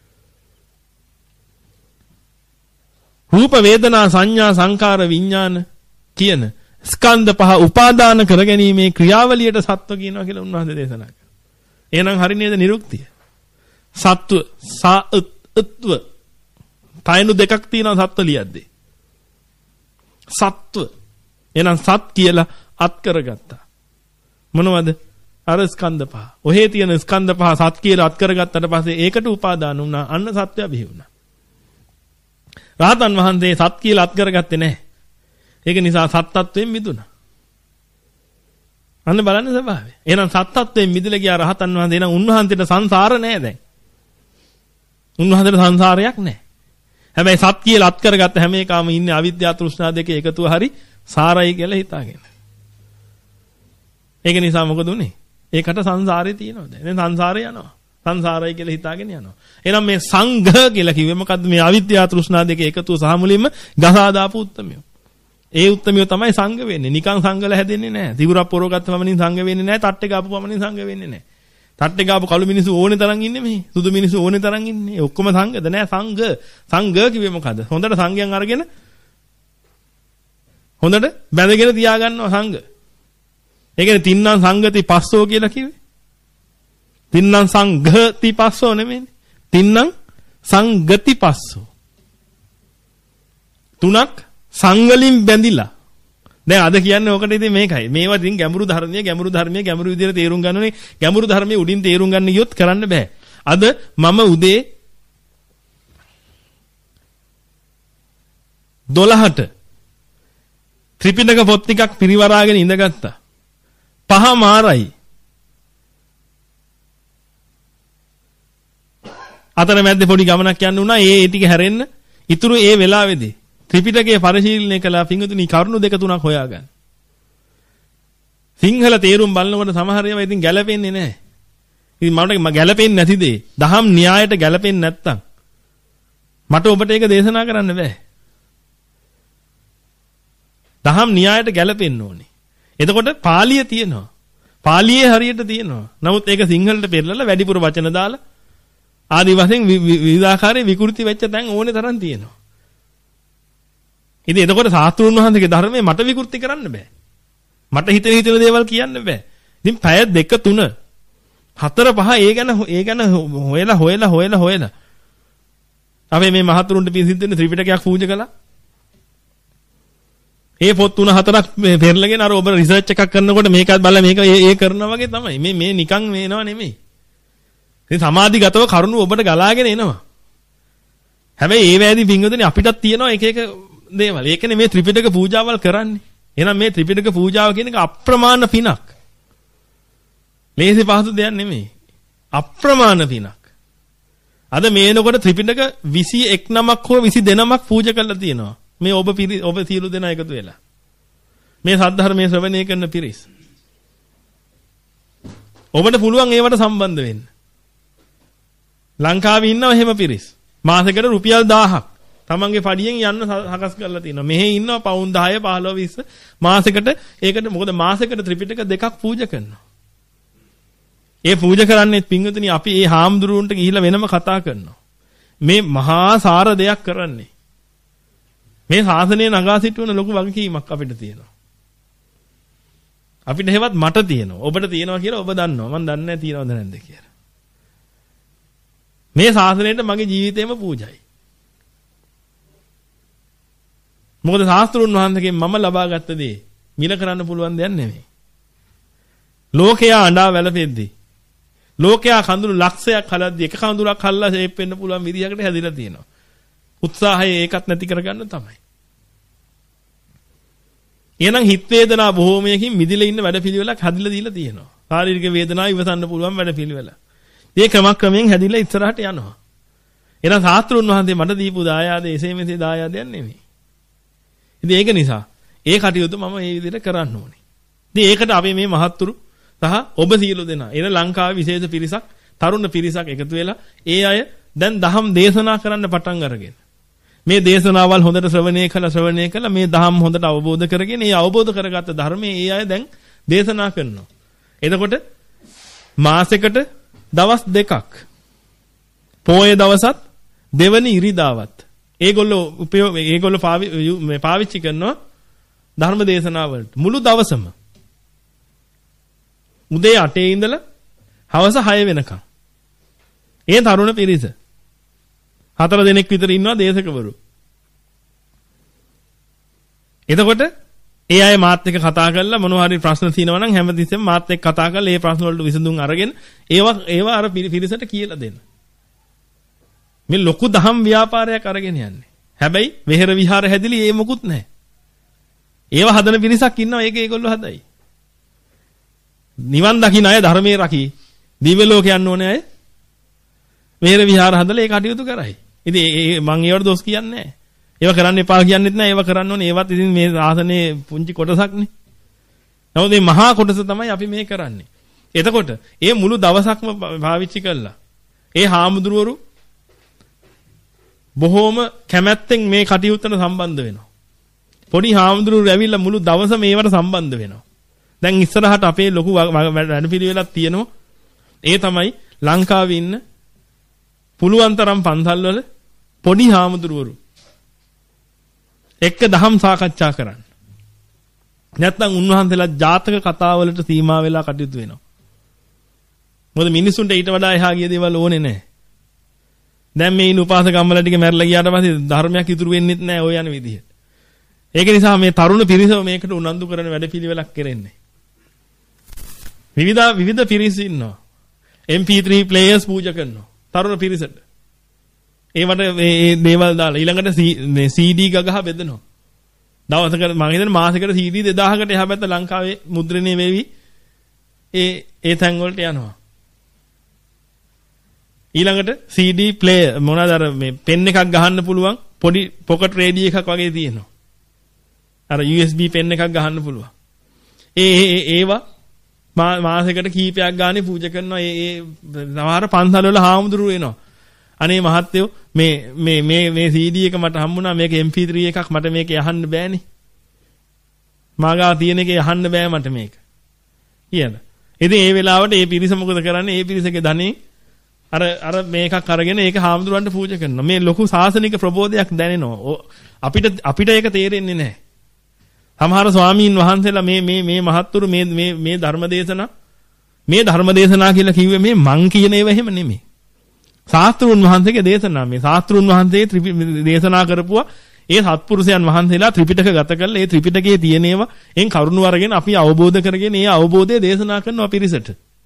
රූප වේදනා සංඥා සංකාර විඥාන කියන ස්කන්ධ පහ උපාදාන කරගැනීමේ ක්‍රියාවලියට සත්ව කියනවා කියලා උන්වහන්සේ දේශනා කළා. එහෙනම් හරි නේද නිරුක්තිය? සත්ව සත්ව තයනු දෙකක් තියෙනවා සත්ව ලියද්දී. සත්ව එහෙනම් සත් කියලා අත් කරගත්තා. මොනවද? අර ස්කන්ධ පහ. ඔහේ තියෙන ස්කන්ධ පහ සත් කියලා අත් කරගත්තට පස්සේ ඒකට උපාදාන වුණා. අන්න සත්‍යය බිහි වුණා. රහතන් වහන්සේ සත් කියලා අත් කරගත්තේ නැහැ. ඒක නිසා සත්ත්වයෙන් මිදුණා. අන්න බලන්න ස්වභාවය. එහෙනම් සත්ත්වයෙන් මිදලා ගියා රහතන් වහන්සේ. එහෙනම් උන්වහන්සේට සංසාර නැහැ දැන්. උන්වහන්සේට සංසාරයක් නැහැ. හැබැයි සත් කියලා අත් කරගත්ත හැම එකම ඉන්නේ අවිද්‍යාව තෘෂ්ණා දෙකේ එකතුව හරි සාරයි කියලා හිතාගෙන. ඒක නිසා මොකද උනේ? ඒකට සංසාරේ තියෙනවා දැන්. දැන් සංසාරේ යනවා. සංසාරයි කියලා හිතාගෙන යනවා. එහෙනම් මේ සංඝ කියලා කිව්වේ මොකද්ද? මේ අවිද්‍යාව තෘෂ්ණා දෙකේ එකතුව සහ මුලින්ම ගසා දාපු උත්තමියෝ. ඒ උත්තමියෝ තමයි සංඝ වෙන්නේ. නිකන් සංඝල හැදෙන්නේ නැහැ. තිගුරක් පොරවගත්ත පමණින් සංඝ වෙන්නේ නැහැ. තට්ටේ ගාපු පමණින් සංඝ වෙන්නේ නැහැ. තට්ටේ ගාපු කළු මිනිස්සු ඕනේ තරම් ඉන්නේ මෙහි. සුදු මිනිස්සු ඕනේ තරම් ඉන්නේ. ඔක්කොම සංඝද නෑ සංඝ. සංඝ කිව්වේ මොකද්ද? හොඳට සංඝයන් අරගෙන හොඳට බැඳගෙන තියාගන්නවා සංඝ. ඒ කියන්නේ තින්නම් සංගති පස්සෝ කියලා කිව්වේ. තින්නම් සංඝති පස්සෝ නෙමෙයිනේ. තින්නම් සංගති පස්සෝ. තුනක් සංවලින් බැඳිලා. දැන් අද කියන්නේ ඔකට ඉතින් මේකයි. මේවා ඉතින් ගැඹුරු ධර්මයේ ගැඹුරු ධර්මයේ ගැඹුරු විදිහට තේරුම් ගන්න ඕනේ. ගැඹුරු ධර්මයේ උඩින් තේරුම් ගන්න ගියොත් කරන්න බෑ. අද මම උදේ දොළහට ත්‍රිපිටක පොත් ටිකක් පිරිවරාගෙන ඉඳගත්තා. පහ මාරයි. අතර මැද්දේ පොඩි ගමනක් යන්න උනා. ඒ ඒ ටික හැරෙන්න. ඉතුරු ඒ වෙලාවේදී ත්‍රිපිටකය පරිශීලනය කළා පිංගුතුනි කරුණු දෙක තුනක් හොයාගන්න. සිංහල තේරුම් බලනකොට සමහර ඒවා ඉතින් ගැලපෙන්නේ නැහැ. ඉතින් මට ගැලපෙන්නේ නැති දේ දහම් න්‍යායට ගැලපෙන්නේ නැත්තම් මට ඔබට ඒක දේශනා කරන්න බෑ. දහම් න්‍යායට ගැලපෙන්න ඕනේ. එතකොට පාලිය තියෙනවා. පාලියේ හරියට තියෙනවා. නමුත් ඒක සිංහලට පෙරලලා වැඩිපුර වචන දාලා ආදි වශයෙන් විවිධාකාරයේ විකෘති වෙච්ච තැන් ඕනේ තරම් තියෙනවා. ඉතින් එතකොට සාස්ත්‍රුන් වහන්සේගේ ධර්මයේ මට විකෘති කරන්න බෑ. මට හිතෙන හිතෙන දේවල් කියන්න බෑ. ඉතින් පැය දෙක තුන හතර පහ ඒ ගැන ඒ ගැන හොයලා හොයලා හොයලා හොයලා අපි මේ මහතුරුන්ට පින් සිද්ධ වෙන ත්‍රිපිටකයක් පූජා කළා. ඒ පොත් තුන හතරක් පෙරලගෙන අර ඔබ රිසර්ච් එකක් කරනකොට මේකත් බලලා මේක ඒ කරනවා වගේ තමයි. මේ මේ නිකන් මේනවා නෙමෙයි. ඉතින් සමාධිගතව කරුණු ඔබට ගලාගෙන එනවා. හැබැයි ඒ වෑදී පින්වතුනි අපිටත් තියෙනවා එක එක දේවල්. ඒකනේ මේ ත්‍රිපිටක පූජාවල් කරන්නේ. එහෙනම් මේ ත්‍රිපිටක පූජාව කියන එක අප්‍රමාණ පිනක්. ලේසි පහසු දෙයක් නෙමෙයි. අප්‍රමාණ පිනක්. අද මේනකොට ත්‍රිපිටක විසි එක් නමක් හෝ විසි දෙනමක් පූජා කරලා තියෙනවා. මේ ඔබ ඔබ සියලු දෙනා එකතු වෙලා. මේ සද්ධර්මයේ ශ්‍රවණය කරන පිරිස්. ඔබට පුළුවන් ඒවට සම්බන්ධ වෙන්න. ලංකාවේ ඉන්නව එහෙම පිරිස්. මාසෙකට රුපියල් දහයක් තමන්ගේ පඩියෙන් යන්න සකස් කරලා තියෙනවා. මෙහි ඉන්නවා පවුන් දහය පහළොව විස්ස මාසෙකට ඒකට මොකද මාසෙකට ත්‍රිපිටක දෙකක් පූජා කරනවා. ඒ පූජා කරන්නේ පින්වතුනි අපි ඒ හාමුදුරුවන්ට ගිහිල්ලා වෙනම කතා කරනවා. මේ මහා සාර දෙයක් කරන්නේ. මේ ශාසනය නගා සිටවන ලොකු වගකීමක් අපිට තියෙනවා. අපිට හැවත් මට තියෙනවා. ඔබට තියෙනවා කියලා ඔබ දන්නවා. මම දන්නේ නැහැ තියෙනවද නැද්ද කියලා. මේ ශාසනයට මගේ ජීවිතේම පූජයි. මොකද ශාස්ත්‍රුන් වහන්සේගෙන් මම ලබාගත්ත දේ මිල කරන්න පුළුවන් දෙයක් නෙමෙයි. ලෝකයා අඬා වැළපෙද්දී ලෝකයා කඳුළු ලක්ෂයක් හලද්දී එක කඳුලක් හල්ලා ෂේප් වෙන්න පුළුවන් විදිහකට හැදිලා තියෙනවා. උත්සාහය ඒකත් නැති කරගන්න තමයි. එහෙනම් හිත වේදනා බොහෝමයකින් මිදිලා ඉන්න වැඩපිළිවෙලක් හැදිලා දීලා තියෙනවා. ශාරීරික වේදනා ඉවසන්න පුළුවන් වැඩපිළිවෙල. මේ ක්‍රමක්‍රමයෙන් හැදිලා ඉස්සරහට යනවා. එහෙනම් ශාස්ත්‍රුන් වහන්සේ මට දීපු දායාදේ එසේ මෙසේ දායාදයක් නෙමෙයි. ඉතින් ඒක නිසා ඒ කටයුතු මම මේ විදිහට කරන්න ඕනේ. ඉතින් ඒකට අපි මේ මහත්තුරු සහ ඔබ සියලු දෙනා එන ලංකාවේ විශේෂ පිරිසක් තරුණ පිරිසක් එකතු වෙලා ඒ අය දැන් දහම් දේශනා කරන්න පටන් අරගෙන මේ දේශනාවල් හොඳට ශ්‍රවණය කළා ශ්‍රවණය කළා මේ දහම් හොඳට අවබෝධ කරගෙන ඒ අවබෝධ කරගත්ත ධර්මයේ ඒ අය දැන් දේශනා කරනවා. එතකොට මාසෙකට දවස් දෙකක් පොයේ දවසත් දෙවනි ඉරිදාවත් ඒගොල්ලෝ උපයෝග ඒගොල්ලෝ පාවිච්චි කරනවා ධර්ම දේශනාවලට මුළු දවසම උදේ අටේ ඉඳලා හවස හය වෙනකම්. ඒ තරුණ පිරිස හතර දිනක් විතර ඉන්නවා දේශකවරු. එතකොට ඒ අය මාත් එක්ක කතා කරලා මොනවා හරි ප්‍රශ්න තියෙනවා නම් හැමතිස්සෙම මාත් එක්ක කතා කරලා ඒ ප්‍රශ්න වලට විසඳුම් අරගෙන ඒවා ඒවා අර පිරිසට කියලා දෙන්න. මේ ලොකු දහම් ව්‍යාපාරයක් අරගෙන යන්නේ. හැබැයි වෙහෙර විහාර හැදිලි ඒ මොකුත් නැහැ. ඒව හදන පිරිසක් ඉන්නවා ඒක ඒගොල්ලෝ හදයි. නිවන් දකින්න අය ධර්මයේ රකි දිව්‍ය ලෝක යන්න ඕනේ අය වෙහෙර විහාර හදලා ඒ කටයුතු කරයි. ඉතින් ඒ මම ඒවට දොස් කියන්නේ නැහැ. ඒව කරන්න එපා කියන්නෙත් නැහැ. ඒව කරන්න ඕනේ. ඒවත් ඉතින් මේ ආසනේ පුංචි කොටසක්නේ. නමුත් මේ මහා කොටස තමයි අපි මේ කරන්නේ. එතකොට ඒ මුළු දවසක්ම පාවිච්චි කළා. ඒ හාමුදුරුවරු බොහෝම කැමැත්තෙන් මේ කටයුත්තට සම්බන්ධ වෙනවා. පොඩි හාමුදුරුවෝ ඇවිල්ලා මුළු දවසම මේවට සම්බන්ධ වෙනවා. දැන් ඉස්සරහට අපේ ලොකු වැඩපිළිවෙලක් තියෙනවා. ඒ තමයි ලංකාවේ ඉන්න පුළුවන් තරම් පන්සල්වල පොඩි හාමුදුරුවරු එක්ක දහම් සාකච්ඡා කරන්න. නැත්නම් උන්වහන්සේලා ජාතක කතාවලට සීමා වෙලා කටයුතු වෙනවා. මොකද මිනිසුන්ට ඊට වඩා එහා ගිය දේවල් ඕනේ නැහැ. දැන් මේ ඉන්න උපාසකම්මල ටික මැරලා ගියාට පස්සේ ධර්මයක් ඉතුරු වෙන්නේ නැහැ ඔය යන විදිහට. ඒක නිසා මේ තරුණ පිරිසව මේකට උනන්දු කරන වැඩපිළිවෙලක් කරන්නේ. විවිධ විවිධ පිරිස් ඉන්නවා. එම් පී ත්‍රී players පූජා කරනවා. තරුණ පිරිසට. ඒවට මේ දේවල් දාලා ඊළඟට මේ සී ඩී ගගහ බෙදනවා. දවසකට මම හිතන්නේ මාසෙකට සී ඩී දෙදාහකට එහා පැත්ත ලංකාවේ මුද්‍රණය වෙවි. ඒ ඒ තැන් වලට යනවා. ඊළඟට සී ඩී player මොනවාද අර මේ පෙන් එකක් ගහන්න පුළුවන් පොඩි පොකට් රේඩියෝ එකක් වගේ තියෙනවා. අර යූ එස් බී පෙන් එකක් ගහන්න පුළුවන්. ඒ ඒ ඒවා මාසෙකට කීපයක් ගානේ පූජා කරනවා. ඒ ඒ සමහර පන්සල් වල හාමුදුරුවෝ එනවා. අනේ මහත්තයෝ මේ මේ මේ මේ සී ඩී එක මට හම්බුණා. මේක එම් පී ත්‍රී එකක්. මට මේක යහන්න බෑනේ. මාගා තියෙන එකේ යහන්න බෑ මට මේක. කියන. ඉතින් ඒ වෙලාවට ඒ පිරිස මොකද කරන්නේ? ඒ පිරිසගේ ධනෙ අර අර මේකක් අරගෙන ඒක හාමුදුරුවන්ට පූජා කරනවා. මේ ලොකු සාසනික ප්‍රබෝධයක් දැනෙනවා. අපිට අපිට ඒක තේරෙන්නේ නැහැ. සමහර ස්වාමීන් වහන්සේලා මේ මේ මේ මහත්තුරු මේ මේ මේ ධර්මදේශනා මේ ධර්මදේශනා කියලා කිව්වේ මේ මං කියන ඒවා එහෙම නෙමෙයි. ශාස්ත්‍රුන් වහන්සේගේ දේශනා මේ ශාස්ත්‍රුන් වහන්සේ දේශනා කරපුවා ඒ සත්පුරුෂයන් වහන්සේලා ත්‍රිපිටක ගත කරලා ඒ ත්‍රිපිටකයේ තියෙන ඒවා එන් කරුණු අරගෙන අපි අවබෝධ කරගෙන ඒ අවබෝධය දේශනා කරනවා පිරිසට.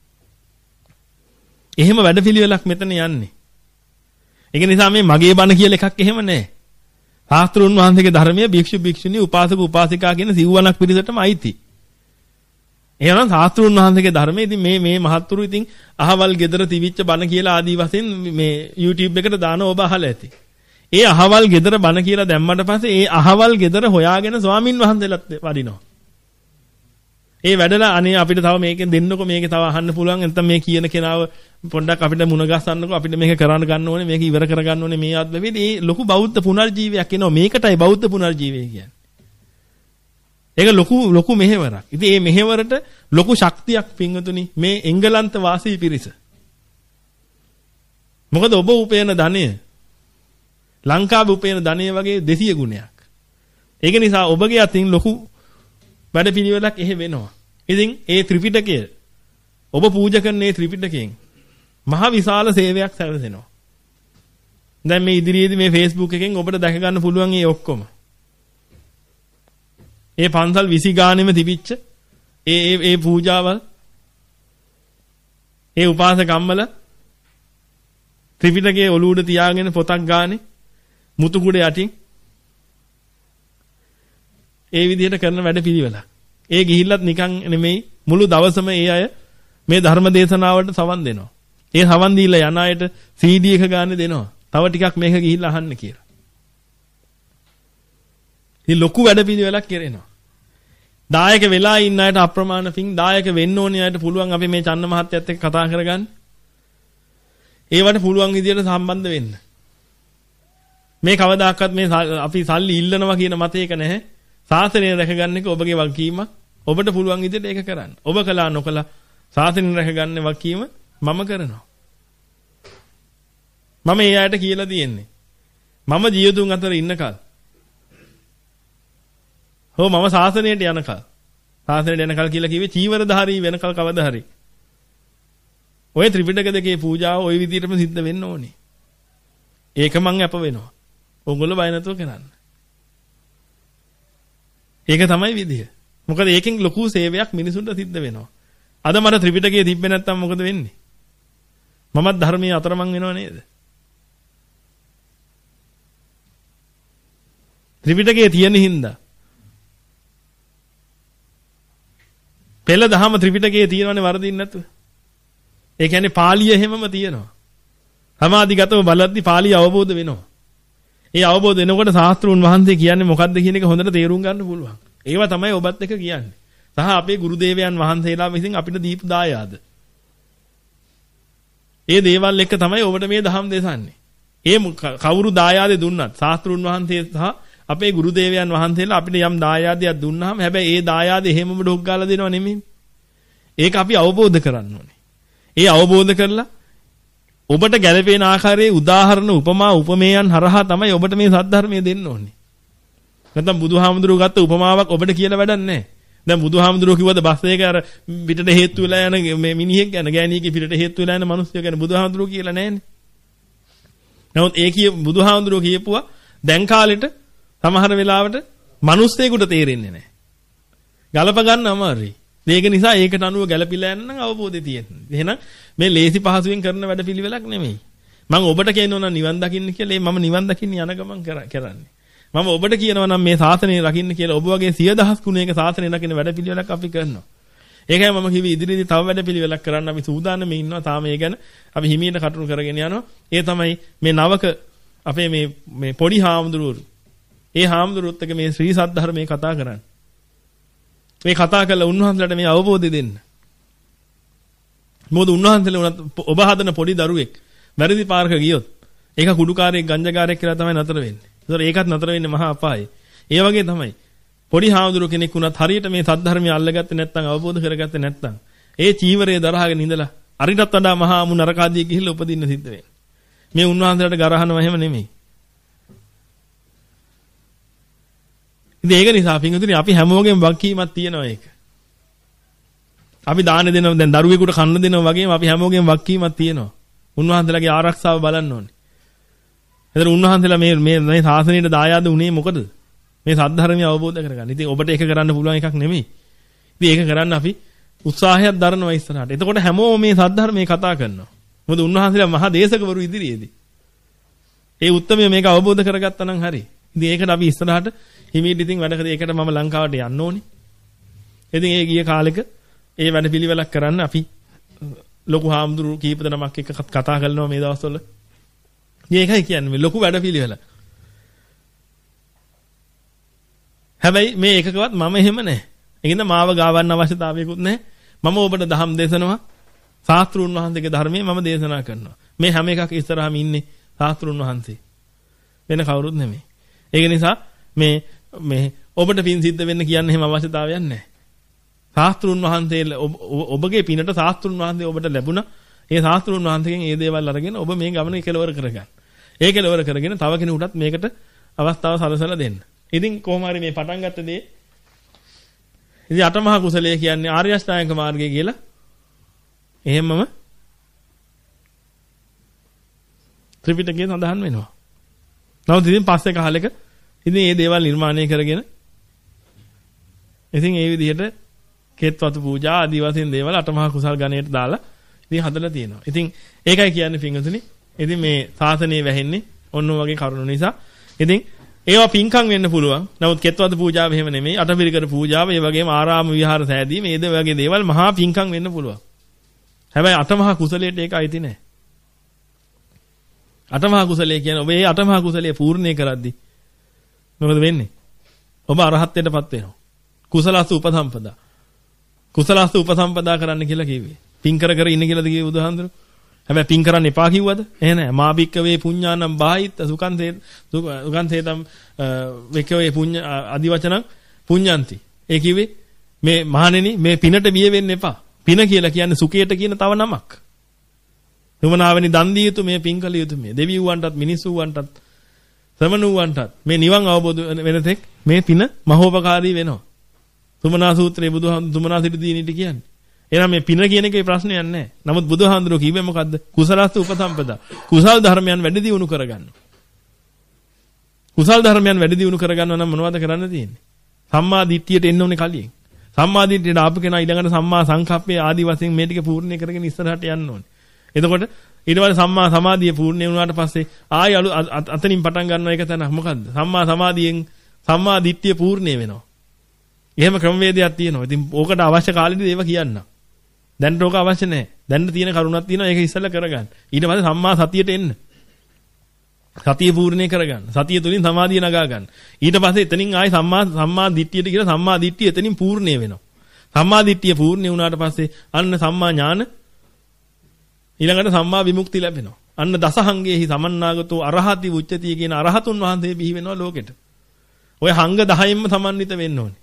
එහෙම වැඩපිළිවෙලක් මෙතන යන්නේ. ඒක නිසා මේ මගේ බණ කියලා එකක් එහෙම නැහැ. ශාස්ත්‍රුන් වහන්සේගේ ධර්මයේ භික්ෂු භික්ෂුණී උපාසක උපාසිකා කියන සිව්වණක් පිරිසටම අයිති. එහෙනම් ශාස්ත්‍රුන් වහන්සේගේ ධර්මයේ ඉතින් මේ මේ මහත්තුරු ඉතින් අහවල් gedara තිවිච්ච බණ කියලා ආදී වශයෙන් මේ YouTube එකට දාන ඔබ අහලා ඇති. ඒ අහවල් gedara බණ කියලා දැම්මට පස්සේ ඒ අහවල් gedara හොයාගෙන ස්වාමින් වහන්සේලාත් වඩිනවා. ඒ වැඩලා අනේ අපිට තව මේකෙන් දෙන්නකෝ මේකේ තව අහන්න පුළුවන් නැත්නම් මේ කියන කෙනාව පොඩ්ඩක් අපිට මුණ ගස්සන්නකෝ අපිට මේක කරන්න ගන්න ඕනේ මේක ඉවර කර ගන්න ඕනේ මේ ආත්මෙදී මේ ලොකු බෞද්ධ පුනර්ජීවයක් එනවා මේකටයි බෞද්ධ පුනර්ජීවය කියන්නේ. ඒක ලොකු ලොකු මෙහෙවරක්. ඉතින් මේ මෙහෙවරට ලොකු ශක්තියක් පින්වතුනි මේ එංගලන්ත වාසී පිරිස. මොකද ඔබ උපයන ධනය ලංකාවේ උපයන ධනය වගේ දෙසිය ගුණයක්. ඒක නිසා ඔබගේ අතින් ලොකු වැඩ පිළිවෙලක් එහෙ වෙනවා. ඉතින් ඒ ත්‍රිපිටකය ඔබ පූජා කරන මේ ත්‍රිපිටකයෙන් මහ විශාල සේවයක් සැලසෙනවා. දැන් මේ ඉදිරියේදී මේ Facebook එකෙන් ඔබට දැක ගන්න පුළුවන් මේ ඔක්කොම. ඒ පන්සල් විසි ගානෙම තිබිච්ච ඒ ඒ ඒ පූජාවල් ඒ උපාසකම්මල ත්‍රිපිටකයේ ඔලුවට තියාගෙන පොතක් ගානේ මුතු කුඩ යටින් ඒ විදිහට කරන වැඩ පිළිවෙලක්. ඒ ගිහිල්ලත් නිකන් නෙමෙයි මුළු දවසම ඒ අය මේ ධර්ම දේශනාවට සවන් දෙනවා. ඒ සවන් දීලා යන අයට සී ඩී එක ගන්න දෙනවා. තව ටිකක් මේක ගිහිල්ලා අහන්න කියලා. ඉතින් ලොකු වැඩ පිළිවෙලක් කරනවා. දායක වෙලා ඉන්න අයට අප්‍රමාණ පිං දායක වෙන්න ඕනේ අයට පුළුවන් අපි මේ චන්න මහත්තයත් එක්ක කතා කරගන්න. ඒවට පුළුවන් විදියට සම්බන්ධ වෙන්න. මේ කවදාකවත් මේ අපි සල්ලි ඉල්ලනවා කියන මතයක නැහැ. සාසනය රැකගන්න එක ඔබගේ වගකීමක්. ඔබට පුළුවන් විදියට ඒක කරන්න. ඔබ කළා නොකළා සාසනය රැකගන්න වගකීම මම කරනවා. මම ඒ අයට කියලා තියෙන්නේ. මම ජීවතුන් අතර ඉන්නකල්. හෝ මම සාසනයට යනකල්. සාසනයට යනකල් කියලා කිව්වේ චීවරධාරී වෙනකල් කවදා හරි. ඔය ත්‍රිපිටක දෙකේ පූජාව ওই විදිහටම සිද්ධ වෙන්න ඕනේ. ඒක මං අප වෙනවා. ඕගොල්ලෝ බය නැතුව කරන්න. ඒක තමයි විදිය. මොකද ඒකෙන් ලොකු සේවයක් මිනිසුන්ට සිද්ධ වෙනවා. අද මට ත්‍රිපිටකයේ තිබ්බේ නැත්තම් මොකද වෙන්නේ? මමත් ධර්මයේ අතරමං වෙනව නේද? ත්‍රිපිටකයේ තියෙන හින්දා පෙළ දහම ත්‍රිපිටකයේ තියෙනවනේ වරදින් නැතුව. ඒ කියන්නේ පාලිය හැමම තියෙනවා. සමාධිගතව බලද්දි පාලිය අවබෝධ වෙනවා. ඒ අවබෝධ වෙනකොට ශාස්ත්‍රුන් වහන්සේ කියන්නේ මොකද්ද කියන එක හොඳට තේරුම් ගන්න පුළුවන්. ඒවා තමයි ඔබත් එක්ක කියන්නේ. සහ අපේ ගුරු දේවයන් වහන්සේලා විසින් අපිට දීපු දායාද. ඒ දේවල් එක්ක තමයි ඔබට මේ දහම් දේශන්නේ. ඒ කවුරු දායාදේ දුන්නත් ශාස්ත්‍රුන් වහන්සේ සහ අපේ ගුරු දේවයන් වහන්සේලා අපිට යම් දායාදයක් දුන්නාම හැබැයි ඒ දායාද එහෙමම ඩොක් ගාලා දෙනව නෙමෙයි. ඒක අපි අවබෝධ කරන්න ඕනේ. ඒ අවබෝධ කරලා ඔබට ගැළපෙන ආකාරයේ උදාහරණ උපමා උපමේයන් හරහා තමයි ඔබට මේ සද්ධර්මය දෙන්න ඕනේ. නැත්නම් බුදුහාමුදුරුවෝ ගත්ත උපමාවක් ඔබට කියලා වැඩක් නැහැ. දැන් බුදුහාමුදුරුවෝ කිව්වද බස් එක අර පිටට හේතු වෙලා යන මේ මිනිහෙක් ගැන ගෑණියගේ පිටට හේතු වෙලා යන මිනිස්සු ගැන බුදුහාමුදුරුවෝ කියලා නැහැනේ. නමුත් ඒ කිය බුදුහාමුදුරුවෝ කියපුවා දැන් කාලෙට සමහර වෙලාවට මිනිස්සෙකුට තේරෙන්නේ නැහැ. ගලප ගන්න අමාරුයි. ඒක නිසා ඒකට අනුව ගැළපිලා යන්න නම් අවබෝධය තියෙන්න. එහෙනම් මේ ලේසි පහසුවෙන් කරන වැඩ පිළිවෙලක් නෙමෙයි. මම ඔබට කියනවා නම් නිවන් දකින්න කියලා මම නිවන් දකින්න යන ගමන් කරන්නේ. මම ඔබට කියනවා නම් මේ ශාසනය රකින්න කියලා ඔබ වගේ සිය දහස් ගුණයක ශාසනය රකින්න වැඩ පිළිවෙලක් අපි කරනවා. ඒකයි මම කිව්වේ ඉදිරියේදී තව වැඩ පිළිවෙලක් කරන්න අපි සූදානම් ඉන්නවා. තාම ඒ ගැන අපි හිමියට කටයුතු කරගෙන යනවා. ඒ තමයි මේ නවක අපේ මේ මේ පොඩි හාමුදුරුවෝ ඒ හාමුදුරුවොත් එක මේ ශ්‍රී සද්ධර්මයේ කතා කරන්නේ. මේ කතා කරලා උන්වහන්සේලාට මේ අවබෝධය දෙන්න. මොකද උන්වහන්සේලා උනත් ඔබ හදන පොඩි දරුවෙක් වැරදි පාරක ගියොත් ඒක කුඩුකාරයෙක් ගංජාකාරයෙක් කියලා තමයි නතර වෙන්නේ. ඒතර ඒකත් නතර වෙන්නේ මහා අපායේ. ඒ වගේ තමයි. පොඩි හාමුදුරුවෝ කෙනෙක් වුණත් හරියට මේ සද්ධර්මය අල්ලගත්තේ නැත්නම් අවබෝධ කරගත්තේ නැත්නම් ඒ චීවරයේ දරහගෙන ඉඳලා අරිටත් වඩා මහා අමු නරකාදී ගිහිල්ලා උපදින්න සිද්ධ වෙනවා. මේ උන්වහන්සේලාට ගරහනවා එහෙම නෙමෙයි. ඉතින් ඒක නිසා පින්වතුනි අපි හැමෝගෙම වගකීමක් තියෙනවා ඒක. අපි දාන දෙනවා දැන් දරුවෙකුට කන්න දෙනවා වගේම අපි හැමෝගෙම වගකීමක් තියෙනවා. උන්වහන්සේලාගේ ආරක්ෂාව බලන්න ඕනේ. එතන උන්වහන්සේලා මේ මේ මේ ශාසනයට දායාද උනේ මොකද? මේ සද්ධර්මය අවබෝධ කරගන්න. ඉතින් ඔබට ඒක කරන්න පුළුවන් එකක් නෙමෙයි. ඉතින් ඒක කරන්න අපි උත්සාහයක් දරනවා ඉස්සරහට. එතකොට හැමෝම මේ සද්ධර්මයේ කතා කරනවා. මොකද උන්වහන්සේලා මහා දේශකවරු ඉදිරියේදී. ඒ උත්තරමය මේක අවබෝධ කරගත්තා නම් හරි. ඉතින් ඒකට අපි ඉස්සරහට හිමීට ඉතින් වැඩ කරේ. ඒකට මම ලංකාවට යන්න ඕනේ. ඉතින් ඒ ගිය කාලෙක ඒ වැඩ පිළිවෙලක් කරන්න අපි ලොකු හාමුදුරු කීප දෙනෙක් එක්ක කතා කරනවා මේ දවස්වල. මේකයි කියන්නේ මේ ලොකු වැඩ පිළිවෙල. හැබැයි මේ එකකවත් මම එහෙම නැහැ. ඒකින්ද මාව ගාවන්න අවශ්‍යතාවයකුත් නැහැ. මම ඔබට දහම් දේශනවා. ශාස්ත්‍රුන් වහන්සේගේ ධර්මයේ මම දේශනා කරනවා. මේ හැම එකක් ඉස්සරහම ඉන්නේ ශාස්ත්‍රුන් වහන්සේ. වෙන කවුරුත් නෙමෙයි. ඒක නිසා මේ මේ ඔබට පින් සිද්ධ වෙන්න කියන්න එහෙම අවශ්‍යතාවයක් නැහැ. ශාස්ත්‍රුන් වහන්සේ ඔබගේ පිනට ශාස්ත්‍රුන් වහන්සේ ඔබට ලැබුණා. ඒ ශාස්ත්‍රුන් වහන්සේගෙන් ඒ දේවල් අරගෙන ඔබ මේ ගමන කෙලවර කරගන්න. ඒ කෙලවර කරගෙන තව කෙනෙකුටත් මේකට අවස්ථාව සලසලා දෙන්න. ඉතින් කොහොම හරි මේ පටන් ගත්ත දේ ඉතින් අටමහා කුසලයේ කියන්නේ ආර්ය අෂ්ටාංග මාර්ගය කියලා. එහෙමම ත්‍රිපිටකයේ සඳහන් වෙනවා. නමුත් ඉතින් පස්සේ කාලෙක ඉතින් මේ දේවල් නිර්මාණය කරගෙන ඉතින් ඒ විදිහට කෙත්වතු පූජා ආදී වශයෙන් දේවල් අටමහා කුසල් ගණයට දාලා ඉතින් හදලා තියෙනවා. ඉතින් ඒකයි කියන්නේ පින්වතුනි. ඉතින් මේ සාසනය වැහෙන්නේ ඔන්න වගේ කරුණු නිසා. ඉතින් ඒවා පින්කම් වෙන්න පුළුවන්. නමුත් කෙත්වතු පූජාව එහෙම නෙමෙයි. අටපිරිකර පූජාව, ඒ වගේම ආරාම විහාර සෑදීම, මේ ද වගේ දේවල් මහා පින්කම් වෙන්න පුළුවන්. හැබැයි අටමහා කුසලයට ඒක අයිති නැහැ. අටමහා කුසලයේ කියන්නේ ඔබ මේ අටමහා කුසලයේ පූර්ණේ කරද්දී මොකද වෙන්නේ? ඔබ අරහත්ත්වයටපත් වෙනවා. කුසලස්ස උපසම්පදා. කුසලස්ස උපසම්පදා කරන්න කියලා කිව්වේ. පින් කර කර ඉන්න කියලාද කිව්වේ බුදුහාඳුර? හැබැයි පින් කරන්න එපා කිව්වද? එහෙ නැහැ. මා බික්කවේ පුඤ්ඤානම් බාහිත සුඛන්තේ සුඛන්තේතම් වෙකවේ පුඤ්ඤ අදිවචනං පුඤ්ඤන්ති. ඒ කිව්වේ මේ මහණෙනි මේ පිනට බිය වෙන්න එපා. පින කියලා කියන්නේ සුඛයට කියන තව නමක්. නුමනාවෙනි දන් දිය යුතු මේ පින් කළ යුතු මේ දෙවියන්ටත් මිනිස්සුන්ටත් ශ්‍රමණුන්ටත් මේ නිවන් අවබෝධ වෙන තෙක් මේ පින මහෝපකාරී වෙනවා. තුමනා සූත්‍රයේ බුදුහාමුදුරු තුමනා සිට දීනිට කියන්නේ. එහෙනම් මේ පින කියන එකේ ප්‍රශ්නයක් නැහැ. නමුත් බුදුහාමුදුරුවෝ කිව්වේ මොකද්ද? කුසලස්ස උපසම්පදා. කුසල් ධර්මයන් වැඩි දියුණු කරගන්න. කුසල් ධර්මයන් වැඩි දියුණු කරගන්න නම් මොනවද කරන්න තියෙන්නේ? සම්මා දිට්ඨියට එන්න ඕනේ කලින්. සම්මා දිට්ඨියට ආපු කෙනා ඊළඟට සම්මා සංකප්පේ ආදී වශයෙන් මේ ටික පූර්ණේ කරගෙන ඉස්සරහට යන්න ඕනේ. එතකොට ඊට පස්සේ සම්මා සමාධිය පූර්ණේ වුණාට පස්සේ ආය අතනින් පටන් ගන්නවා එක තැන මොකද්ද? සම්මා සමාධියෙන් සම්මා දිට්ඨිය පූර්ණේ වෙනවා. එහෙම ක්‍රමවේදයක් තියෙනවා. ඉතින් ඕකට අවශ්‍ය කාලෙදී ඒව කියන්න. දැන් ඕක අවශ්‍ය නැහැ. දැන් තියෙන කරුණක් තියෙනවා. ඒක ඉස්සෙල්ලා කරගන්න. ඊට පස්සේ සම්මා සතියට එන්න. සතිය පූර්ණේ කරගන්න. සතිය තුලින් සමාධිය නගා ගන්න. ඊට පස්සේ එතනින් ආයි සම්මා සම්මා දිට්ඨියට කියලා සම්මා දිට්ඨිය එතනින් පූර්ණේ වෙනවා. සම්මා දිට්ඨිය පූර්ණේ වුණාට පස්සේ අන්න සම්මා ඥාන ඊළඟට සම්මා විමුක්ති ලැබෙනවා. අන්න දසහංගයේහි සමන්නාගතෝ අරහති උච්චති කියන අරහතුන් වහන්සේ බිහි වෙනවා ලෝකෙට. ඔය හංග දහයෙන්ම සමන්විත වෙන්න ඕනේ.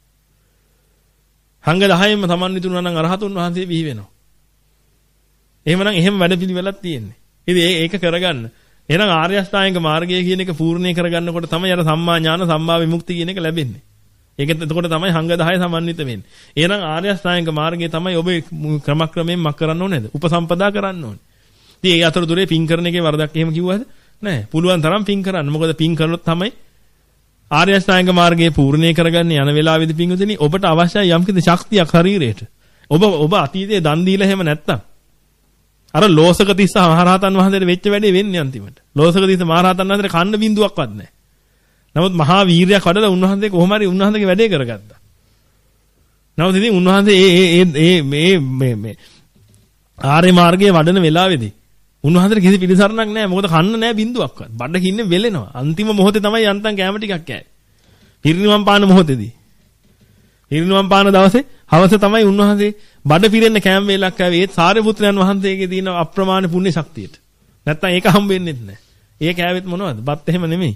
හංග දහයෙන්ම සමන්විත වුණා නම් අරහතුන් වහන්සේ බිහි වෙනවා. එහෙමනම් එහෙම වැඩපිළිවෙලක් තියෙන්නේ. ඉතින් ඒක කරගන්න. එහෙනම් ආර්ය අෂ්ටාංගික මාර්ගය කියන එක පූර්ණේ කරගන්නකොට තමයි අර සම්මා ඥාන සම්මා විමුක්ති කියන එක ලැබෙන්නේ. ඒක එතකොට තමයි හංග දහය සමන්විත වෙන්නේ. එහෙනම් ආර්ය අෂ්ටාංගික මාර්ගය තමයි ඔබ ක්‍රමක්‍රමයෙන් මක් කරන්න ඕනේද? උපසම්පදා කරන්න ඕනේ. ඉතින් ඒ අතරතුරේ පින් කරන එකේ වරදක් එහෙම කිව්වද? නැහැ. පුළුවන් තරම් පින් කරන්න. මොකද පින් කරනොත් තමයි ආර්ය අෂ්ටාංගික මාර්ගයේ පූර්ණේ කරගන්න යන වෙලාවෙදි පින්වතුනි ඔබට අවශ්‍යයි යම්කිසි ශක්තියක් ශරීරයට. ඔබ ඔබ අතීතයේ දන් දීලා එහෙම නැත්තම් අර ලෝසක තිස්ස මහරහතන් වහන්සේට වෙච්ච වැඩේ වෙන්නේ අන්තිමට. ලෝසක තිස්ස මහරහතන් වහන්සේට කන්න බින්දුවක්වත් නැහැ. නමුත් මහා වීරයක් වඩලා උන්වහන්සේ කොහොම හරි උන්වහන්සේගේ වැඩේ කරගත්තා. නමුත් ඉතින් උන්වහන්සේ ඒ ඒ ඒ මේ මේ මේ ආර්ය මාර්ගයේ වඩන වෙලාවේදී උන්වහන්සේට කිසි පිළිසරණක් නැහැ. මොකද කන්න නැහැ බින්දුවක්වත්. බඩ කින්නේ වෙලෙනවා. අන්තිම මොහොතේ තමයි යන්තම් කැම ටිකක් කෑවේ. පිරිනිවන් පාන මොහොතේදී. පිරිනිවන් පාන දවසේ හවස තමයි උන්වහන්සේ බඩ පිරෙන්න කැම වේලක් කෑවේ. ඒත් සාරිපුත්‍රයන් වහන්සේගේ තියෙන අප්‍රමාණ පුණ්‍ය ශක්තියට. නැත්තම් ඒක හම්බ වෙන්නේ නැහැ. ඒ කෑවෙත් මොනවද? බත් එහෙම නෙමෙයි.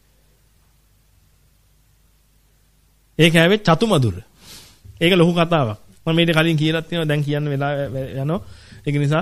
ඒ කෑවෙත් චතුමදුර. ඒක ලොකු කතාවක්. මම මේක කලින් කියලා තියෙනවා. දැන් කියන්න වෙලා යනවා. ඒක නිසා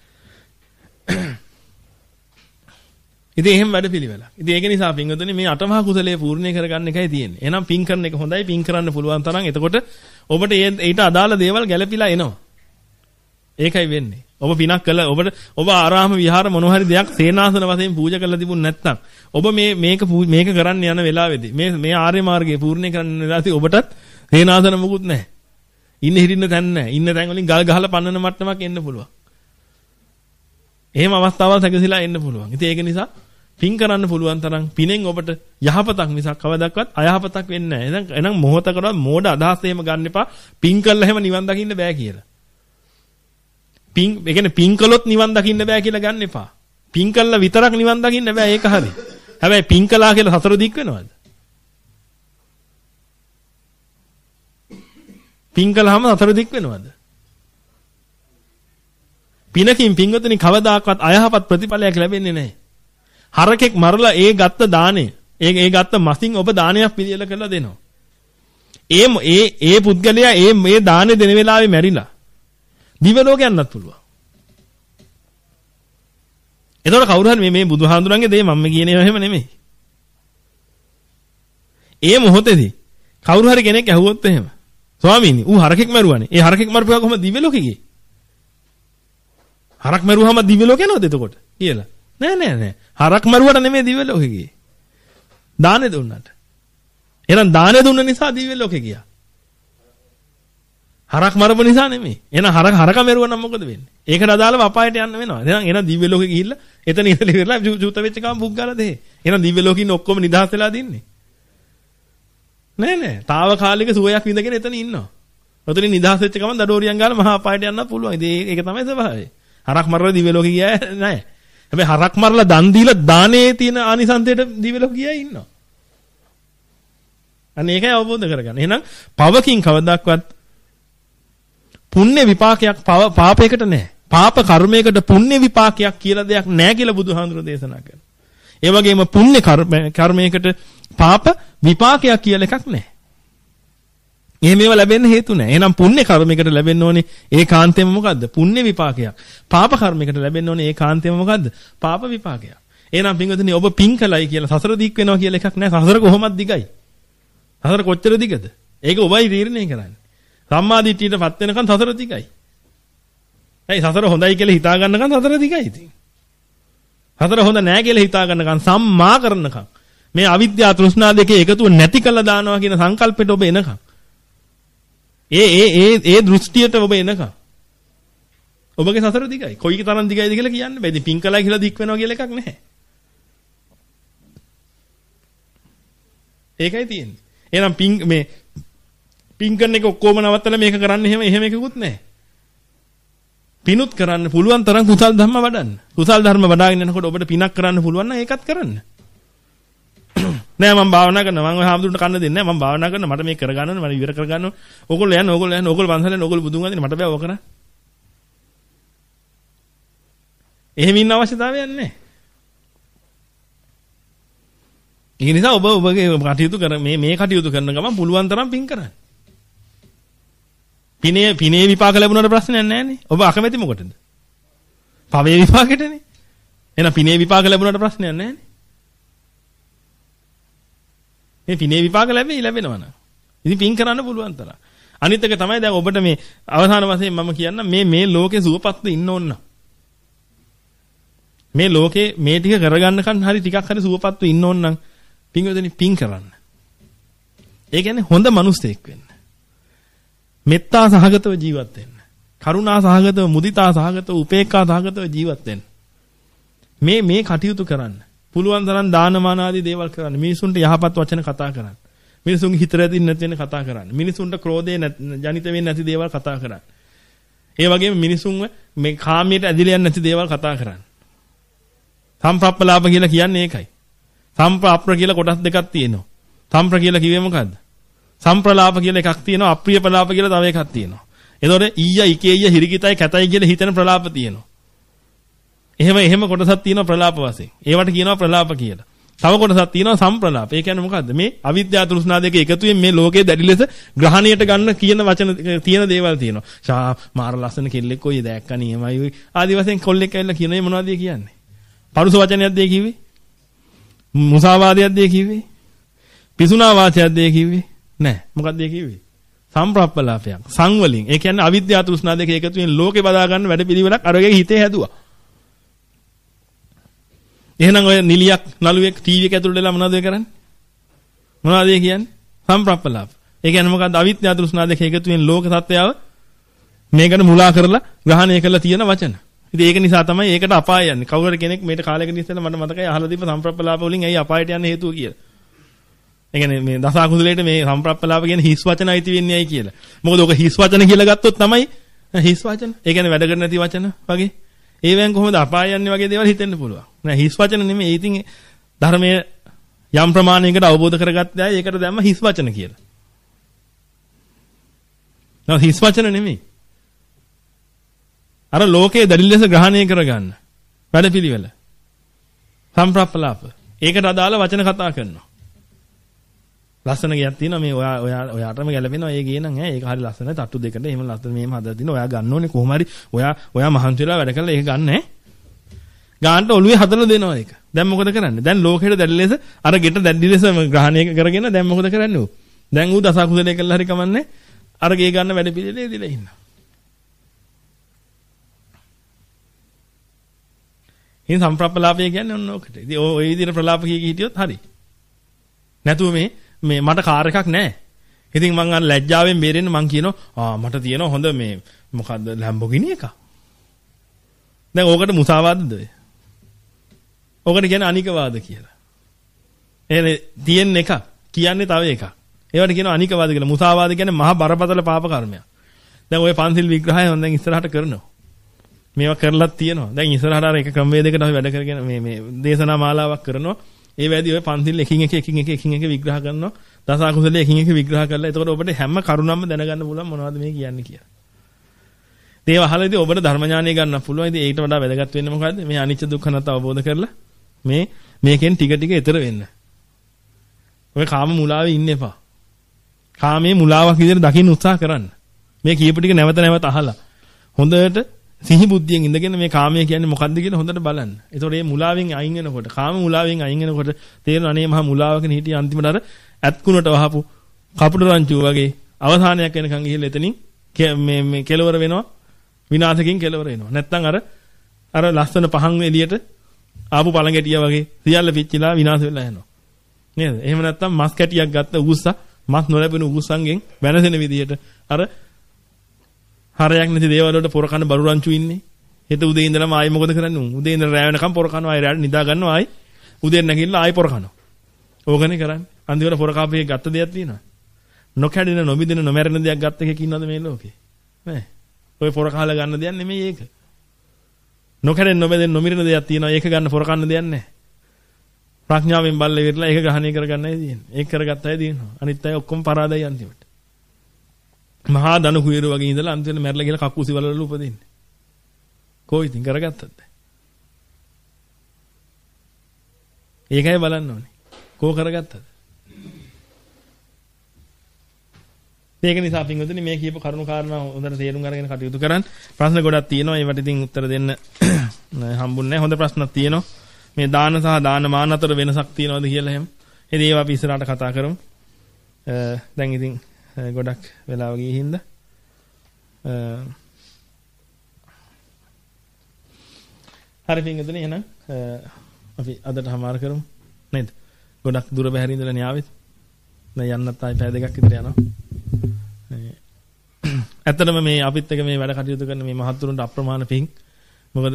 ඉතින් එහෙම වැඩ පිළිවෙලක්. ඉතින් ඒක නිසා පින්වතුනි මේ අටමහා කුසලයේ පූර්ණේ කරගන්න එකයි තියෙන්නේ. එහෙනම් පින් කරන එක හොඳයි. පින් කරන්න පුළුවන් තරම්. එතකොට ඔබට ඊට අදාළ දේවල් ගැළපීලා එනවා. ඒකයි වෙන්නේ. ඔබ පිනක් කළා ඔබට ඔබ ආරාම විහාර මොන හරි දෙයක් සේනාසන වශයෙන් පූජා කරලා තිබුණ නැත්නම් ඔබ මේ මේක මේක කරන්න යන වෙලාවේදී මේ මේ ආර්ය මාර්ගයේ පූර්ණේ කරන්න වෙලාවේදී ඔබටත් සේනාසන මොකුත් නැහැ. ඉන්න හිටින්න තැන නැහැ. ඉන්න තැන් වලින් ගල් ගහලා පන්නන මට්ටමක් එන්න පුළුවන්. එහෙම අවස්ථාවල් සැකසීලා එන්න පුළුවන්. ඉතින් ඒක නිසා පින් කරන්න පුළුවන් තරම් පිනෙන් ඔබට යහපතක් මිසක් කවදාවත් අයහපතක් වෙන්නේ නැහැ. එහෙනම් එහෙනම් මොහොතකවත් මෝඩ අදහස් එහෙම ගන්න එපා. පින් කළා එහෙම නිවන් දකින්න බෑ කියලා. පින් ඒ කියන්නේ පින් කළොත් නිවන් දකින්න බෑ කියලා ගන්න එපා. පින් කළා විතරක් නිවන් දකින්න බෑ ඒක හරි. හැබැයි පින් කළා කියලා සතර දික් වෙනවද? පින් කළාම සතර දික් වෙනවද? පිනකින් පින්වතුනි කවදාකවත් අයහපත් ප්‍රතිඵලයක් ලැබෙන්නේ නැහැ. හරකෙක් මරලා ඒ ගත්ත දාණය, ඒ ඒ ගත්ත මසින් ඔබ දානයක් පිළියෙල කරලා දෙනවා. ඒ ඒ ඒ පුද්ගලයා ඒ මේ දාණය දෙන වෙලාවේ මැරිලා දිව්‍ය ලෝක යන්නත් පුළුවන්. එතකොට කවුරු හරි මේ මේ බුදුහාඳුරන්ගේ දේ මම කියන ඒවා එහෙම නෙමෙයි. ඒ මොහොතේදී කවුරු හරි කෙනෙක් ඇහුවොත් එහෙම ස්වාමීනි ඌ හරකෙක් මරුවානේ. ඒ හරකෙක් මරපුවා කොහොමද දිව්‍ය ලෝකෙ ගියේ? හරක් මරුවාම දිව්‍ය ලෝක යනවද එතකොට කියලා? නෑ නෑ නෑ. හරක් මරුවට නෙමෙයි දිව්‍ය ලෝකෙ ගියේ. දානෙ දුන්නට. එහෙනම් දානෙ දුන්න නිසා දිව්‍ය ලෝකෙ ගියා. හරක් මරපු නිසා නෙමෙයි. එහෙනම් හරක හරක මරුවා නම් මොකද වෙන්නේ? ඒකට අදාළව අපායට යන්න වෙනවා. එහෙනම් එහෙනම් දිව්‍ය ලෝකෙ ගිහිල්ලා එතන ඉඳලා ඉවරලා ජූත වෙච්ච ගමන් බුක් ගාලා දෙහේ. එහෙනම් දිව්‍ය ලෝකෙ ඉන්න ඔක්කොම නිදහස් වෙලා දින්නේ. නෑ නෑ. తాවකාලික සුවයක් විඳගෙන එතන ඉන්නවා. ඔතන නිදහස් වෙච්ච ගමන් දඩෝරියන් ගාලා මහා අපායට යන්න පුළුවන්. ඉතින් ඒක තමයි ස්වභාවය. හරක් මරලා දිව්‍ය ලෝකෙ ගියා නෑ. හැබැයි හරක් මරලා දන් දීලා දානේ තියෙන ආනිසංසයට දිව්‍ය ලෝකෙ ගියා ඉන්නවා. අනේ ඒකයි අවබෝධ කරගන්න. එහෙනම් පවකින් කවදාවත් පුණ්‍ය විපාකයක් පාපයකට නැහැ. පාප කර්මයකට පුණ්‍ය විපාකයක් කියලා දෙයක් නැහැ කියලා බුදුහාමුදුරුවෝ දේශනා කරනවා. ඒ වගේම පුණ්‍ය කර්මයකට පාප විපාකයක් කියලා එකක් නැහැ. එහෙම ඒවා ලැබෙන්න හේතු නැහැ. එහෙනම් පුණ්‍ය කර්මයකට ලැබෙන්න ඕනේ ඒකාන්තයෙන්ම මොකද්ද? පුණ්‍ය විපාකයක්. පාප කර්මයකට ලැබෙන්න ඕනේ ඒකාන්තයෙන්ම මොකද්ද? පාප විපාකයක්. එහෙනම් පින්වතුනි ඔබ පින් කළයි කියලා සසර දික් වෙනවා කියලා එකක් නැහැ. සසර කොහොමද දිගයි? සසර කොච්චර දිගද? ඒක ඔබයි තීරණය කරන්නේ. සම්මාදිට්ඨියටපත් වෙනකන් සසර දිගයි. ඇයි සසර හොඳයි කියලා හිතා ගන්නකන් සසර දිගයි ඉතින්. සසර හොඳ නැහැ කියලා හිතා ගන්නකන් සම්මා කරනකන් මේ අවිද්‍යාව තෘෂ්ණා දෙකේ එකතුව නැති කළා දානවා කියන සංකල්පෙට ඔබ එනකන්. ඒ ඒ ඒ ඒ දෘෂ්ටියට ඔබ එනකන්. ඔබගේ සසර දිගයි. කොයි තරම් දිගයිද කියලා කියන්න බෑ. ඉතින් පින් කළා කියලා දික් වෙනවා කියලා එකක් නැහැ. ඒකයි තියෙන්නේ. එහෙනම් පින් මේ පින් කරන එක ඔක්කොම නවත්තලා මේක කරන්න එහෙම එහෙම එකකුත් නැහැ. පිනුත් කරන්න පුළුවන් තරම් කුසල් ධර්ම වඩන්න. කුසල් ධර්ම වඩාගෙන යනකොට ඔබට පිනක් කරන්න පුළුවන් නම් ඒකත් කරන්න. නෑ මම භාවනා කරනවා. මම ඔය හාමුදුරන්ට කන්න දෙන්නේ නෑ. මම භාවනා කරනවා. මට මේක කරගන්න ඕනේ. මම ඉවර කරගන්න ඕනේ. ඕගොල්ලෝ යන්න ඕගොල්ලෝ යන්න ඕගොල්ලෝ බන්සලෙන් ඕගොල්ලෝ බුදුන් වහන්සේ මට බෑ ඕක කරන්න. එහෙම ඉන්න අවශ්‍යතාවයක් නැහැ. ඒ නිසා ඔබ ඔබගේ කටයුතු කර මේ මේ කටයුතු කරන ගමන් පුළුවන් තරම් පින් කරන්න. පිනේ පිනේ විපාක ලැබුණාට ප්‍රශ්නයක් නැහැනේ. ඔබ අකමැති මොකටද? පවේ විපාකෙටනේ. එහෙනම් පිනේ විපාක ලැබුණාට ප්‍රශ්නයක් නැහැනේ. මේ පිනේ විපාක ලැබෙයි ලැබෙනවා නම්. ඉතින් පින් කරන්න පුළුවන් තරම්. අනිත් එක තමයි දැන් ඔබට මේ අවසාන වශයෙන් මම කියන්නම් මේ මේ ලෝකේ සුවපත්ව ඉන්න ඕන. මේ ලෝකේ මේ ටික කරගන්නකන් හරි ටිකක් හරි සුවපත්ව ඉන්න ඕන නම් පින්වදෙනි පින් කරන්න. ඒ කියන්නේ හොඳ මිනිස්සෙක් වෙන්න. මෙත්තා සහගතව ජීවත් වෙන්න. කරුණා සහගතව, මුදිතා සහගතව, උපේක්ඛා සහගතව ජීවත් වෙන්න. මේ මේ කටයුතු කරන්න. පුළුවන් තරම් දානමාන ආදී දේවල් කරන්න. මිනිසුන්ට යහපත් වචන කතා කරන්න. මිනිසුන්ගේ හිත රැඳින්න නැති වෙන කතා කරන්න. මිනිසුන්ට ක්‍රෝධය ජනිත වෙන්නේ නැති දේවල් කතා කරන්න. ඒ වගේම මිනිසුන්ව මේ කාමයට ඇදිලා යන්නේ නැති දේවල් කතා කරන්න. සම්ප්‍රප්පලාප කියලා කියන්නේ ඒකයි. සම්ප්‍රාප්‍ර කියලා කොටස් දෙකක් තියෙනවා. සම්ප්‍ර කියලා කිව්වේ මොකද්ද? සම්ප්‍රලාප කියලා එකක් තියෙනවා, අප්‍රිය ප්‍රලාප කියලා තව එකක් තියෙනවා. එතකොට ඊය, ඉකේය, හිරිකිතයි, කැතයි කියලා හිතන ප්‍රලාප තියෙනවා. එහෙම එහෙම කොටසක් තියෙනවා ප්‍රලාප වශයෙන්. ඒවට කියනවා ප්‍රලාප කියලා. තව කොටසක් තියෙනවා සම්ප්‍රලාප. ඒ කියන්නේ මොකද්ද? මේ අවිද්‍යාව තෘෂ්ණා දෙක එකතුවෙන් මේ ලෝකයේ දැඩි ලෙස ග්‍රහණයට ගන්න කියන වචන තියෙන දේවල් තියෙනවා. ෂා මාර ලස්සන කෙල්ලෙක් කොයි දැක්කා නියමයි ඔය. ආදි වශයෙන් කොල්ලෙක් ඇවිල්ලා කියන මේ මොනවද කියන්නේ? පරුස වචනයක්ද ඒ කිව්වේ? මුසාවාදයක්ද ඒ කිව්වේ? පිසුනා වාචයක්ද ඒ කිව්වේ? නෑ. මොකක්ද ඒ කිව්වේ? සම්ප්‍රප්පලාපයක්. සංවලින්. ඒ කියන්නේ අවිද්‍යාව තෘෂ්ණා දෙක එකතුවෙන් ලෝකේ බදා ගන්න වැඩ පිළිවෙලක් අරගේ හිතේ හැදුවා. එහෙනම් ඔය නිලියක් නළුවෙක් ටීවී එක ඇතුළට වෙලා මොනවද කරන්නේ? මොනවද ඒ කියන්නේ? සම්ප්‍රප්පලාප. ඒ කියන්නේ මොකද්ද? අවිද්‍යාව තෘෂ්ණා දෙක එකතුවෙන් ලෝක සත්‍යයව මේකට මුලා කරලා ග්‍රහණය කරලා තියෙන වචන. ඉතින් ඒක නිසා තමයි ඒකට අපාය යන්නේ. කවුරු කෙනෙක් මේට කාලෙකට ඉස්සෙල්ලා මට මතකයි අහලා තිබ්බ සම්ප්‍රප්පලාප වලින් ඇයි අපායට යන්න හේතුව කියලා. ඒ කියන්නේ මේ දස අකුසලයට මේ සම්ප්‍රප්පලාප කියන්නේ හිස් වචන අයිති වෙන්නේ ඇයි කියලා. මොකද ඔක හිස් වචන කියලා ගත්තොත් තමයි හිස් වචන. ඒ කියන්නේ වැඩ කර නැති වචන වගේ. ඒවෙන් කොහොමද අපාය යන්නේ වගේ දේවල් හිතෙන්න පුළුවන්. නෑ හිස් වචන නෙමෙයි. ඉතින් ධර්මයේ යම් ප්‍රමාණයකට අවබෝධ කරගත්තා අය ඒකට දැම්ම හිස් වචන කියලා. නෑ හිස් වචන නෙමෙයි. අර ලෝකයේ දැඩි ලෙස ග්‍රහණය කරගන්න වැඩපිළිවෙල. සම්ප්‍රප්පලාප. ඒකට අදාළ වචන කතා කරනවා. ලස්සන ගයක් තියෙනවා මේ ඔයා ඔයා ඔයාටම ගැලපෙනවා ඒ ගේ නම් ඈ ඒක හරි ලස්සනයි තට්ටු දෙකට එහෙම ලස්සන මෙහෙම හදලා තිනවා ඔයා ගන්න ඕනේ කොහොම හරි ඔයා ඔයා මහන්සි වෙලා වැඩ කරලා ඒක ගන්න ඈ ගානට ඔළුවේ හදලා දෙනවා ඒක දැන් මොකද කරන්නේ දැන් ලෝකෙට දැඩි ලෙස අර ගෙට දැඩි ලෙස ග්‍රහණය කරගෙන දැන් මොකද කරන්නේ ඌ දැන් ඌ දස කුසලයේ කළා හරි කමන්නේ අර ගේ ගන්න වැඩ පිළිලේ දීලා ඉන්නවා ඉතින් සම්ප්‍රප්පලාපය කියන්නේ ඔන්න ඔකට ඉතින් ඔය විදිහට ප්‍රලාප කී හිටියොත් හරි නැතුව මේ මේ මට කාර් එකක් නැහැ. ඉතින් මං අර ලැජ්ජාවෙන් බේරෙන්න මං කියනවා ආ මට තියෙනවා හොඳ මේ මොකද්ද ලැම්බෝගිනි එක. දැන් ඕකට මුසාවාදද ඔය? ඕකට කියන්නේ අනිකවාද කියලා. එහෙනම් තියෙන එක කියන්නේ තව එකක්. ඒවට කියනවා අනිකවාද කියලා. මුසාවාද කියන්නේ මහා බරපතල පාප කර්මයක්. දැන් ඔය පන්සිල් විග්‍රහය දැන් ඉස්සරහට කරනවා. මේවා කරලත් තියෙනවා. දැන් ඉස්සරහට අර එක ක්‍රමවේදයකට අපි වැඩ කරගෙන මේ මේ දේශනා මාලාවක් කරනවා. ඒ වැඩි ඔය පන්සිල් එකින් එක එකින් එක එකින් එක විග්‍රහ කරනවා. දස අකුසලයේ එකින් එක විග්‍රහ කරලා එතකොට ඔබට හැම කරුණක්ම දැනගන්න පුළුවන් මොනවද මේ කියන්නේ කියලා. ඒ වහලදී ඔබට ධර්ම ඥානය ගන්න පුළුවන්. ඉතින් ඒකට වඩා වැදගත් වෙන්නේ මොකද්ද? මේ අනිච්ච දුක්ඛ නැත අවබෝධ කරලා මේ මේකෙන් ටික ටික ඈතර වෙන්න. ඔය කාම මුලාවේ ඉන්න එපා. කාමයේ මුලාවක් විදිහට දකින්න උත්සාහ කරන්න. මේ කියපු ටික නැවත නැවත අහලා හොඳට සිහි බුද්ධියෙන් ඉඳගෙන මේ කාමය කියන්නේ මොකද්ද කියලා හොඳට බලන්න. ඒතකොට මේ මුලාවෙන් අයින් වෙනකොට, කාම මුලාවෙන් අයින් වෙනකොට තේරෙනවා අනේ මහා මුලාවකනේ හිටිය අන්තිමට අර ඇත්කුණට වහපු කපුට රංචුව වගේ අවසානයක් වෙනකන් ගිහිල්ලා එතනින් මේ මේ කෙලවර වෙනවා. විනාශකින් කෙලවර වෙනවා. නැත්තම් අර අර ලස්සන පහන් එළියට ආපු පළඟැටිය වගේ සියල්ල පිච්චිලා විනාශ වෙලා යනවා. නේද? එහෙම නැත්තම් මස් කැටියක් ගත්ත උගුස්සා මස් නොලැබෙන උගුස්සන්ගෙන් වෙනසෙන විදිහට අර හරයක් නැති දේවල් වලට පොර කන බරු රංචු ඉන්නේ. හෙට උදේ ඉඳලම ආයි මොකද කරන්නේ? උදේ ඉඳලා රැ වෙනකම් පොර කනවා. ආයි රැට නිදා ගන්නවා. ආයි උදේ නැගිටලා ආයි පොර කනවා. ඕකනේ කරන්නේ. අන්තිමට පොර කාපේ ගත්ත දෙයක් තියෙනවා. නොකැඩෙන නොබිදෙන නොමැරෙන දෙයක් ගත්ත එකක ඉන්නවද මේ ලෝකේ? නෑ. ඔය පොර කාලා ගන්න දෙයක් නෙමෙයි ඒක. නොකැඩෙන නොබෙදෙන නොමිරෙන දෙයක් තියෙනවා. ඒක ගන්න පොර කන්න දෙයක් නෑ. ප්‍රඥාවෙන් බල්ලේ විරලා ඒක ග්‍රහණය කරගන්නයි තියෙන්නේ. ඒක කරගත්තයි දිනනවා. අනිත් අය ඔක්කොම පරාදයි අන්තිමට. මහා දනු කුයර වගේ ඉඳලා අන්තිමට මැරලා ගිහලා කක්කුසි වල වල උපදින්නේ. කොයි ඉතින් කරගත්තද? ඒකයි බලන්න ඕනේ. කෝ කරගත්තද? ඒක නිසා පින්වතුනි මේ කියපු කරුණු කාරණා හොඳට තේරුම් අරගෙන කටයුතු කරන්න. ප්‍රශ්න ගොඩක් තියෙනවා. ඒවට ඉතින් උත්තර දෙන්න හම්බුන්නේ නැහැ. හොඳ ප්‍රශ්නක් තියෙනවා. මේ දාන සහ දාන මාන අතර වෙනසක් තියෙනවද කියලා එහෙම. ඉතින් ඒවා අපි ඉස්සරහට කතා කරමු. දැන් ඉතින් ගොඩක් වෙලාව ගියේ හින්දා හරි පින්වතුනි එහෙනම් අපි අදට හමාර කරමු නේද? ගොඩක් දුර බැහැර ඉඳලා න්යාවෙත්. දැන් යන්නත් ආයි පැය දෙකක් විතර යනවා. ඇත්තටම මේ අපිත් එක මේ වැඩ කටයුතු කරන මේ මහත්තුරුන්ට අප්‍රමාණ පිං. මොකද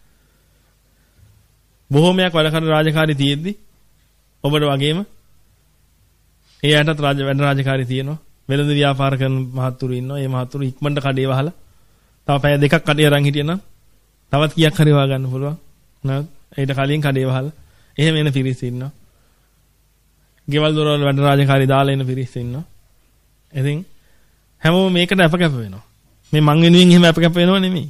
බොහෝමයක් වැඩ කරන රාජකාරී තියෙද්දි ඔබට වගේම ඒ අයටත් රාජ වැඩ රාජකාරී තියෙනවා. වෙළඳ ව්‍යාපාර කරන මහත්තුරු ඉන්නවා. මේ මහත්තුරු ඉක්මනට කඩේ වහලා තව පැය දෙකක් කඩේ අරන් හිටියනම් තවත් කීයක් හරි වා ගන්න පුළුවන්. නේද? ඊට කලින් කඩේ වහලා. එහෙම එන පිරිස් ඉන්නවා. ගෙවල් දොරවල් වැඩ රාජකාරී දාලා එන පිරිස් ඉන්නවා. ඉතින් හැමෝම මේකට අපකැප වෙනවා. මේ මං වෙනුවෙන් එහෙම අපකැප වෙනව නෙමෙයි.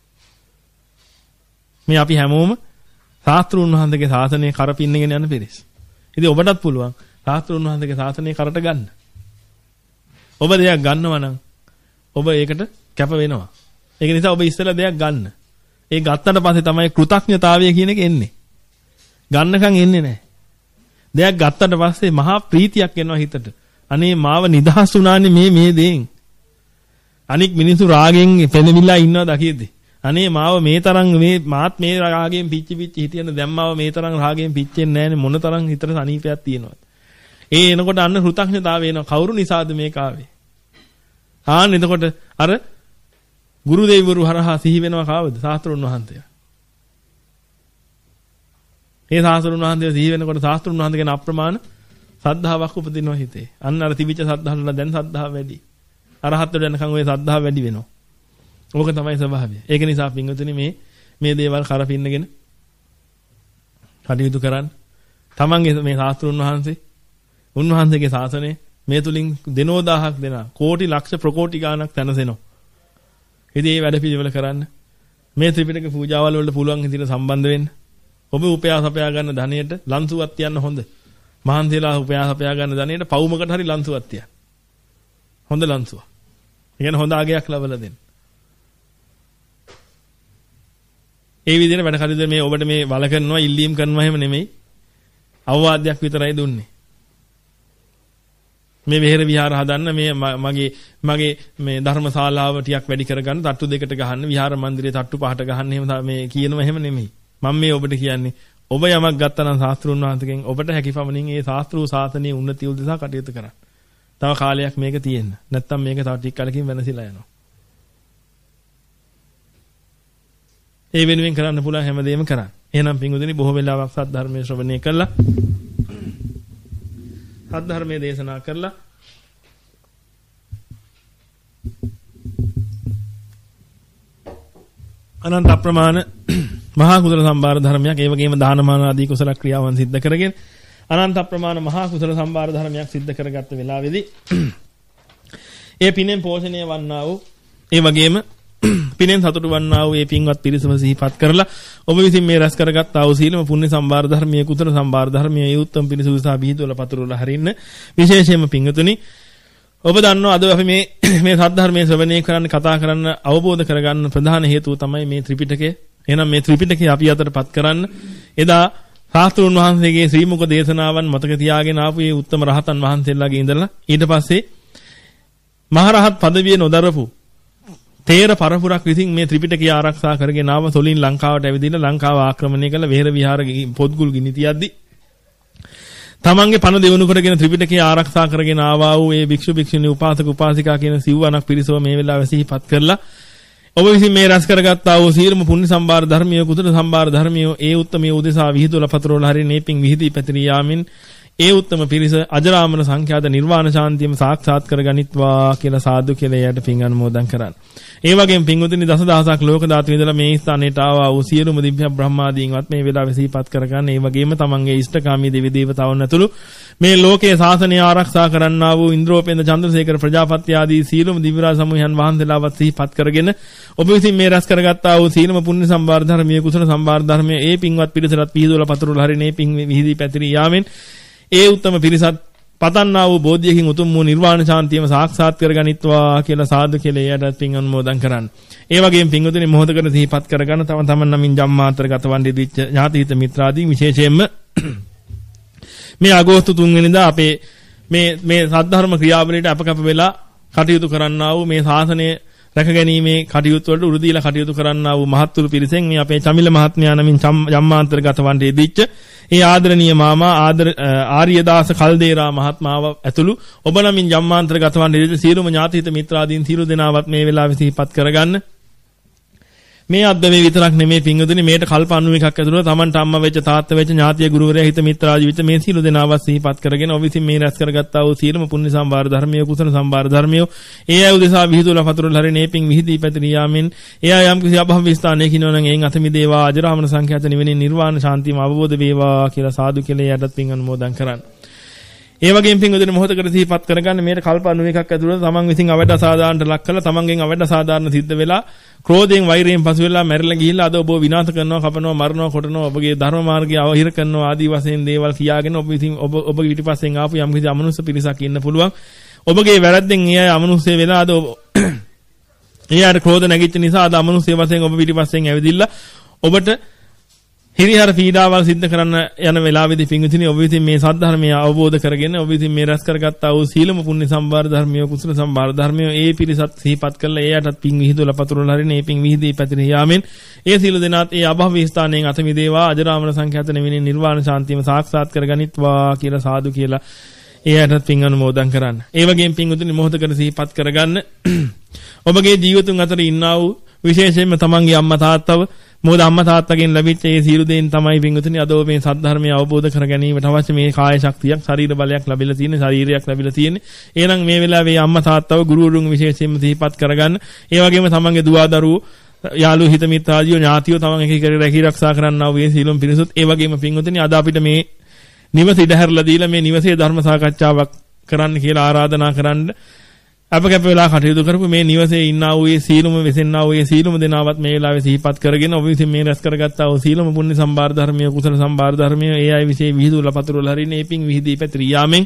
මේ අපි හැමෝම ශාස්ත්‍රුන් වහන්සේගේ ශාසනය කරපින්නගෙන යන පිරිස්. ඉතින් ඔබටත් පුළුවන් ශාස්ත්‍රුන් වහන්සේගේ ශාසනය කරට ගන්න. ඔබ දෙයක් ගන්නවා නම් ඔබ ඒකට කැප වෙනවා. ඒක නිසා ඔබ ඉස්සෙල්ලා දෙයක් ගන්න. ඒ ගත්තට පස්සේ තමයි කෘතඥතාවය කියන එක එන්නේ. ගන්නකම් එන්නේ නැහැ. දෙයක් ගත්තට පස්සේ මහා ප්‍රීතියක් එනවා හිතට. අනේ මාව නිදහස් වුණානේ මේ මේ දෙයෙන්. අනික් මිනිස්සු රාගෙන් පෙළමිලා ඉන්නවා දකියදී. අනේ මාව මේ තරම් මේ මාත් මේ රාගයෙන් පිච්චි පිච්චි හිටියන දැන් මාව මේ තරම් රාගයෙන් පිච්චෙන්නේ නැහැනේ මොන තරම් හිතට සනීපයක් තියෙනවද. ඒ එනකොට අන්න කෘතඥතාවය එනවා. කවුරු නිසාද මේක ආවේ? ආන්න එතකොට අර ගුරු දෙවිවරු හරහා සිහි වෙනවා කාවද? ශාස්ත්‍රුන් වහන්සේ. ඒ ශාස්ත්‍රුන් වහන්සේ සිහි වෙනකොට ශාස්ත්‍රුන් වහන්සේ ගැන අප්‍රමාණ සද්ධාාවක් උපදිනවා හිතේ. අන්න අර තිබිච්ච සද්ධාවල දැන් සද්ධාව වැඩි. අරහත් වෙනකන් ওই සද්ධාව වැඩි වෙනවා. ඕක තමයි ස්වභාවය. ඒක නිසා පින්වතුනි මේ මේ දේවල් කරපින්නගෙන කටයුතු කරන්න. තමන්ගේ මේ ශාස්ත්‍රුන් වහන්සේ උන්වහන්සේගේ ශාසනය මේ තුලින් දෙනෝ දහයක් දෙනා කෝටි ලක්ෂ ප්‍රකෝටි ගාණක් තනසෙනවා. ඉතින් මේ වැඩ පිළිවෙල කරන්න. මේ ත්‍රිපිටක පූජාවල් වලට පුළුවන් විදිහට සම්බන්ධ වෙන්න. ඔබ උපයාස අපයා ගන්න ධනෙට ලන්සුවක් තියන්න හොඳ. මහන්සියලා උපයාස අපයා ගන්න ධනෙට පවුමකට හරි ලන්සුවක් තියන්න. හොඳ ලන්සුවක්. ඒ කියන්නේ හොඳ ආගයක් ලබලා දෙන්න. ඒ විදිහට වැඩ කටයුතු මේ ඔබට මේ වල කරනවා ඉල්ලීම් කරනවා එහෙම නෙමෙයි. අවවාදයක් විතරයි දුන්නේ. මේ විහෙර විහාර හදන්න මේ මගේ මගේ මේ ධර්මශාලාව ටිකක් වැඩි කරගන්න තට්ටු දෙකට ගහන්න විහාර මන්දිරේ තට්ටු පහට ගහන්න එහෙම මේ කියනවා එහෙම නෙමෙයි. මම මේ ඔබට කියන්නේ ඔබ යමක් ගත්තා නම් ශාස්ත්‍රුන් වහන්සේගෙන් ඔබට හැකියපමණින් ඒ ශාස්ත්‍රූ සාසනයේ උන්නතිය උදෙසා කටයුතු කරන්න. තව කාලයක් මේක තියෙන්න. නැත්තම් මේක තව ටික කලකින් වෙනසිලා යනවා. ඒ වෙනුවෙන් කරන්න පුළුවන් හැමදේම කරන්න. එහෙනම් පින්වතුනි බොහෝ වෙලාවක් සත්‍ය ධර්මයේ ශ්‍රවණය කළා. සත්‍ය ධර්මයේ දේශනා කළා. අනන්ත අප්‍රමාණ මහා කුසල සම්භාර ධර්මයක් ඒ වගේම දානමාන ආදී කුසල ක්‍රියාවන් සිද්ධ කරගෙන අනන්ත අප්‍රමාණ මහා කුසල සම්භාර ධර්මයක් සිද්ධ කරගත්ත වෙලාවේදී ඒ පිනෙන් පෝෂණය වන්නා වූ ඒ වගේම පිනෙන් සතුටු වන්නා වූ ඒ පින්වත් පිරිසම සිහිපත් කරලා ඔබ විසින් මේ රැස් කරගත් ආ වූ සීලම පුණ්‍ය සම්භාර ධර්මයේ කුසල සම්භාර ධර්මයේ ඒ උත්තම පිරිස උදෙසා බිහිදවල පතුරවල හරින්න විශේෂයෙන්ම පින්වතුනි ඔබ දන්නවා අද අපි මේ මේ සත්‍ය ධර්මයේ ශ්‍රවණය කරන්න කතා කරන්න අවබෝධ කරගන්න ප්‍රධාන හේතුව තමයි මේ ත්‍රිපිටකය. එහෙනම් මේ ත්‍රිපිටකය අපි අතරපත් කරන්න එදා ශාස්ත්‍රුන් වහන්සේගේ ශ්‍රී මුක දේශනාවන් මතක තියාගෙන ආපු මේ උත්තම රහතන් වහන්සේලාගේ ඉඳලා ඊට පස්සේ මහරහත් පදවිය නොදරපු තේර පරපුරක් විසින් මේ ත්‍රිපිටකය ආරක්ෂා කරගෙන ආව සොලින් ලංකාවට ඇවිදින්න ලංකාව ආක්‍රමණය කළ වෙහෙර විහාර පොත්ගුල් ගිනි තියද්දි තමන්ගේ පණ දෙවනු කරගෙන ත්‍රිපිටකය ආරක්ෂා කරගෙන ආවා වූ ඒ භික්ෂු භික්ෂුණී උපාසක උපාසිකා කියන සිව්වණක් පිරිසව මේ වෙලාවේ සිහිපත් කරලා ඔබ විසින් මේ රැස් කරගත්තා වූ සීලම පුණ්‍ය සම්භාර ධර්මිය කුසල සම්භාර ධර්මිය ඒ උත්තමයේ උදෙසා විහිදුල පතරවල හරින මේ පිං විහිදී පැතිරී යාමින් ඒ උත්තම පිරිස අජරාමර සංඛ්‍යාත නිර්වාණ ශාන්තියම සාක්ෂාත් කරගනිත්වා කියලා සාදු කියලා එයට පිං අනුමෝදන් කරන්න. ඒ වගේම පිංගුතුනි දසදහසක් ලෝක ධාතු ඉඳලා මේ ස්ථානයට ආවා වූ සියලුම දිව්‍ය බ්‍රහ්මාදීන්වත් මේ වෙලාවේ සිහිපත් කරගන්න. ඒ වගේම තමන්ගේ ඉෂ්ඨකාමී දෙවි දේවතාවුන් ඇතුළු මේ ලෝකයේ ශාසනය ආරක්ෂා කරන්නා වූ ඉන්ද්‍රෝපේන්ද්‍ර චන්ද්‍රසේකර ප්‍රජාපති ආදී සියලුම දිව්‍ය රාජ සමූහයන් වහන්සේලාවත් සිහිපත් කරගෙන ඔබ විසින් මේ රැස් කරගත්තා වූ සීලම පුණ්‍ය සම්භාර ධර්මයේ කුසල සම්භාර ධර්මයේ ඒ පිංවත් පිරිසට පිහිදුවල පතරවල හරිනේ පිං විහිදී පැතිරී යාමෙන් ඒ උත්තම පිරිසත් පතන්නා වූ බෝධියකින් උතුම් වූ නිර්වාණ ශාන්තියම සාක්ෂාත් කරගනිත්වා කියලා සාදු කියලා එයට පින් අනුමෝදන් කරන්න. ඒ වගේම පින්වතුනි මොහොතකට සිහිපත් කරගන්න තම තමන් නමින් ජම්මාන්තර ගත වන්නේ දිච්ච ඥාතිහිත මිත්‍රාදී විශේෂයෙන්ම මේ අගෝස්තු තුන් වෙනිදා අපේ මේ මේ සද්ධර්ම ක්‍රියාවලියට අපකප වෙලා කටයුතු කරන්නා වූ මේ ශාසනය රැකගැනීමේ කටයුතු වලට උරු දීලා කටයුතු කරන්නා වූ මහත්තුරු පිරිසෙන් මේ අපේ චමිල මහත්මයා නමින් ජම්මාන්තර ගත වන්නේ දිච්ච ඒ ආදරණීය මාමා ආදර ආර්යදාස කල්දේරා මහත්මාව ඇතුළු ඔබ නමින් ජම්මාන්තර ගත වන්නේ සියලුම ඥාතිහිත මිත්‍රාදීන් සියලු දෙනාවත් මේ වෙලාවේ සිහිපත් කරගන්න. මේ අද්දමේ විතරක් නෙමේ පිංගුතුනි මේට කල්ප අනූ එකක් ඇතුළත තමන්ට අම්මා වෙච්ච තාත්තා වෙච්ච ඥාතිය ගුරුවරයා හිත මිත්‍රාජි වෙච්ච මේ සීල දෙනාවත් සිහිපත් කරගෙන ඔබ විසින් මේ රැස් කරගත්තා වූ සීලම පුණ්‍ය සම්භාර ධර්මිය කුසල සම්භාර ධර්මිය ඒ අය උදෙසා විහිදුලා පතුරුල හරිනේ පිං විහිදී පැතිරී යාමෙන් ඒ අය යම් කිසි අභව ස්ථානයක ඉන්නවනම් එයින් අත මිදේවා අජරාමන සංඛ්‍යාත නිවෙනින් නිර්වාණ ශාන්තියම අවබෝධ වේවා කියලා සාදු කියලා යටත් පිං අනුමෝදන් කරන්න. ඒ වගේම පින්වදින මොහොතකට සිහිපත් කරගන්න මේට කල්ප අනූ එකක් ඇතුළත තමන් විසින් අවඩ අසාධාරණට ලක් කළා තමන්ගෙන් අවඩ අසාධාරණ සිද්ධ වෙලා ක්‍රෝධයෙන් වෛරයෙන් පසු වෙලා මැරිලා ගිහිල්ලා අද ඔබ විනාශ කරනවා කපනවා මරනවා කොටනවා ඔබගේ ධර්ම මාර්ගය අවහිර කරනවා ආදී වශයෙන් දේවල් කියාගෙන ඔබ විසින් ඔබ ඔබ පිටිපස්සෙන් ආපු යම් කිසි අමනුෂ්‍ය පිරිසක් ඉන්න පුළුවන් ඔබගේ වැරද්දෙන් ඒ අය අමනුෂ්‍ය වෙලා අද ඒ අය ක්‍රෝධ නැගිච්ච නිසා අද අමනුෂ්‍ය වශයෙන් ඔබ පිටිපස්සෙන් ඇවිදින්න ඔබට හිරිහර පීඩාවල් සිද්ධ කරන්න යන වෙලාවේදී පිංගුතුනි ඔබ විසින් මේ සද්ධර්මය අවබෝධ කරගෙන ඔබ විසින් මේ රැස් කරගත්තා වූ සීලම පුණ්‍ය සම්භාර ධර්මිය කුසල සම්භාර ධර්මිය ඒ පිරිසත් සිහිපත් කරලා ඒ යටත් පිං විහිදුවලා පතුරවලා හරින ඒ පිං විහිදී පැතිරී යාමෙන් ඒ සීල දෙනාත් ඒ අභව ස්ථානයෙන් අත මිදේවා අජරාමර සංඛ්‍යාත නෙවෙනින් නිර්වාණ ශාන්තියම සාක්ෂාත් කරගනිත්වා කියලා සාදු කියලා ඒ යටත් පිං අනුමෝදන් කරන්න. ඒ වගේම පිංගුතුනි මොහොතකට සිහිපත් කරගන්න ඔබගේ ජීවිතුන් අතර ඉන්නා වූ විශේෂයෙන්ම තමන්ගේ අම්මා තාත්තව මොකද අම්මා තාත්තගෙන් ලැබිච්ච ඒ සීල දෙයින් තමයි පින්වතුනි අද ඔබ මේ සද්ධර්මය අවබෝධ කර ගැනීමට අවශ්‍ය මේ කාය ශක්තියක් ශරීර බලයක් ලැබිලා තියෙන ශරීරයක් ලැබිලා තියෙන්නේ. එහෙනම් මේ වෙලාවේ අම්මා තාත්තව ගුරුවරුන් විශේෂයෙන්ම සිහිපත් කරගන්න. ඒ වගේම තමන්ගේ දුව දරුවෝ යාළු හිත මිත්‍රාදියෝ ඥාතියෝ තමන් එක එක රැකී ආරක්ෂා කරන්නා වූ මේ සීලම් පිරිසුත් ඒ වගේම පින්වතුනි අද අපිට මේ නිවස ඉඩහැරලා දීලා මේ නිවසේ ධර්ම සාකච්ඡාවක් කරන්න කියලා ආරාධනා කරන්න අප කැප වෙලා කටයුතු කරපු මේ නිවසේ ඉන්නා වූ ඒ සීලම වෙසෙන්නා වූ ඒ සීලම දෙනාවත් මේ වෙලාවේ සිහිපත් කරගෙන ඔබ විසින් මේ රැස් කරගත්තා වූ සීලම පුණ්‍ය සම්භාර ධර්මයේ කුසල සම්භාර ධර්මයේ ඒ අය විශේෂ විහිදුවලා පතුරවලා හරිනේ ඒ පිං විහිදී පැතිරී යාමෙන්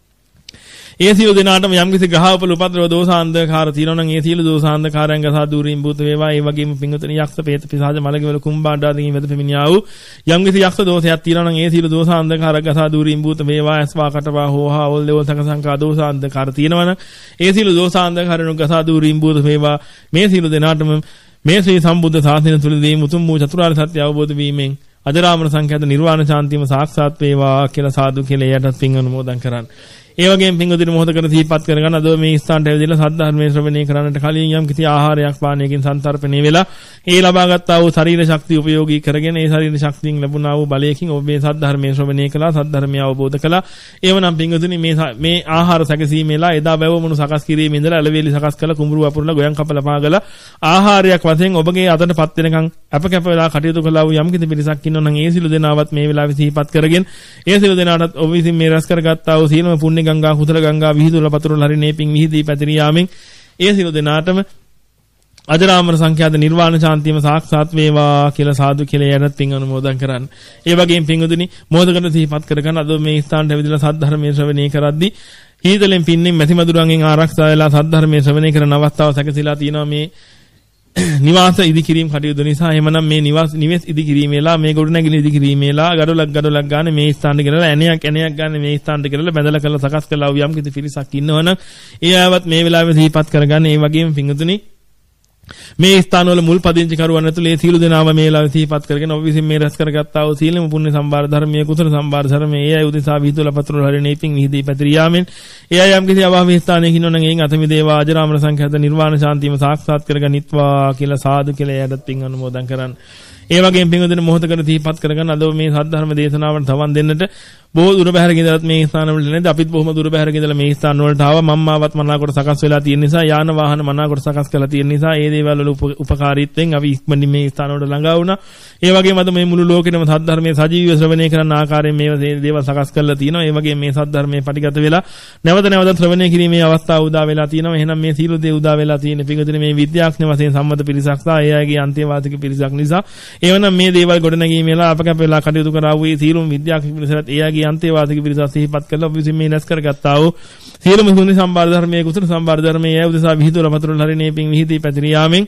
ඒ සියලු දෙනාටම යම්කිසි ග්‍රහෝපල උපද්‍රව දෝසාන්ධකාර තියෙනවා නම් ඒ සියලු දෝසාන්ධකාරයන් ගසා දුරින් භූත වේවා ඒ වගේම පිංගුතුනි යක්ෂ පේත පිසාජ මලකවල කුම්භාණ්ඩාදීන් වෙද පෙමිනියා වූ යම්කිසි යක්ෂ දෝෂයක් තියෙනවා නම් ඒ සියලු දෝසාන්ධකාර ගසා දුරින් භූත වේවා අස්වා කටවා හෝහා ඔල් දේව සංකසංකා දෝසාන්ධකාර තියෙනවා නම් ඒ සියලු දෝසාන්ධකාරයන් ගසා දුරින් භූත වේවා මේ සියලු දෙනාටම මේ ශ්‍රී සම්බුද්ධ ශාසනය තුලදී මුතුන් වූ චතුරාර්ය සත්‍ය අවබෝධ වීමෙන් අජරාමර සංඛ්‍යාත නිර්වාණ ශාන්තියම සාක්ෂාත් වේවා කියලා සාදු කියලා යටත් පිං අනුමෝදන් කරන්න. ඒ වගේම පින්වදින මොහොතකට සිහිපත් කරගන්න අද මේ ස්ථානට ඇවිදලා සද්ධර්මයේ ශ්‍රවණය කරන්නට කලින් යම් කිසි ආහාරයක් පානයකින් සන්තරපණය වෙලා ඒ ලබාගත්තා වූ ශරීර ශක්තිය උපයෝගී කරගෙන ඒ ශරීර ශක්තියෙන් ලැබුණා වූ බලයකින් ඔබ මේ සද්ධර්මයේ ශ්‍රවණය කළා සද්ධර්මය අවබෝධ කළා. ඒවනම් පින්වදින මේ මේ ආහාර සැකසීමේලා එදා බැවමුණු සකස් කිරීමේ ඉඳලා අලවේලි සකස් කළ කුඹුරු වපුරලා ගොයන් කපලා පාගලා ආහාරයක් වශයෙන් ඔබගේ අතටපත් වෙනකන් අප කැප වෙලා කටයුතු කළා වූ යම් කිසි පිරිසක් ඉන්නවා නම් ඒ සිළු දෙනාවත් මේ වෙලාවේ සිහිපත් කරගෙන ඒ සිළු දෙනාටත් ඔබ විසින් මේ රැස් කරගත්තා වූ සීලම පුණ්‍ය ගංගා කුසල ගංගා විහිදුවලා පතුරවලා හරිනේ පිං විහිදී පැතිරී යාමෙන් ඒ සිළු දෙනාටම අජරාමර සංඛ්‍යාත නිර්වාණ ශාන්තියම සාක්ෂාත් වේවා කියලා සාදු කියලා යනත් පිං අනුමෝදන් කරන්න. ඒ වගේම පිංගුදුනි මොහොතකට සිහිපත් කරගන්න අද මේ ස්ථානට ඇවිදලා සද්ධර්මයේ ශ්‍රවණය කරද්දී හීතලෙන් පින්නෙන් මැසි මදුරන්ගෙන් ආරක්ෂා වෙලා සද්ධර්මයේ ශ්‍රවණය කරන අවස්ථාව සැකසීලා තියෙනවා මේ නිවාස ඉදිකිරීම කටයුතු නිසා. එහෙමනම් මේ නිවාස නිවෙස් ඉදිකිරීමේලා මේ ගොඩනැගිලි ඉදිකිරීමේලා ගඩොලක් ගඩොලක් ගන්න මේ ස්ථානට ගෙනලා ඇණයක් ඇණයක් ගන්න මේ ස්ථානට ගෙනලා බැඳලා කරලා සකස් කළා වූ යම් කිසි පිරිසක් ඉන්නවනම් ඒ ආවත් මේ වෙලාවේ සිහිපත් කරගන්න. ඒ වගේම පිංගුතුනි මේ ස්ථානවල මුල් පදිංචි කරුවන් ඇතුළේ මේ සීල දෙනාම මේ වෙලාවේ සිහිපත් කරගෙන ඔබ විසින් මේ රැස් කරගත්තා වූ සීලම පුණ්‍ය සම්භාර ධර්මයේ කුසල සම්භාර ධර්මයේ ඒ අය උදෙසා විහිදුවලා පතුරවලා හරිනේ පිං විහිදී පැතිරී යාමෙන් ඒ අය යම් කිසි අභාවී ස්ථානයක ඉන්නවනම් එයින් අත මිදේවා අජරාමර සංඛ්‍යාත නිර්වාණ ශාන්තියම සාක්ෂාත් කරගනිත්වා කියලා සාදු කියලා යටත් පිං අනුමෝදන් කරන්න. ඒ වගේම පිංගුදින මොහොතකට සිහිපත් කරගන්න අද මේ සද්ධර්ම දේශනාවට සවන් දෙන්නට බොහෝ දුර බැහැරක ඉඳලත් මේ ස්ථාන වලට නේද අපිත් බොහොම දුර බැහැරක ඉඳලා මේ ස්ථාන වලට ආවා. මම්මාවත් මනාකොට සකස් වෙලා තියෙන නිසා යාන වාහන මනාකොට සකස් කරලා තියෙන නිසා ඒ දේවල් වල උපකාරීත්වයෙන් අපි ඉක්මනින් මේ ස්ථාන වලට ළඟා වුණා. ඒ වගේම අද මේ මුළු ලෝකෙම සද්ධර්මයේ සජීවීව ශ්‍රවණය කරන ආකාරයෙන් මේ දේවල් සකස් කරලා තියෙනවා. ඒ වගේම මේ සද්ධර්මයේ පටිගත වෙලා නැවත නැවත ශ්‍රවණය කිරීමේ අවස්ථාව උදා වෙලා තියෙනවා. එහෙනම් මේ සීල දේ උදා වෙලා තියෙන පිංගුදින මේ විද්‍යාඥ වශයෙන් සම්මත පිරිසක් සහ ඒ අයගේ අන්තිවාදික පිරිසක් නිසා එවනම් මේ දේවල් ගොඩනැගීමේලා අප කැප වෙලා කටයුතු කරා වූ සීලම විද්‍යාඥ පිරිසත් ඒ අයගේ අන්තිවාදික පිරිස සිහිපත් කළා ඔබ විසින් මේ රැස් කරගත්තා වූ සියලුම පුණ්‍ය සම්භාර ධර්මයේ කුසල සම්භාර ධර්මයේ උදෙසා විහිදුවලා පතුරවලා හරිනේ පිං විහිදී පැතිරී යාමෙන්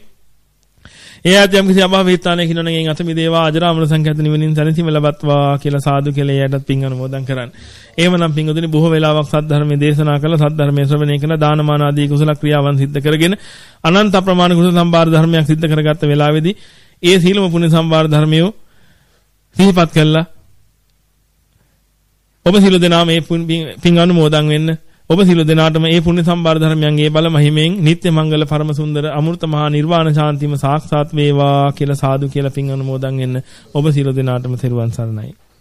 ඒ ආත් යම් කිසි අභාවී ස්ථානයක ඉන්නවනම් එයින් අත මිදේවා අජරාමර සංඛ්‍යාත නිවනින් සැනසීම ලබත්වා කියලා සාදු කියලා යටත් පිං අනුමෝදන් කරන්න. එහෙමනම් පිංගුතුනි බොහෝ වෙලාවක් සද්ධර්මයේ දේශනා කළා සද්ධර්මයේ ශ්‍රවණය කළා දානමාන ආදී කුසල ක්‍රියාවන් සිද්ධ කරගෙන අනන්ත ප්‍රමාණ කුසල සම්භාර ධර්මයක් සිද්ධ කරගත්ත වෙලාවේදී ඒ සීලම පුණ්‍ය සම්භාර ධර්මියෝ සිහිපත් කළා. ඔබ සියලු දෙනා මේ පින් අනුමෝදන් වෙන්න. ඔබ සියලු දෙනාටම ඒ පුණ්‍ය සම්භාර ධර්මයන්ගේ බල මහිමෙන් නිත්‍ය මංගල පරම සුන්දර අමෘත මහා නිර්වාණ ශාන්තිම සාක්ෂාත් වේවා කියලා සාදු කියලා පින් අනුමෝදන් වෙන්න ඔබ සියලු දෙනාටම තෙරුවන් සරණයි.